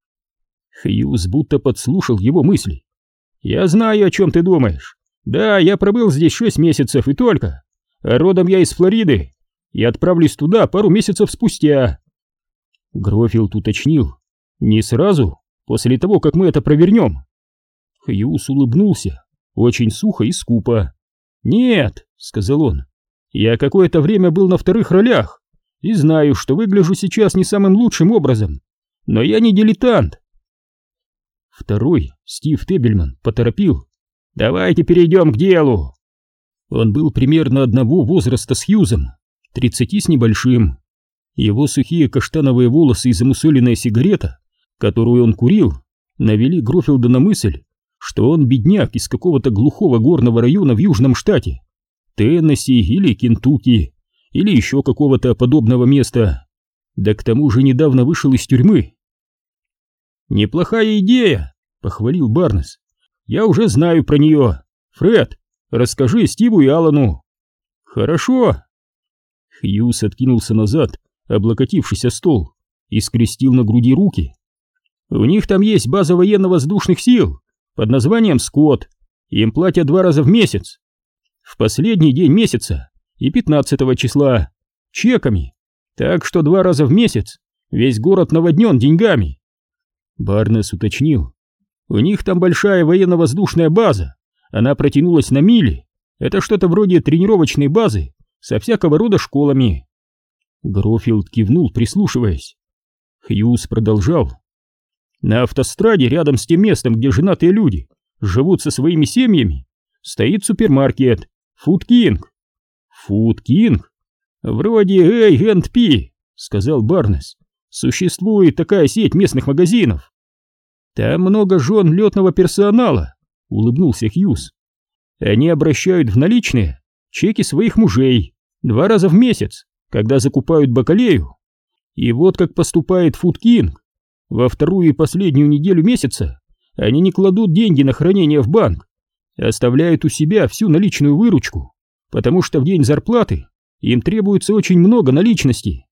Хьюз будто подслушал его мысли. «Я знаю, о чем ты думаешь. Да, я пробыл здесь шесть месяцев и только. А родом я из Флориды и отправлюсь туда пару месяцев спустя». Грофилд уточнил. «Не сразу, после того, как мы это провернем?» Хьюз улыбнулся, очень сухо и скупо. «Нет», — сказал он, — «я какое-то время был на вторых ролях и знаю, что выгляжу сейчас не самым лучшим образом, но я не дилетант». Второй, Стив Тебельман, поторопил. «Давайте перейдем к делу». Он был примерно одного возраста с Хьюзом, тридцати с небольшим. Его сухие каштановые волосы и замусоленная сигарета, которую он курил, навели Грофилда на мысль, что он бедняк из какого-то глухого горного района в южном штате, Теннесси или Кентукки, или еще какого-то подобного места, да к тому же недавно вышел из тюрьмы. «Неплохая идея», — похвалил Барнес. «Я уже знаю про нее. Фред, расскажи Стиву и Алану». «Хорошо». Хьюз откинулся назад, облокотившись о стол, и скрестил на груди руки. «У них там есть база военно-воздушных сил под названием «Скотт». Им платят два раза в месяц. В последний день месяца и пятнадцатого числа. Чеками. Так что два раза в месяц весь город наводнен деньгами». Барнес уточнил. «У них там большая военно-воздушная база. Она протянулась на мили. Это что-то вроде тренировочной базы со всякого рода школами». Грофилд кивнул, прислушиваясь. Хьюз продолжал. «На автостраде, рядом с тем местом, где женатые люди живут со своими семьями, стоит супермаркет Food King». «Food King? Вроде эй энд пи», — сказал Барнес. «Существует такая сеть местных магазинов». «Там много жен летного персонала», — улыбнулся Хьюз. «Они обращают в наличные чеки своих мужей два раза в месяц, когда закупают бакалею. И вот как поступает Food King. Во вторую и последнюю неделю месяца они не кладут деньги на хранение в банк, а оставляют у себя всю наличную выручку, потому что в день зарплаты им требуется очень много наличности».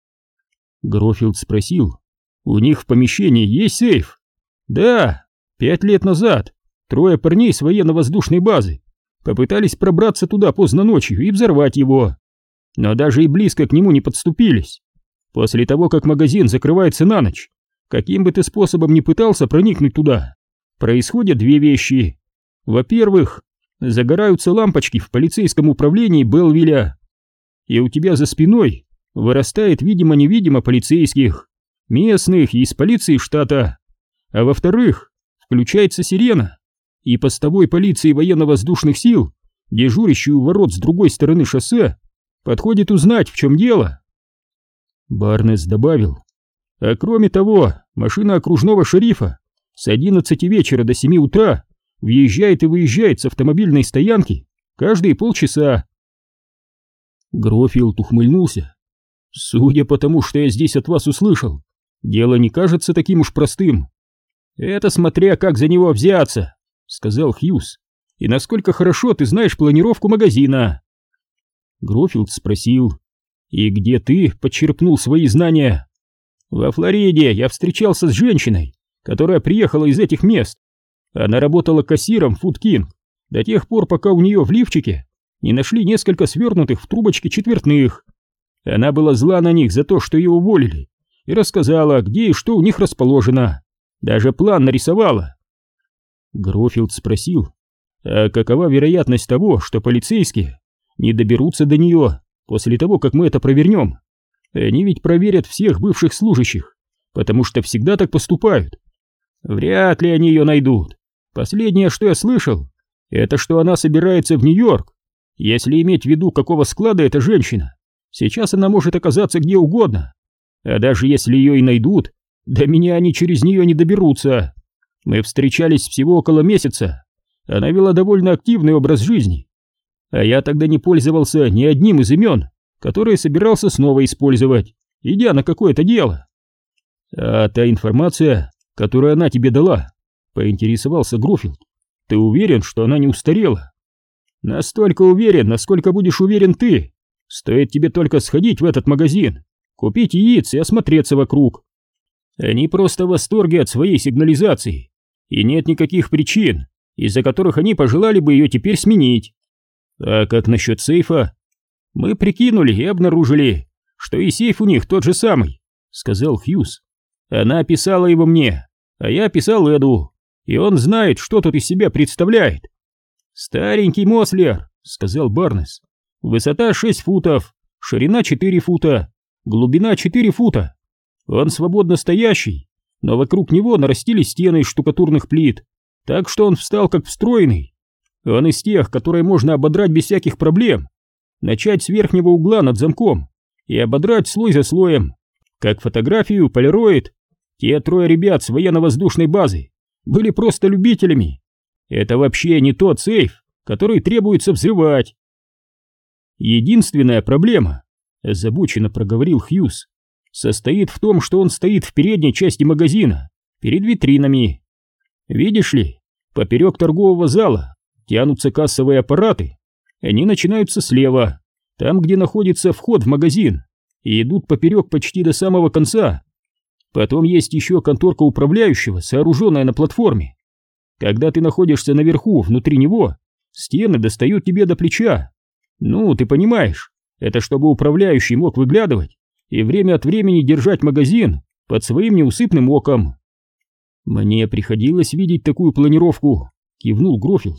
Грофилд спросил: «У них в помещении есть сейф?» «Да, пять лет назад трое парней с военно-воздушной базы попытались пробраться туда поздно ночью и взорвать его, но даже и близко к нему не подступились. После того, как магазин закрывается на ночь, каким бы ты способом ни пытался проникнуть туда, происходят две вещи. Во-первых, загораются лампочки в полицейском управлении Белвилля, и у тебя за спиной вырастает видимо-невидимо полицейских, местных и из полиции штата. А во-вторых, включается сирена, и постовой полиции военно-воздушных сил, дежурящий у ворот с другой стороны шоссе, подходит узнать, в чем дело». Барнес добавил: «А кроме того, машина окружного шерифа с одиннадцати вечера до семи утра въезжает и выезжает с автомобильной стоянки каждые полчаса». Грофилд ухмыльнулся. «Судя по тому, что я здесь от вас услышал, дело не кажется таким уж простым». «Это смотря как за него взяться», — сказал Хьюз. и насколько хорошо ты знаешь планировку магазина?» Грофилд спросил: «И где ты подчерпнул свои знания?» «Во Флориде я встречался с женщиной, которая приехала из этих мест. Она работала кассиром в Food King до тех пор, пока у нее в лифчике не нашли несколько свернутых в трубочки четвертных. Она была зла на них за то, что ее уволили, и рассказала, где и что у них расположено. Даже план нарисовала». Грофилд спросил: «А какова вероятность того, что полицейские не доберутся до нее после того, как мы это провернем? Они ведь проверят всех бывших служащих, потому что всегда так поступают. Вряд ли они ее найдут. Последнее, что я слышал, это что она собирается в Нью-Йорк. Если иметь в виду, какого склада эта женщина, сейчас она может оказаться где угодно. А даже если ее и найдут, до меня они через нее не доберутся. Мы встречались всего около месяца. Она вела довольно активный образ жизни. А я тогда не пользовался ни одним из имен, которые собирался снова использовать, идя на какое-то дело». «А та информация, которую она тебе дала», — поинтересовался Грофилд, — «ты уверен, что она не устарела?» «Настолько уверен, насколько будешь уверен ты. Стоит тебе только сходить в этот магазин, купить яиц и осмотреться вокруг. Они просто в восторге от своей сигнализации, и нет никаких причин, из-за которых они пожелали бы ее теперь сменить. А как насчет сейфа?» «Мы прикинули и обнаружили, что и сейф у них тот же самый», — сказал Хьюз. «Она описала его мне, а я описал Эду, и он знает, что тут из себя представляет». «Старенький Мослер», — сказал Барнес. «Высота шесть футов, ширина четыре фута, глубина четыре фута. Он свободно стоящий, но вокруг него нарастили стены из штукатурных плит, так что он встал как встроенный. Он из тех, которые можно ободрать без всяких проблем. Начать с верхнего угла над замком и ободрать слой за слоем, как фотографию полироид. Те трое ребят с военно-воздушной базы были просто любителями. Это вообще не тот сейф, который требуется взрывать». «Единственная проблема», — озабоченно проговорил Хьюз, — «состоит в том, что он стоит в передней части магазина, перед витринами. Видишь ли, поперек торгового зала тянутся кассовые аппараты. Они начинаются слева, там, где находится вход в магазин, и идут поперек почти до самого конца. Потом есть еще конторка управляющего, сооруженная на платформе. Когда ты находишься наверху, внутри него, стены достают тебе до плеча. Ну, ты понимаешь, это чтобы управляющий мог выглядывать и время от времени держать магазин под своим неусыпным оком». «Мне приходилось видеть такую планировку», — кивнул Грофилд.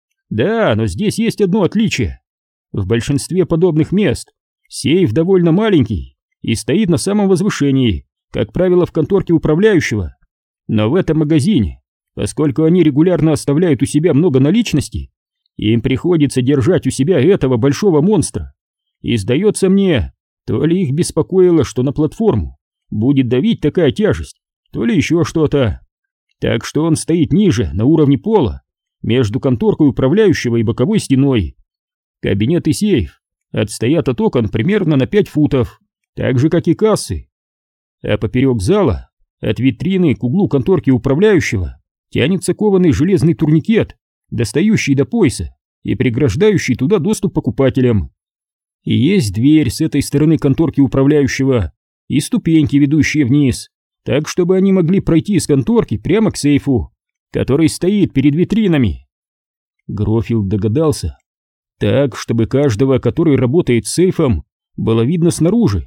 «Да, но здесь есть одно отличие. В большинстве подобных мест сейф довольно маленький и стоит на самом возвышении, как правило, в конторке управляющего. Но в этом магазине, поскольку они регулярно оставляют у себя много наличности, им приходится держать у себя этого большого монстра. И сдается мне, то ли их беспокоило, что на платформу будет давить такая тяжесть, то ли еще что-то. Так что он стоит ниже, на уровне пола, между конторкой управляющего и боковой стеной. Кабинет и сейф отстоят от окон примерно на пять футов, так же, как и кассы. А поперек зала, от витрины к углу конторки управляющего, тянется кованый железный турникет, достающий до пояса и преграждающий туда доступ покупателям. И есть дверь с этой стороны конторки управляющего и ступеньки, ведущие вниз, так, чтобы они могли пройти из конторки прямо к сейфу, который стоит перед витринами». Грофилд догадался. Так, чтобы каждого, который работает с сейфом, было видно снаружи.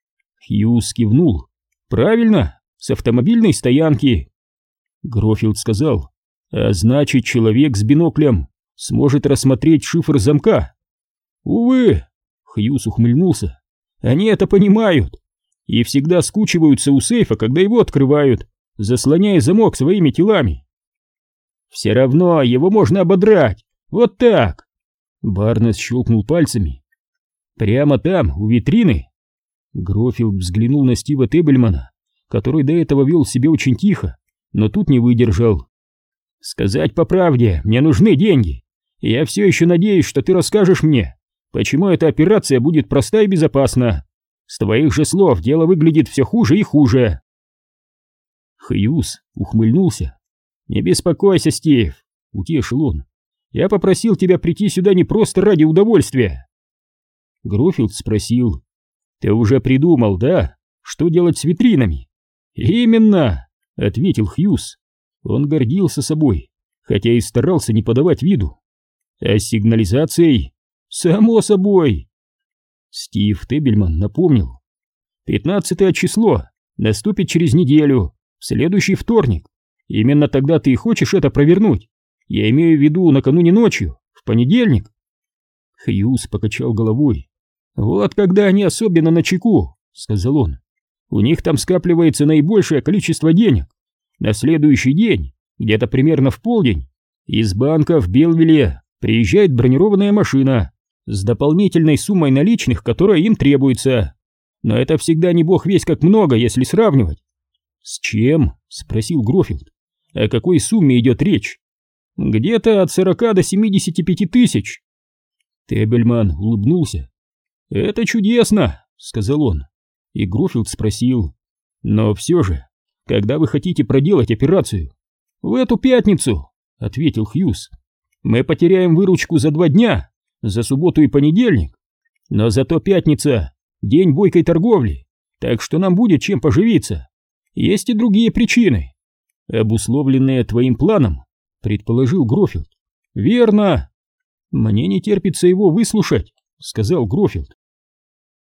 Хьюз кивнул. «Правильно, с автомобильной стоянки». Грофилд сказал: «А значит, человек с биноклем сможет рассмотреть шифр замка». «Увы», — Хьюз ухмыльнулся, — «они это понимают и всегда скучиваются у сейфа, когда его открывают, заслоняя замок своими телами». «Все равно его можно ободрать, вот так!» Барнес щелкнул пальцами. «Прямо там, у витрины?» Грофилд взглянул на Стива Тебельмана, который до этого вел себя очень тихо, но тут не выдержал. «Сказать по правде, мне нужны деньги. Я все еще надеюсь, что ты расскажешь мне, почему эта операция будет проста и безопасна. С твоих же слов дело выглядит все хуже и хуже». Хьюз ухмыльнулся. «Не беспокойся, Стив», — утешил он. Я попросил тебя прийти сюда не просто ради удовольствия. Грофилд спросил: ты уже придумал, да? Что делать с витринами? Именно, ответил Хьюз. Он гордился собой, хотя и старался не подавать виду. А с сигнализацией? Само собой. Стив Тебельман напомнил: пятнадцатое число наступит через неделю, в следующий вторник. Именно тогда ты и хочешь это провернуть. Я имею в виду накануне ночью, в понедельник. Хьюз покачал головой. Вот когда они особенно начеку, сказал он. У них там скапливается наибольшее количество денег. На следующий день, где-то примерно в полдень, из банка в Белвилле приезжает бронированная машина с дополнительной суммой наличных, которая им требуется. Но это всегда не бог весть как много, если сравнивать. С чем? Спросил Грофилд. О какой сумме идет речь? Где-то от сорока до семидесяти пяти тысяч. Тебельман улыбнулся. Это чудесно, сказал он. И Грофилд спросил: но все же, когда вы хотите проделать операцию? В эту пятницу, ответил Хьюз. Мы потеряем выручку за два дня, за субботу и понедельник. Но зато пятница — день бойкой торговли, так что нам будет чем поживиться. Есть и другие причины, обусловленные твоим планом, предположил Грофилд. Верно. Мне не терпится его выслушать, сказал Грофилд.